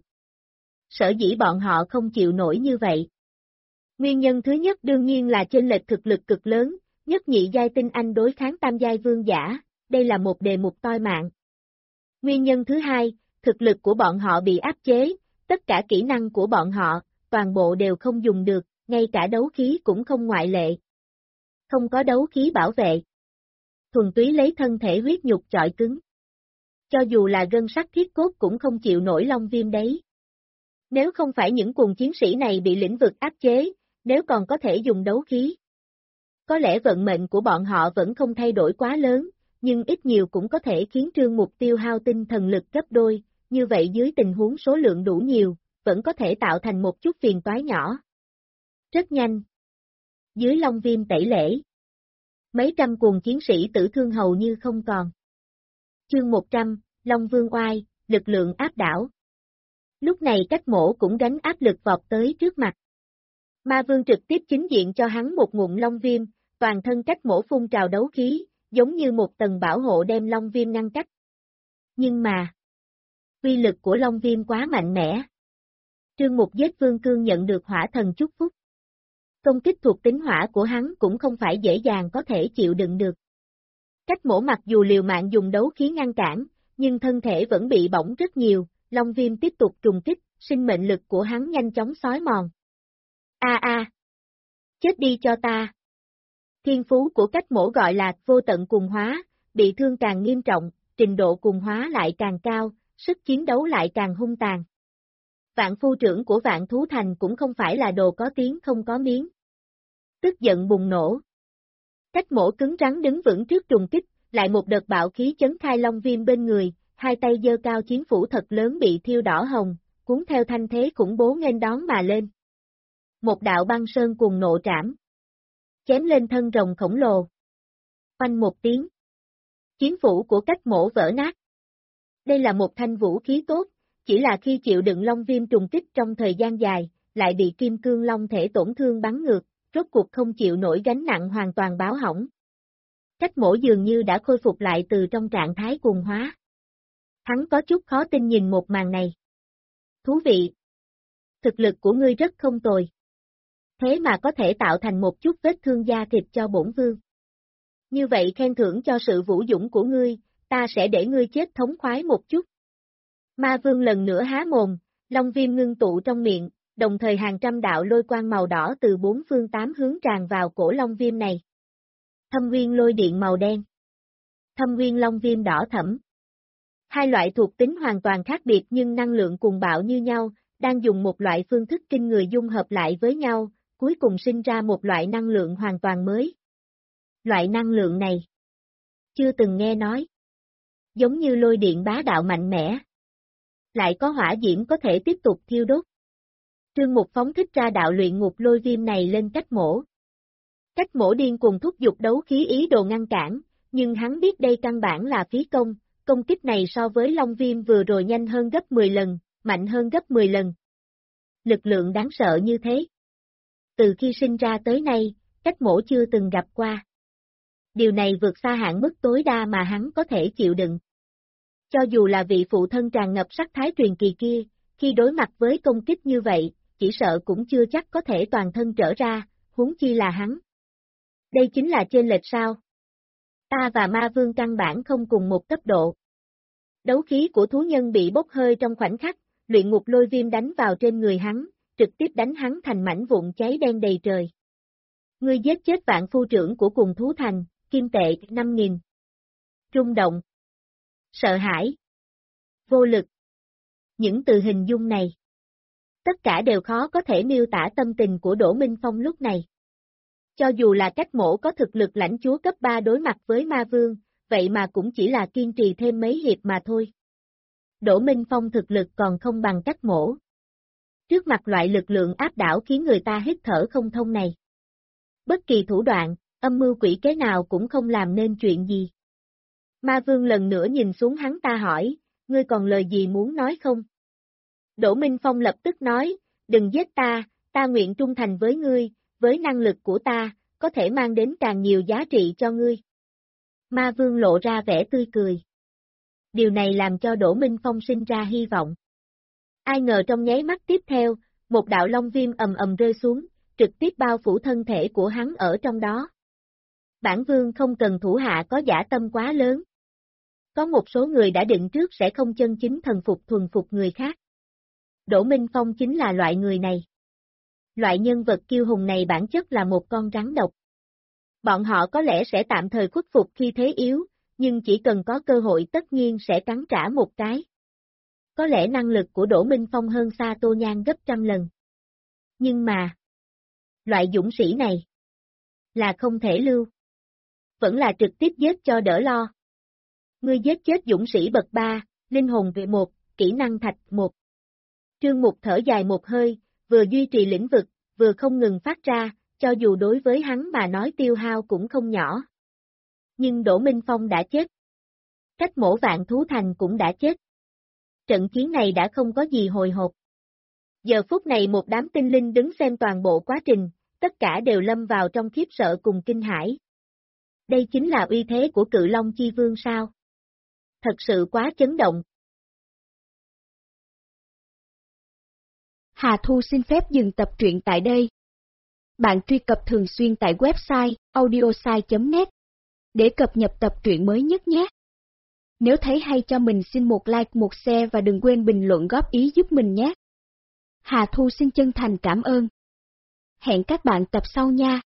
Sở dĩ bọn họ không chịu nổi như vậy. Nguyên nhân thứ nhất đương nhiên là chênh lệch thực lực cực lớn, nhất nhị giai tinh anh đối kháng tam giai vương giả, đây là một đề mục toi mạng. Nguyên nhân thứ hai, thực lực của bọn họ bị áp chế, tất cả kỹ năng của bọn họ, toàn bộ đều không dùng được, ngay cả đấu khí cũng không ngoại lệ. Không có đấu khí bảo vệ. Thuần túy lấy thân thể huyết nhục chọi cứng. Cho dù là gân sắt thiết cốt cũng không chịu nổi long viêm đấy. Nếu không phải những cuồng chiến sĩ này bị lĩnh vực áp chế, nếu còn có thể dùng đấu khí. Có lẽ vận mệnh của bọn họ vẫn không thay đổi quá lớn, nhưng ít nhiều cũng có thể khiến Trương Mục tiêu hao tinh thần lực gấp đôi, như vậy dưới tình huống số lượng đủ nhiều, vẫn có thể tạo thành một chút phiền toái nhỏ. Rất nhanh. Dưới long viêm tẩy lễ. Mấy trăm cuồng chiến sĩ tử thương hầu như không còn. Chương 100, Long Vương oai, lực lượng áp đảo. Lúc này cách mổ cũng gánh áp lực vọt tới trước mặt. Ma Vương trực tiếp chính diện cho hắn một ngụm long viêm, toàn thân cách mổ phun trào đấu khí, giống như một tầng bảo hộ đem long viêm ngăn cách. Nhưng mà, uy lực của long viêm quá mạnh mẽ. Trương Mục giết Vương Cương nhận được hỏa thần chúc phúc. Công kích thuộc tính hỏa của hắn cũng không phải dễ dàng có thể chịu đựng được. Cách mổ mặc dù liều mạng dùng đấu khí ngăn cản, nhưng thân thể vẫn bị bỏng rất nhiều, long viêm tiếp tục trùng kích, sinh mệnh lực của hắn nhanh chóng xói mòn. Chết đi cho ta. Thiên phú của Cách Mổ gọi là vô tận cùng hóa, bị thương càng nghiêm trọng, trình độ cùng hóa lại càng cao, sức chiến đấu lại càng hung tàn. Vạn phu trưởng của Vạn Thú Thành cũng không phải là đồ có tiếng không có miếng. Tức giận bùng nổ. Cách Mổ cứng rắn đứng vững trước trùng kích, lại một đợt bạo khí chấn khai long viêm bên người, hai tay giơ cao chiến phủ thật lớn bị thiêu đỏ hồng, cuốn theo thanh thế khủng bố nghênh đón mà lên. Một đạo băng sơn cuồng nộ trảm. Chém lên thân rồng khổng lồ. Oanh một tiếng. Chiến phủ của Cách Mổ vỡ nát. Đây là một thanh vũ khí tốt, chỉ là khi chịu đựng long viêm trùng kích trong thời gian dài, lại bị kim cương long thể tổn thương bắn ngược, rốt cuộc không chịu nổi gánh nặng hoàn toàn báo hỏng. Cách Mổ dường như đã khôi phục lại từ trong trạng thái cuồng hóa. Hắn có chút khó tin nhìn một màn này. Thú vị. Thực lực của ngươi rất không tồi. Thế mà có thể tạo thành một chút vết thương da thịt cho bổn vương. Như vậy khen thưởng cho sự vũ dũng của ngươi, ta sẽ để ngươi chết thống khoái một chút. Ma vương lần nữa há mồm, long viêm ngưng tụ trong miệng, đồng thời hàng trăm đạo lôi quang màu đỏ từ bốn phương tám hướng tràn vào cổ long viêm này. Thâm nguyên lôi điện màu đen. Thâm nguyên long viêm đỏ thẫm. Hai loại thuộc tính hoàn toàn khác biệt nhưng năng lượng cuồng bạo như nhau, đang dùng một loại phương thức kinh người dung hợp lại với nhau, cuối cùng sinh ra một loại năng lượng hoàn toàn mới. Loại năng lượng này chưa từng nghe nói. Giống như lôi điện bá đạo mạnh mẽ. Lại có hỏa diễm có thể tiếp tục thiêu đốt. Trương Mục phóng thích ra đạo luyện ngục lôi viêm này lên Cách Mổ. Cách Mổ điên cuồng thúc giục đấu khí ý đồ ngăn cản, nhưng hắn biết đây căn bản là phí công kích này so với long viêm vừa rồi nhanh hơn gấp 10 lần, mạnh hơn gấp 10 lần. Lực lượng đáng sợ như thế. Từ khi sinh ra tới nay, Cách Mổ chưa từng gặp qua. Điều này vượt xa hạn mức tối đa mà hắn có thể chịu đựng. Cho dù là vị phụ thân tràn ngập sắc thái truyền kỳ kia, khi đối mặt với công kích như vậy, chỉ sợ cũng chưa chắc có thể toàn thân trở ra, huống chi là hắn. Đây chính là chênh lệch sao? Ta và ma vương căn bản không cùng một cấp độ. Đấu khí của thú nhân bị bốc hơi trong khoảnh khắc, luyện ngục lôi viêm đánh vào trên người hắn, trực tiếp đánh hắn thành mảnh vụn cháy đen đầy trời. Ngươi giết chết vạn phu trưởng của cùng thú thành, kim tệ 5.000. Rung động. Sợ hãi. Vô lực. Những từ hình dung này. Tất cả đều khó có thể miêu tả tâm tình của Đỗ Minh Phong lúc này. Cho dù là Cách Mổ có thực lực lãnh chúa cấp 3 đối mặt với ma vương, vậy mà cũng chỉ là kiên trì thêm mấy hiệp mà thôi. Đỗ Minh Phong thực lực còn không bằng Cách Mổ. Trước mặt loại lực lượng áp đảo khiến người ta hít thở không thông này. Bất kỳ thủ đoạn, âm mưu quỷ kế nào cũng không làm nên chuyện gì. Ma vương lần nữa nhìn xuống hắn ta hỏi, ngươi còn lời gì muốn nói không? Đỗ Minh Phong lập tức nói, đừng giết ta nguyện trung thành với ngươi, với năng lực của ta, có thể mang đến càng nhiều giá trị cho ngươi. Ma vương lộ ra vẻ tươi cười. Điều này làm cho Đỗ Minh Phong sinh ra hy vọng. Ai ngờ trong nháy mắt tiếp theo, một đạo long viêm ầm ầm rơi xuống, trực tiếp bao phủ thân thể của hắn ở trong đó. Bản vương không cần thủ hạ có dã tâm quá lớn. Có một số người đã định trước sẽ không chân chính thần phục thuần phục người khác. Đỗ Minh Phong chính là loại người này. Loại nhân vật kiêu hùng này bản chất là một con rắn độc. Bọn họ có lẽ sẽ tạm thời khuất phục khi thế yếu, nhưng chỉ cần có cơ hội tất nhiên sẽ cắn trả một cái. Có lẽ năng lực của Đỗ Minh Phong hơn xa Tô Nhan gấp trăm lần. Nhưng mà, loại dũng sĩ này là không thể lưu. Vẫn là trực tiếp giết cho đỡ lo. Ngươi giết chết dũng sĩ bậc 3, linh hồn vị 1, kỹ năng thạch 1. Trương Mục thở dài một hơi, vừa duy trì lĩnh vực, vừa không ngừng phát ra, cho dù đối với hắn mà nói tiêu hao cũng không nhỏ. Nhưng Đỗ Minh Phong đã chết. Cách Mổ Vạn Thú Thành cũng đã chết. Trận chiến này đã không có gì hồi hộp. Giờ phút này một đám tinh linh đứng xem toàn bộ quá trình, tất cả đều lâm vào trong khiếp sợ cùng kinh hãi. Đây chính là uy thế của Cự Long Chi Vương sao? Thật sự quá chấn động. Hà Thu xin phép dừng tập truyện tại đây. Bạn truy cập thường xuyên tại website audiosai.net để cập nhật tập truyện mới nhất nhé. Nếu thấy hay cho mình xin một like, một share và đừng quên bình luận góp ý giúp mình nhé. Hà Thu xin chân thành cảm ơn. Hẹn các bạn tập sau nha.